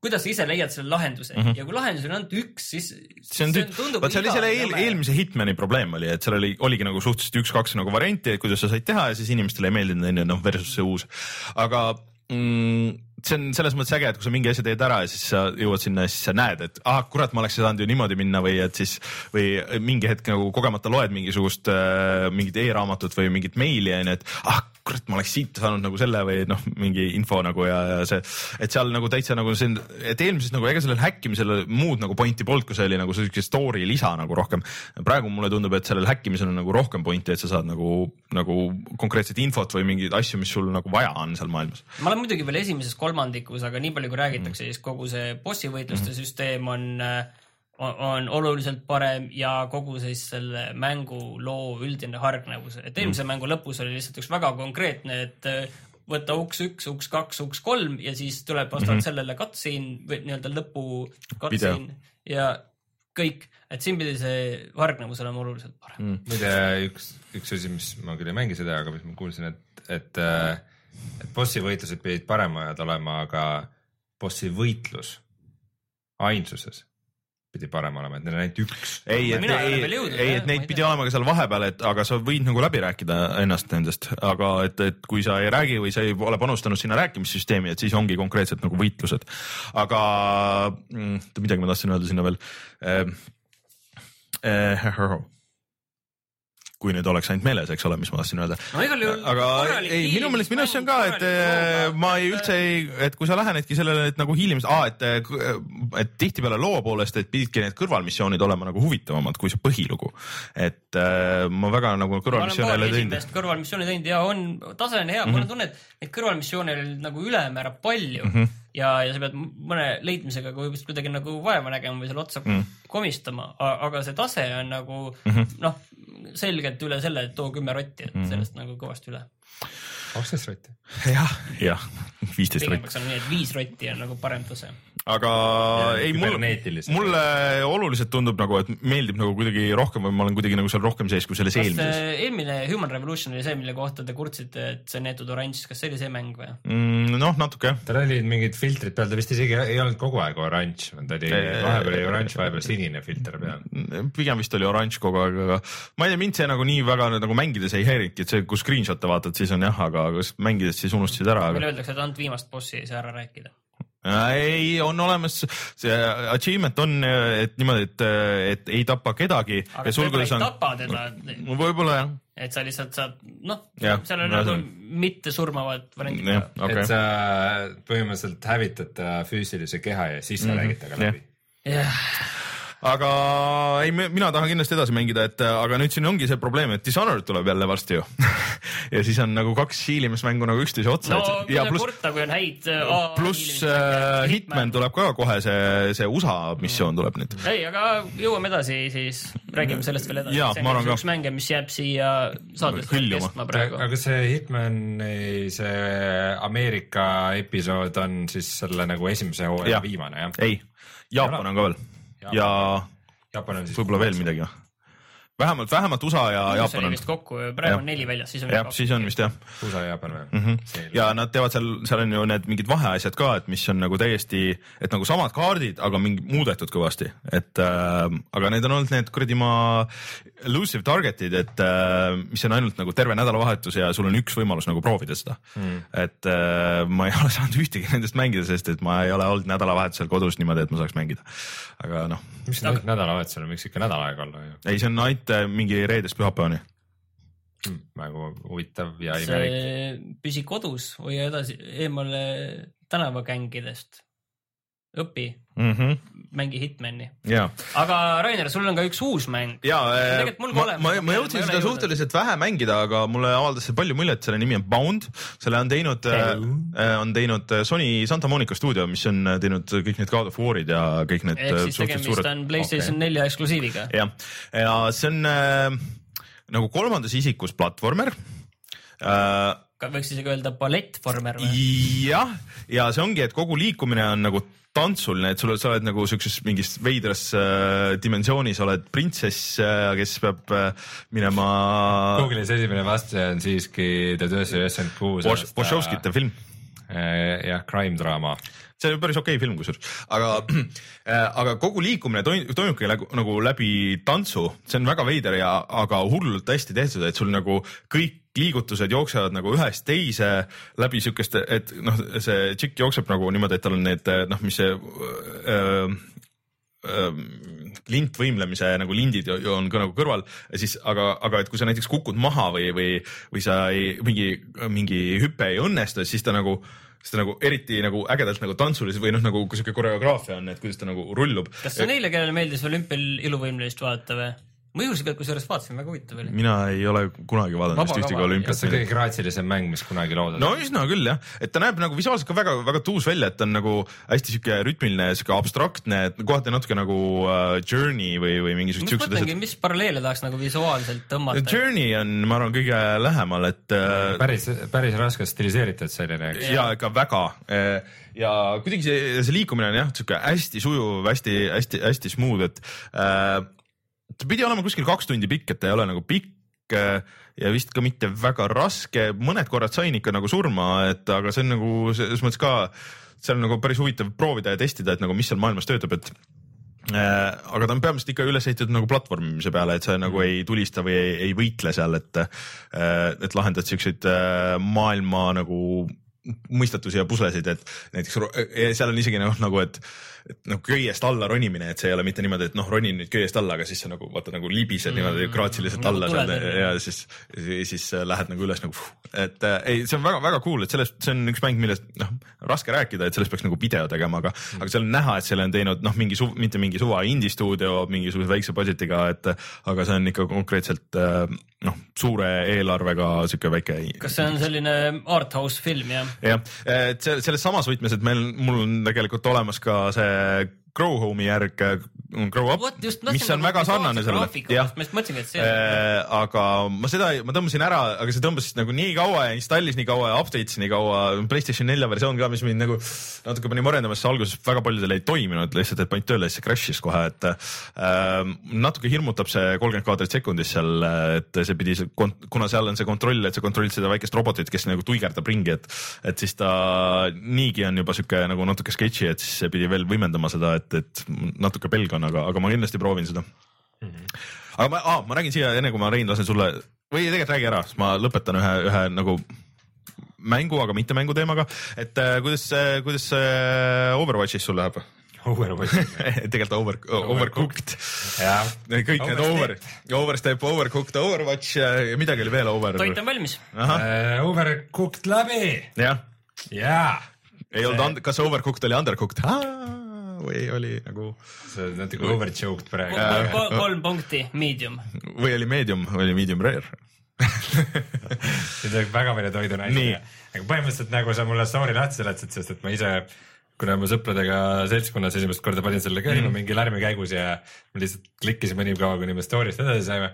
kuidas sa ise leiad selle lahenduse mm -hmm. ja kui lahendus on ainult üks, siis see on tundub vaat see oli selle eel, eelmise Hitmani probleem oli, et seal oli, oligi nagu suhteliselt üks-kaks nagu varianti, kuidas sa said teha ja siis inimestele ei meeldinud enne noh versus see uus, aga mm, see on selles mõttes äge, et kui sa mingi asja teed ära ja siis sa jõuad sinna ja siis sa näed, et ah kurat, ma oleks saanud ju niimoodi minna või et siis või mingi hetk nagu kogemata loed mingisugust äh, mingit e-raamatut või mingit meili onju, et ah kurat, ma oleks siit saanud nagu selle või noh, mingi info nagu ja, ja see, et seal nagu täitsa nagu see, et eelmises nagu ega sellel häkkimisel muud nagu pointi polnud, kui see oli nagu siuke story lisa nagu rohkem. praegu mulle tundub, et sellel häkkimisel on nagu rohkem pointi, et sa saad nagu, nagu konkreetset infot või mingeid asju, mis sul nagu vaja on seal maailmas. ma olen muidugi veel esimeses kolmandikus, aga nii palju kui räägitakse, siis kogu see bossi võitluste mm. süsteem on On, on oluliselt parem ja kogu siis selle mängu loo üldine hargnevus, et eelmise mm. mängu lõpus oli lihtsalt üks väga konkreetne, et võtta uks üks, uks kaks, uks kolm ja siis tuleb vastavalt mm -hmm. sellele cutscene või nii-öelda lõpu cutscene ja kõik, et siin pidi see hargnevus olema oluliselt parem mm.. muide üks, üks asi, mis ma küll ei mängi seda, aga mis ma kuulsin, et, et, et bossi võitlused pidid paremad olema, aga bossi võitlus ainsuses pidi parem olema, et neil on ainult üks. ei, et, ei, ei, et neid pidi olema ka seal vahepeal, et aga sa võid nagu läbi rääkida ennast nendest, aga et, et kui sa ei räägi või sa ei ole panustanud sinna rääkimissüsteemi, et siis ongi konkreetselt nagu võitlused. aga mm, midagi ma tahtsin öelda sinna veel eh,. Eh, kui nüüd oleks ainult meeles, eks ole, mis ma tahtsin öelda no,. aga ei, minu meelest minu arust see on ka, et looga, ma ei üldse ei, et kui sa lähenedki sellele, et nagu hiilimist, aa, et, et tihtipeale loo poolest, et pididki need kõrvalmissioonid olema nagu huvitavamad kui see põhilugu. et äh, ma väga nagu kõrvalmissioone ei ole teinud. kõrvalmissiooni teinud ja on, tase on hea mm, -hmm. mul on tunne, et neid kõrvalmissioone oli nagu ülemäära palju mm -hmm. ja, ja sa pead mõne leidmisega vist kuidagi nagu vaeva nägema või selle otsa mm -hmm. komistama, aga see tase on nagu mm -hmm. noh, selgelt üle selle, et too kümme rotti, et sellest mm -hmm. nagu kõvasti üle. kaksteist rotti. jah, jah, viisteist rotti. pigem peaks olema nii, et viis rotti on nagu parem tase. aga ja, ei, mulle, mulle oluliselt tundub nagu, et meeldib nagu kuidagi rohkem või ma olen kuidagi nagu seal rohkem sees kui selles eelmises. eelmine Human Revolution oli see, mille kohta te kurtsite, et see on neetud oranž, kas see oli see mäng või mm,? noh, natuke. tal olid mingid filtrid peal, ta vist isegi ei olnud kogu aeg oranž, ta oli vahepeal oli oranž, vahepeal sinine filter peal. pigem vist oli oranž kogu aeg, aga ma ei tea, mind see nagu nii väga nagu mängides ei häirinudki, et see, kui screenshot'e vaatad, siis on jah, aga kas mängides siis unustasid ära. meile öeldakse, et ainult viimast bossi ei saa ära rääkida. ei, on olemas, see achievement on, et niimoodi, et, et ei tapa kedagi. aga võib-olla ei on... tapa teda. võib-olla jah. et sa lihtsalt saad, noh, seal on nagu mitte surmavad variandid. Okay. et sa põhimõtteliselt hävitad ta füüsilise keha ja siis sa mm -hmm. räägid taga läbi. jah. aga ei, mina tahan kindlasti edasi mängida, et aga nüüd siin ongi see probleem, et Dishonored tuleb jälle varsti ju ja siis on nagu kaks hiilimismängu nagu üksteise otsa. no kui on kurta, kui on häid pluss uh, Hitman tuleb ka kohe, see, see U S A missioon tuleb nüüd. ei, aga jõuame edasi, siis räägime sellest veel edasi. see on üks mäng, mis jääb siia saades kestma praegu. aga see Hitmani, see Ameerika episood on siis selle nagu esimese hooaja viimane, jah? ei, Jaapan on ka veel. ja võib-olla veel midagi. vähemalt, vähemalt U S A ja Uus Jaapan on. vist kokku, praegu on neli väljas, siis on jah, siis on vist jah. U S A ja Jaapan veel mm. -hmm. ja nad teevad seal, seal on ju need mingid vaheasjad ka, et mis on nagu täiesti, et nagu samad kaardid, aga mingi muudetud kõvasti, et äh, aga need on olnud need kuradi ma elusive target'id, et äh, mis on ainult nagu terve nädalavahetus ja sul on üks võimalus nagu proovida seda mm.. et äh, ma ei ole saanud ühtegi nendest mängida, sest et ma ei ole olnud nädalavahetusel kodus niimoodi, et ma saaks mängida. aga noh. mis on aga... nädalavahetusel, miks ikka nädal aega olla ju? ei, see on ainult mingi reedest pühapäevani hmm,. väga huvitav ja imelik. Püsi kodus või edasi eemale tänavagängidest. õpi mm. -hmm. mängi Hitmani. Ja. aga Rainer, sul on ka üks uus mäng. ja, ma, ma, ma jõudsin seda suhteliselt vähe mängida, aga mulle avaldas see palju muljet, selle nimi on Bound. selle on teinud, äh, on teinud Sony Santa Monica stuudio, mis on teinud kõik need God of War'id ja kõik need. ehk siis tegemist suured... on PlayStation okay. nelja eksklusiiviga. jah, ja see on äh, nagu kolmandas isikus platvormer äh,. võiks isegi öelda ballettvormer või? jah, ja see ongi, et kogu liikumine on nagu tantsuline, et sul, sa oled nagu siukses mingis veidras äh, dimensioonis, oled printsess äh,, kes peab äh, minema. Google'is esimene vastaja on siiski tuhat üheksasada üheksakümmend kuus. Warshawskite film. jah, crime draama. see on päris okei film kusjuures, aga, aga kogu liikumine toimubki nagu, nagu läbi tantsu, see on väga veider ja aga hullult hästi tehtud, et sul nagu kõik liigutused jooksevad nagu ühest teise läbi siukest, et noh, see tšikk jookseb nagu niimoodi, et tal on need noh, mis see öö, öö, lintvõimlemise nagu lindid on ka nagu kõrval, siis aga, aga et kui sa näiteks kukud maha või, või, või sa ei, mingi, mingi hüpe ei õnnestu, siis ta nagu siis ta nagu eriti nagu ägedalt nagu tantsulis või noh, nagu kui siuke koreograafia on, et kuidas ta nagu rullub. Kas see on neile, kellele meeldis olümpial iluvõimlist vaadata või? Ma juhusega, kui sellest vaatasin, väga huvitav oli. Mina ei ole kunagi vaadanud vist ühtegi olümpiat. See on kõige graatsilisem mäng, mis kunagi loodud. No üsna küll jah, et ta näeb nagu visuaalselt ka väga, väga tuus välja, et ta on nagu hästi siuke rütmiline, siuke abstraktne, et kohati natuke nagu uh, Journey või, või mingisugused siuksed asjad. Mõtlengi, mis paralleele tahaks nagu visuaalselt tõmmata. Journey on, ma arvan, kõige lähemal, et uh, päris, päris raske stiliseeritud selline. Ja ikka väga. Ja kuidagi see, see liikumine on jah, siuke hästi sujuv, hästi, hästi, hästi smooth, et uh, ta pidi olema kuskil kaks tundi pikk, et ta ei ole nagu pikk ja vist ka mitte väga raske, mõned korrad sain ikka nagu surma, et aga see on nagu selles mõttes ka, see on nagu päris huvitav proovida ja testida, et nagu mis seal maailmas töötab, et äh, aga ta on peamiselt ikka üles ehitatud nagu platvormimise peale, et sa nagu mm. ei tulista või ei, ei võitle seal, et äh, et lahendad siukseid äh, maailma nagu mõistatusi ja puslesid, et näiteks seal on isegi noh, nagu, et et noh, köiest alla ronimine, et see ei ole mitte niimoodi, et noh, ronin nüüd köiest alla, aga siis sa nagu vaata nagu libised mm, niimoodi graatsiliselt alla seal ja siis, siis lähed nagu üles nagu, et äh, ei, see on väga, väga cool, et sellest, see on üks mäng, millest noh, raske rääkida, et sellest peaks nagu video tegema, aga mm. aga seal on näha, et selle on teinud noh, mingi su, mitte mingi suva indie stuudio, mingisuguse väikse budgetiga, et aga see on ikka konkreetselt äh, noh, suure eelarvega siuke väike. Kas see on selline art house film, jah? jah, et selles samas võtmes, et meil, mul on tegelikult olemas ka see Grow Home'i järg Grow Up, What, just, mis on väga sarnane sellele. Ma mõtlesin, et see äh, aga ma seda, ma tõmbasin ära, aga see tõmbas nagu nii kaua ja installis nii kaua ja update'is nii kaua, PlayStation nelja versioon ka, mis mind nagu natuke pani morendama, sest alguses väga paljudel ei toiminud lihtsalt, et panid tööle, siis see crash'is kohe, et äh, natuke hirmutab see kolmkümmend kaadrit sekundis seal, et see pidi, kuna seal on see kontroll, et sa kontrollid seda väikest robotit, kes nagu tuigerdab ringi, et, et siis ta niigi on juba siuke nagu natuke sketši, et siis see pidi veel võimendama seda, et, et natuke pelgan, aga, aga ma kindlasti proovin seda. Mm-hmm. Aga ma, aa, ma räägin siia, enne kui ma Rein lasen sulle, või tegelikult räägi ära, sest ma lõpetan ühe, ühe nagu mängu, aga mitte mängu teemaga, et äh, kuidas, kuidas äh, Overwatchis sul läheb? Overwatch. tegelikult over, Overcooked. kõik over need over, Overstep, Overcooked, Overwatch ja midagi oli veel over. Toit on valmis. Uh, overcooked läbi. jah. jaa. ei olnud, kas Overcooked oli Undercooked? Või oli nagu see on natuke overchoked praegu. Kol, kolm punkti, medium. Või oli medium, või oli medium rare. see on väga palju toidu näidata. Aga põhimõtteliselt nagu sa mulle story lahti seletasid, sest et ma ise, kuna ma sõpradega seltskonnas esimest korda panin selle käima mm. mingi lärmi käigus ja ma lihtsalt klikkisin mõni kaua, kuni me story'st edasi saime.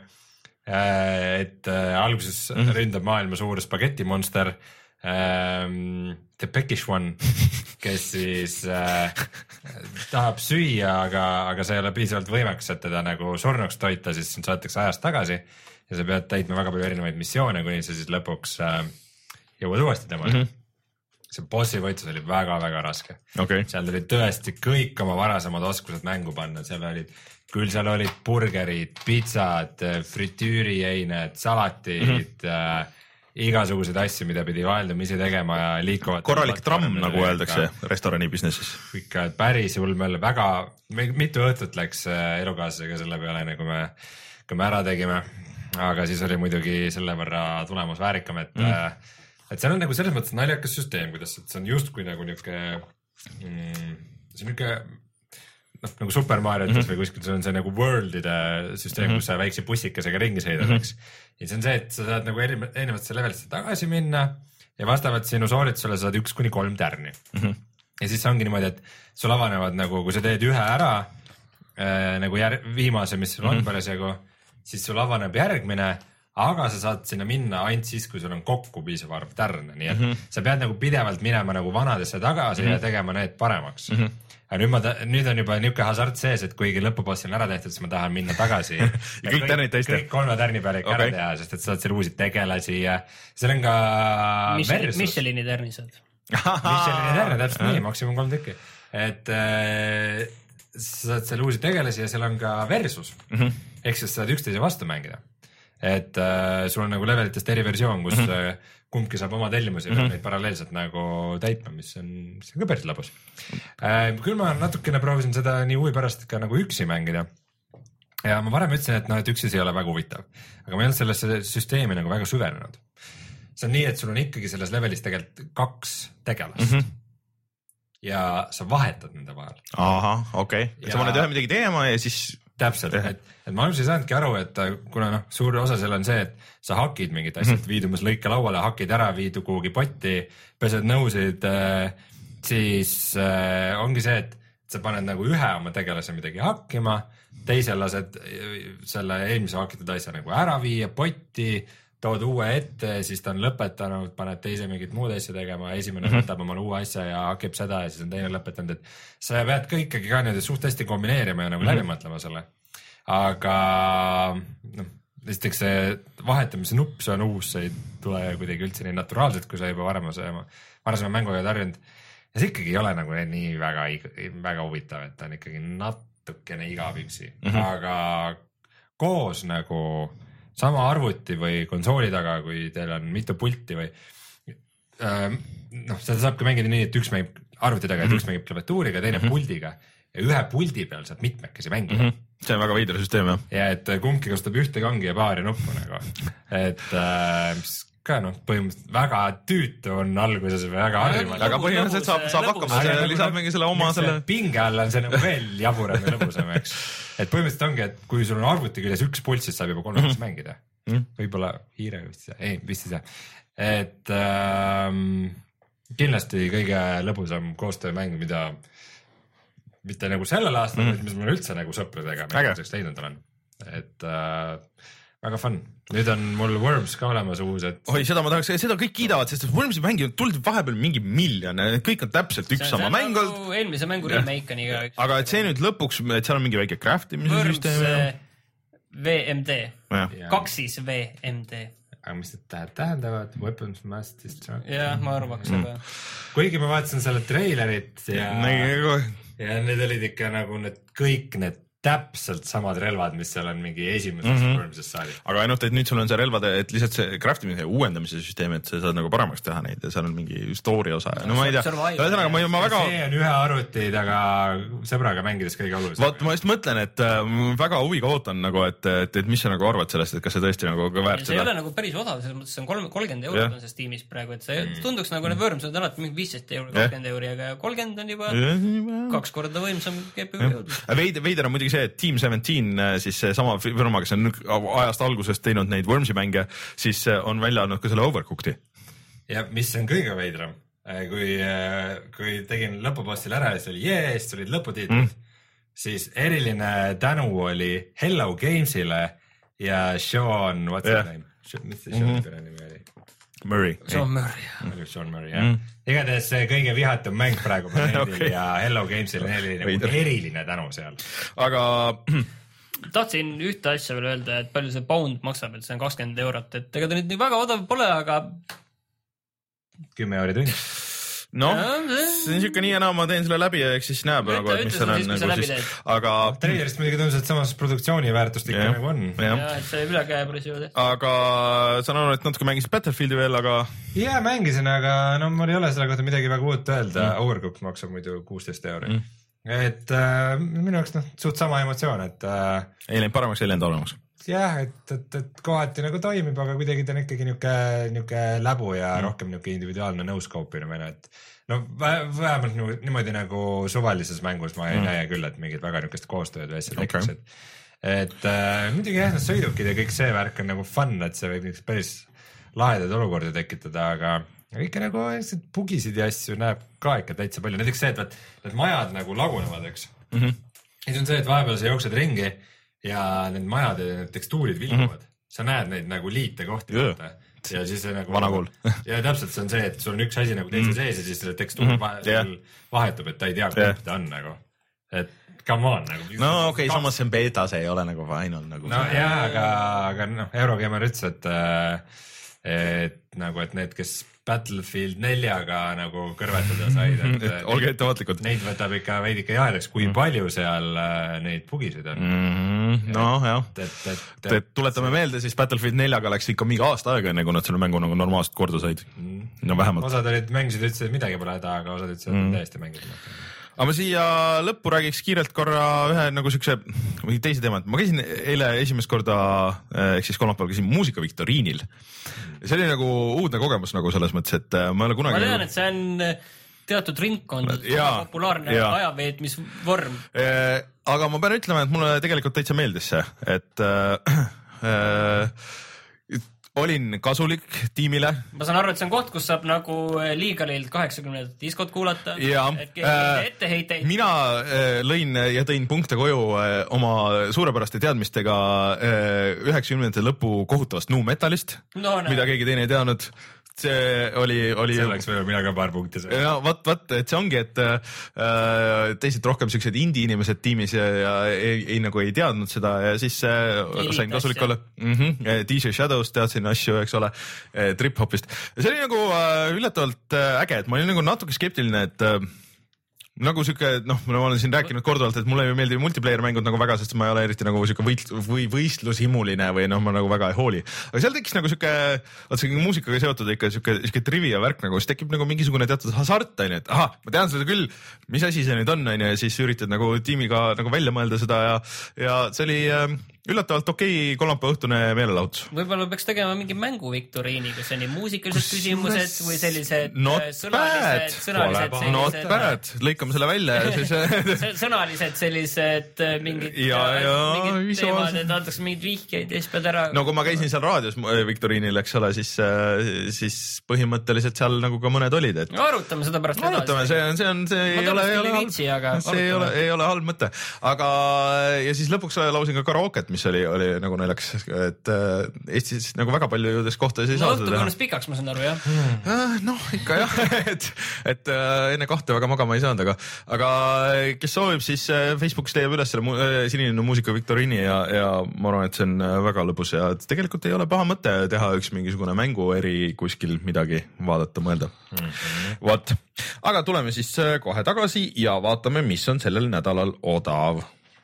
Et äh, alguses mm. ründab maailma suur spagettimonster ähm, The Peckish One, kes siis äh, tahab süüa, aga, aga sa ei ole piisavalt võimekas, et teda nagu surnuks toita, siis sind saadetakse ajast tagasi ja sa pead täitma väga palju erinevaid missioone, kuni sa siis lõpuks äh, jõuad uuesti temale mm. -hmm. see bossi võitlus oli väga-väga raske okay.. seal tuli tõesti kõik oma varasemad oskused mängu panna, seal olid, küll seal olid burgerid, pitsad, fritüürieined, salatid mm, -hmm. äh, igasuguseid asju, mida pidi vaheldumisi tegema ja liikuvad. Korralik tramm, nagu öeldakse restorani businessis. Ikka päris ulmel, väga, mitu õhtut läks elukaaslasega selle peale, nagu me, kui me ära tegime, aga siis oli muidugi selle võrra tulemus väärikam, et mm. et seal on nagu selles mõttes naljakas süsteem, kuidas see on justkui nagu niuke mm, see on niuke noh, nagu Super Mario'tes mm -hmm. või kuskil see on see nagu world'ide süsteem mm, -hmm. kus sa väikse bussikesega ringi sõidad, mm -hmm. eks. ja see on see, et sa saad nagu erinevatesse levelisse tagasi minna ja vastavalt sinu sooritusele saad üks kuni kolm tärni mm. -hmm. ja siis ongi niimoodi, et sul avanevad nagu, kui sa teed ühe ära äh, nagu jär, viimase, mis sul on mm -hmm. parasjagu, siis sul avaneb järgmine, aga sa saad sinna minna ainult siis, kui sul on kokku piisav arv tärne, nii et mm -hmm. sa pead nagu pidevalt minema nagu vanadesse tagasi mm -hmm. ja tegema need paremaks mm. -hmm. aga nüüd, ma ta, nüüd on juba niuke hasart sees, et kuigi lõpubossi on ära tehtud, siis ma tahan minna tagasi ja kõik tärnid teiste. Kõik kolme tärni peale ikka okay. ära teha, sest et sa saad seal uusi tegelasi ja seal on ka mis, mis Michelini tärni saad? Michelini tärne, täpselt nii, maksimum kolm tükki. Et äh, sa saad seal uusi tegelasi ja seal on ka versus mm -hmm. ehk siis saad üksteise vastu mängida. Et äh, sul on nagu levelitest eri versioon, kus mm -hmm. kumbki saab oma tellimusi ja mm -hmm. neid paralleelselt nagu täitma, mis on, mis on ka päris lõbus äh,. Küll ma natukene proovisin seda nii huvi pärast ka nagu üksi mängida. Ja ma varem ütlesin, et noh, et üksis ei ole väga huvitav, aga ma ei olnud sellesse süsteemi nagu väga süvenenud. See on nii, et sul on ikkagi selles levelis tegelikult kaks tegelast mm. -hmm. ja sa vahetad nende vahel. Ahah, okei okay. Ja sa paned ühe midagi teema ja siis täpselt, et, et ma alguses ei saanudki aru, et kuna noh, suur osa seal on see, et sa hakid mingit asja mm -hmm. viid umbes lõike lauale, hakid ära, viid kuhugi potti, pesed nõusid äh,, siis äh, ongi see, et sa paned nagu ühe oma tegelase midagi hakkima, teisel lased selle eelmise hakitud asja nagu ära viia potti, tood uue ette, siis ta on lõpetanud, paned teise mingit muud asja tegema, esimene mm -hmm. võtab omale uue asja ja hakib seda ja siis on teine lõpetanud, et sa pead kõikagi ka nüüd suht hästi kombineerima ja nagu mm -hmm. läbi mõtlema selle. Aga noh, esiteks see vahetamise nupp, see on uus, see ei tule kuidagi üldse nii naturaalselt, kui sa juba varem varasema mänguga tarjunud. Ja see ikkagi ei ole nagu nii väga, väga huvitav, et ta on ikkagi natukene igav üksi, mm -hmm. aga koos nagu sama arvuti või konsooli taga, kui teil on mitu pulti või äh, noh, seda saabki mängida nii, et üks mängib arvuti taga, et üks mängib klaviatuuriga, teine mm -hmm. puldiga ja ühe puldi peal saab mitmekesi mängida mm. -hmm. See on väga veider süsteem, jah. Ja et kumbki kasutab ühte kangi ja paari nuppu nagu, et äh, mis ka noh, põhimõtteliselt väga tüütu on alguses või väga harjumal. Aga põhimõtteliselt saab, saab hakkama, see lisab mingi selle oma selle... Pinge all on see nagu veel jaburam ja lõbusam, eks. Et põhimõtteliselt ongi, et kui sul on arvuti küljes üks pult, siis saab juba kolmekesi mm -hmm. mängida. Mm -hmm. Võib-olla hiirega vist ei saa, ei, vist ei saa. Et ähm, kindlasti kõige lõbusam koostöömäng, mida mitte nagu sellel aastal mm, -hmm. mis mul üldse nagu sõpradega mänguseks leidnud olen. Et äh, väga fun. Nüüd on mul Worms ka olemas uus, et... Oi, seda ma tahaks, seda kõik kiidavad, sest Wormsi mängi tuldi vahepeal mingi miljon, kõik on täpselt üks see, sama mäng olnud. Nagu eelmise mängu remake on iga üks. Aga et see nüüd lõpuks, et seal on mingi väike craftimise süsteem. Worms V M D, kaks siis V M D. Aga mis need tähendavad? Weapons Mass Destruction. Jah, ma arvaks mm. seda. Kuigi ma vaatasin selle treilerit ja... Ja need olid ikka nagu need kõik need täpselt samad relvad, mis seal on mingi esimeses mm -hmm. Worms'is saalis. Aga ainult, et nüüd sul on see relvade, et lihtsalt see craftimise ja uuendamise süsteem, et sa saad nagu paremaks teha neid ja seal on mingi story osa ja no ma ei tea. Ühesõnaga, ma, ma väga... See on ühe arvuti taga sõbraga mängides kõige olulisem. Vaat ma just mõtlen, et äh, väga huviga ootan nagu, et, et, et mis sa nagu arvad sellest, et kas see tõesti nagu ka väärt seda. See ei ole nagu päris odav, selles mõttes see on kolmkümmend eurot yeah. on see Steamis praegu, et see mm. tunduks nagu need Worms on alati mingi viisteist euri, kakskümmend euri, aga kolmkümmend on juba yeah. kaks korda võimsam G P U jõudnud. Veider, veider on muidugi see, et Team seventeen, siis sama firma, kes on ajast algusest teinud neid Wormsi mänge, siis on välja andnud ka selle Overcooked'i. Ja mis on kõige veidram, kui, kui tegin lõpupostile ära ja siis oli jee, siis olid lõputiitlid, mm. siis eriline tänu oli Hello Gamesile ja Sean, what's yeah. his name? Mis see Sean mm-hmm. nimi oli? Murray. Sean Murray. Sean Murray, jah. Mm. Igatahes see kõige vihatum mäng praegu planeedil okay. ja Hello Gamesile eriline, eriline tänu seal. Aga... Tahtsin ühte asja veel öelda, et palju see pound maksab, et see on kakskümmend eurot, et ega ta nüüd nii väga odav pole, aga... kümme euri tund. Noh, see on siuke nii ja naa, ma teen selle läbi ja eks siis näeb Võtta, nagu, et mis seal on nagu siis, aga... Trailerist muidugi tõenäoliselt, et samas produktsiooni väärtust ikka ja, nagu on. Ja, et see üle käe päris juba tehtud. Aga saan aru, et natuke mängisid Battlefieldi veel, aga... Jaa, mängisin, aga no mul ei ole selle kohta midagi väga uut öelda. Mm. Overcooked maksab muidu kuusteist euri. Mm. Et äh, minu jaoks noh, suht sama emotsioon, et... Äh, ei läinud paremaks, ei läinud olemas. Jah, et, et, et kohati nagu toimib, aga kuidagi ta on ikkagi niuke, niuke läbu ja mm. rohkem niuke individuaalne no-scope'ina meile, et no vähemalt nagu, niimoodi nagu suvalises mängus ma ei mm. näe küll, et mingid väga niukest koostööd või asja tekiks, okay. et, et äh, muidugi jah, need sõidukid ja kõik see värk on nagu fun, et see võib niisugust päris lahedaid olukordi tekitada, aga ikka nagu bugisid ja asju näeb ka ikka täitsa palju, näiteks see, et vaat, need majad nagu lagunevad, eks mm. -hmm. ja see on see, et vahepeal sa jooksed ringi ja need majad ja need tekstuurid vilguvad mm. -hmm. sa näed neid nagu liite kohti yeah. ja siis see nagu vana kool ja täpselt see on see, et sul on üks asi nagu teise mm. sees ja siis selle tekstuur mm -hmm. yeah. vahetub, et ta ei tea, kumb yeah. ta on nagu, et come on nagu. No okei okay,, samas see on beta, see ei ole nagu final nagu. No jaa, aga, aga noh, Eurogamer ütles, et äh, et nagu, et need, kes Battlefield neljaga nagu kõrvetada said, et, et olge ettevaatlikud. Neid võtab ikka veidike jahedaks, kui mm. palju seal neid bugisid on mm,. No jah, et, et, et tuletame meelde, siis Battlefield neljaga läks ikka mingi aasta aega, enne kui nad selle mängu nagu normaalselt korda said mm.. no vähemalt. Osad olid mängisid, ütlesid, et midagi pole häda, aga osad ütlesid, et mm. täiesti mängida. aga ma siia lõppu räägiks kiirelt korra ühe nagu siukse või teise teema, et ma käisin eile esimest korda, ehk siis kolmapäeval käisin muusikaviktoriinil. See oli nagu uudne kogemus nagu selles mõttes, et ma ei ole kunagi... Ma tean, et see on teatud ringkond, populaarne ajaveetmisvorm. Aga ma pean ütlema, et mulle tegelikult täitsa meeldis see, et äh, äh, olin kasulik tiimile. Ma saan aru, et see on koht, kus saab nagu Legalilt kaheksakümnendat diskot kuulata. Ja, et keegi etteheiteid. Mina äh, lõin ja tõin punkte koju äh, oma suurepäraste teadmistega äh, üheksakümnendate lõpu kohutavast nu metalist, no, mida keegi teine ei teadnud. See oli, oli... Selleks võivad mina ka paar punkti saada. Ja vat, vat, et see ongi, et äh, teised rohkem sellised indie inimesed tiimis ja, ja ei, ei nagu ei teadnud seda ja siis äh, sain kasulik olla. Mm-hmm. D J Shadows teadsin asju, eks ole, trip-hopist. See oli nagu äh, üllatavalt äh, äge, et ma olin nagu natuke skeptiline, et äh, nagu siuke, noh, ma olen siin rääkinud korduvalt, et mulle ei meeldi multiplayer mängud nagu väga, sest ma ei ole eriti nagu siuke võit, või võistlushimuline või noh, ma nagu väga ei hooli. Aga seal tekkis nagu siuke, vaat see muusikaga seotud ikka siuke, siuke trivia värk nagu, siis tekib nagu mingisugune teatud hasart, on ju, et aha, ma tean seda küll, mis asi see nüüd on, on ju, ja siis üritad nagu tiimiga nagu välja mõelda seda ja, ja see oli äh, üllatavalt okei okay, kolmapäeva õhtune meelelahutus. Võib-olla peaks tegema mingi mänguviktoriini, kus on nii muusikalised küsimused või sellised not sõnalised, sõnalised sellised, not bad, lõikame selle välja ja siis sõnalised sellised mingid, ja, ja, mingid teemad, et antakse mingid vihjeid ja siis pead ära. No kui ma käisin seal raadios viktoriinil, eks ole, siis, siis põhimõtteliselt seal nagu ka mõned olid, et no, arutame seda pärast edasi. Arutame, see on, see on, see ei ole, ei ole, viitsi, aga see ei ole, ei ole halb mõte, aga ja siis lõpuks lausin ka karaoket, mis oli, oli nagu naljakas, et Eestis nagu väga palju jõudes kohtades ei no, saa seda teha. No õhtu kunnas pikaks, ma saan aru, jah? Hmm. Noh, ikka jah, et, et enne kahte väga magama ei saanud, aga, aga kes soovib, siis Facebookis leiab üles selle mu, sinine muusika viktoriini ja, ja ma arvan, et see on väga lõbus ja tegelikult ei ole paha mõte teha üks mingisugune mängueri kuskil midagi vaadata, mõelda. Mm-hmm. Vot, aga tuleme siis kohe tagasi ja vaatame, mis on sellel nädalal odav.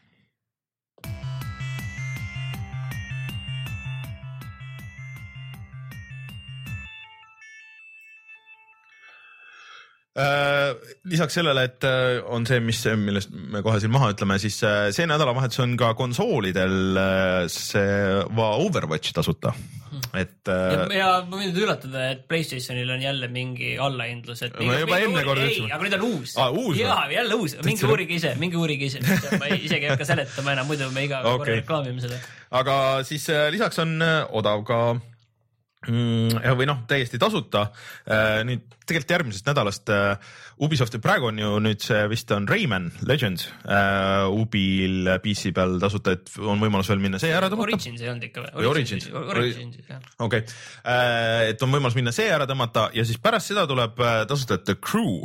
Äh, lisaks sellele, et äh, on see, mis, millest me kohe siin maha ütleme, siis äh, see nädalavahetus on ka konsoolidel äh, see Overwatch tasuta. Et, äh, ja, ja ma võin üllatada, et PlayStationil on jälle mingi allahindlus. Et mingi, ma juba mingi enne kord ei, aga nüüd on uus. Ah, uus ja, jälle uus. Mingi uurige ise, mingi uurige ise. Ma isegi ei hakka seletama enam, muidu me iga okay. korra reklaamime seda. Aga siis äh, lisaks on äh, odav ka või noh, täiesti tasuta. Nüüd tegelikult järgmisest nädalast Ubisofti, praegu on ju nüüd see vist on Rayman Legends Ubil P C peal tasuta, et on võimalus veel minna see ära tõmmata. Origins ei olnud ikka või? Või Origins? Origins, jah. Okei, et on võimalus minna see ära tõmmata ja siis pärast seda tuleb tasuta The Crew.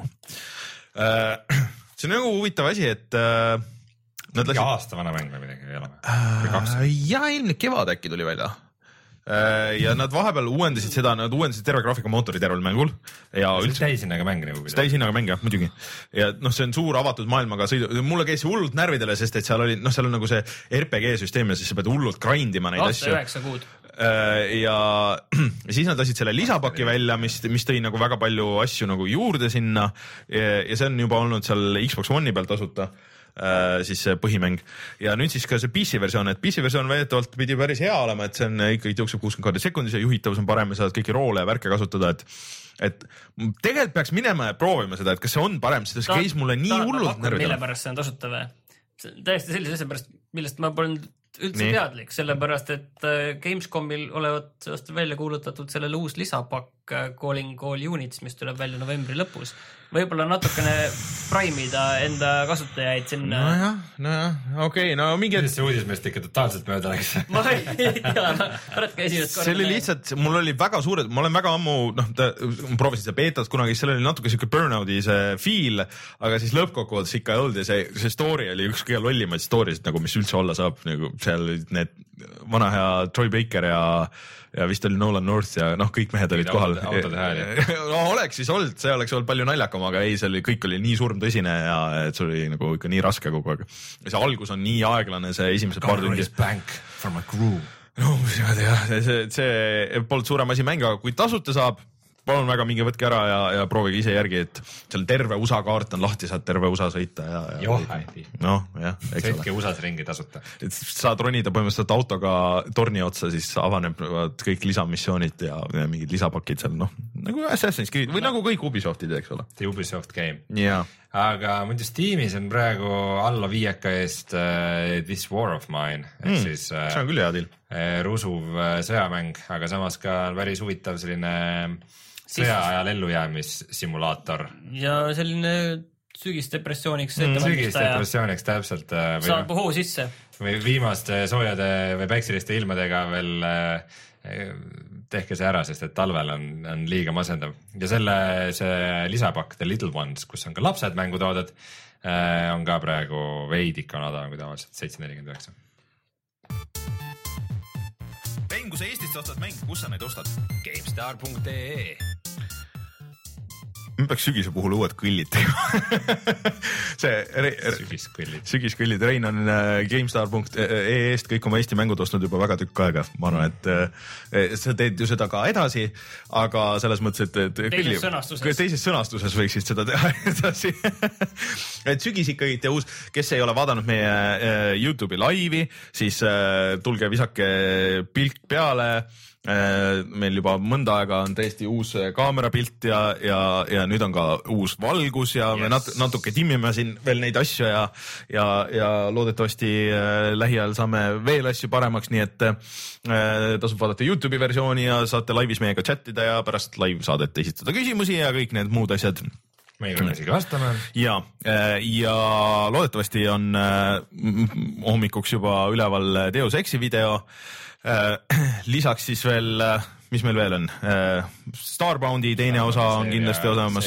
See on nagu huvitav asi, et nad lasid... aasta vana mäng või midagi ei ole? Ja ilmne kevad äkki tuli välja. Ja nad vahepeal uuendasid seda, nad uuendasid terve graafikamootori tervel mängul. Ja see üldse... täishinnaga mäng nagu. Täishinnaga mäng, jah, muidugi. Ja noh, see on suur avatud maailmaga sõidu. Mulle käis hullult närvidele, sest et seal oli, noh, seal on nagu see R P G-süsteem ja siis sa pead hullult grindima neid aasta asju. üheksa kuud. Ja, ja siis nad lasid selle lisapaki välja, mis, mis tõi nagu väga palju asju nagu juurde sinna ja, ja see on juba olnud seal Xbox One'i peal tasuta. Äh, siis see põhimäng ja nüüd siis ka see P C versioon, et P C versioon väidetavalt pidi päris hea olema, et see on ikkagi jookseb kuuskümmend kaadrit sekundis ja juhitavus on parem ja saad kõiki roole ja värke kasutada, et et tegelikult peaks minema ja proovima seda, et kas see on parem, sest see käis mulle nii hullult närvidele. Mille pärast see on tasuta või? Täiesti sellise asja pärast, millest ma polnud üldse nii teadlik, sellepärast et Gamescomil olevat see aasta välja kuulutatud sellele uus lisapakk Calling All Units, mis tuleb välja novembri lõpus. Võib-olla natukene primida enda kasutajaid sinna. Nojah, nojah, okei, okay, no mingi... Mis see uudis meist ikka totaalselt mööda läks? Ma ei tea, no, võradki esimest korda. See oli lihtsalt, mul oli väga suured, ma olen väga ammu, noh, ma proovisin seda beetat kunagi, seal oli natuke siuke Burnouti see feel, aga siis lõppkokkuvõttes ikka ei olnud ja see, see story oli üks kõige lollimaid story'sid, nagu mis üldse olla saab, nagu seal olid need vana hea Troy Baker ja ja vist oli Nolan North ja noh, kõik mehed olid kohal. autode hääli. no oleks siis olnud, see oleks olnud palju naljakam, aga ei, see oli, kõik oli nii surmtõsine ja et see oli nagu ikka nii raske kogu aeg. See algus on nii aeglane, see esimese paar tundi. Bank for my crew. no ma tea, see, see polnud suurem asi mäng, aga kui tasuta saab, palun väga, minge võtke ära ja, ja proovige ise järgi, et seal terve U S A kaart on lahti, saad terve U S A sõita ja, ja Joh, äti. noh, jah, eks sõitke ole. U S A-s ringi tasuta. Et saad ronida põhimõtteliselt autoga torni otsa, siis avaneb kõik lisamissioonid ja, ja mingid lisapakid seal, noh, nagu Assassin's Creed või no. nagu kõik Ubisoftid, eks ole. The Ubisoft game. Yeah. Aga muidu Steamis on praegu alla viieka eest uh, This War of Mine, et mm, siis uh, see on küll hea deal. Rusuv uh, sõjamäng, aga samas ka päris huvitav selline sõjaajal ellujäämissimulaator. Ja selline sügisdepressiooniks mm, sügisdepressiooniks täpselt. Saab hoo sisse. Või viimaste soojade või päikseliste ilmadega veel tehke see ära, sest et talvel on, on liiga masendav. Ja selle see lisapakk The Little Ones, kus on ka lapsed mängutooded, on ka praegu veidika nadalam kui tavaliselt seitse nelikümmend üheksa. Rein, kui sa Eestist ostad mänge, kus sa neid ostad? GameStar punkt ee Me peaks sügise puhul uued kõllid see re, sügiskõllid. Sügiskõllid. Rein on GameStar punkt ee-st kõik oma Eesti mängud ostnud juba väga tükk aega. Ma arvan, et sa teed ju seda ka edasi, aga selles mõttes, et, et teises kõlli, sõnastuses. Teises sõnastuses võiksid seda teha edasi. et sügis ikkagi te uus, kes ei ole vaadanud meie YouTube'i laivi, siis tulge visake pilk peale. Meil juba mõnda aega on täiesti uus kaamerapilt ja, ja, ja nüüd on ka uus valgus ja yes. me nat- natuke timmime siin veel neid asju ja, ja, ja loodetavasti lähiajal saame veel asju paremaks, nii et tasub vaadata YouTube'i versiooni ja saate laivis meiega chattida ja pärast live saadet esitada küsimusi ja kõik need muud asjad. Meie ka isegi vastame. Ja, ja loodetavasti on hommikuks juba üleval Deus Exi video. Lisaks siis veel, mis meil veel on? Starboundi teine osa on kindlasti osamas.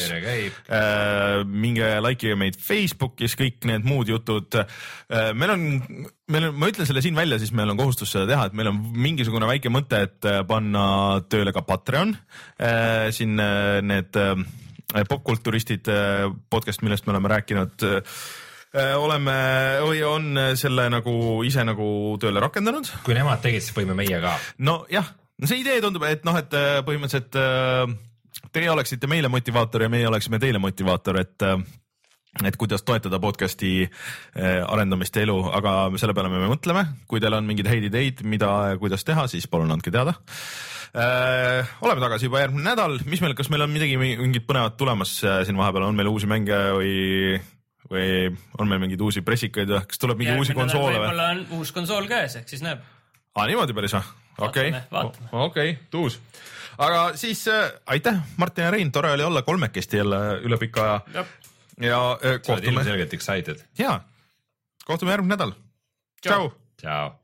Minge likeige meid Facebookis, kõik need muud jutud. Meil on, meil on, ma ütlen selle siin välja, siis meil on kohustus seda teha, et meil on mingisugune väike mõte, et panna tööle ka Patreon. Siin need popkulturistid podcast, millest me oleme rääkinud, oleme või on selle nagu ise nagu tööle rakendanud. Kui nemad tegid, siis võime meie ka. No jah, see idee tundub, et noh, et põhimõtteliselt teie oleksite meile motivaator ja meie oleksime teile motivaator, et et kuidas toetada podcasti arendamist ja elu, aga selle peale me mõtleme. Kui teil on mingid häid ideid, mida ja kuidas teha, siis palun andke teada. Äh, oleme tagasi juba järgmine nädal. Mis meil, kas meil on midagi, mingid põnevad tulemas siin vahepeal? On meil uusi mänge või, või on meil mingeid uusi pressikaid? Kas tuleb mingi uusi konsoole? Võib-olla on uus konsool käes, ehk siis näeb. Ah, niimoodi päris või? Okei, okei, tuus. Aga siis äh, aitäh, Martin ja Rein, tore oli olla kolmekesti jälle üle pika aja. Ja äh, kohtume. Sa oled ilmselgelt excited. Jaa, kohtume järgmine nädal. Tšau. Tšau.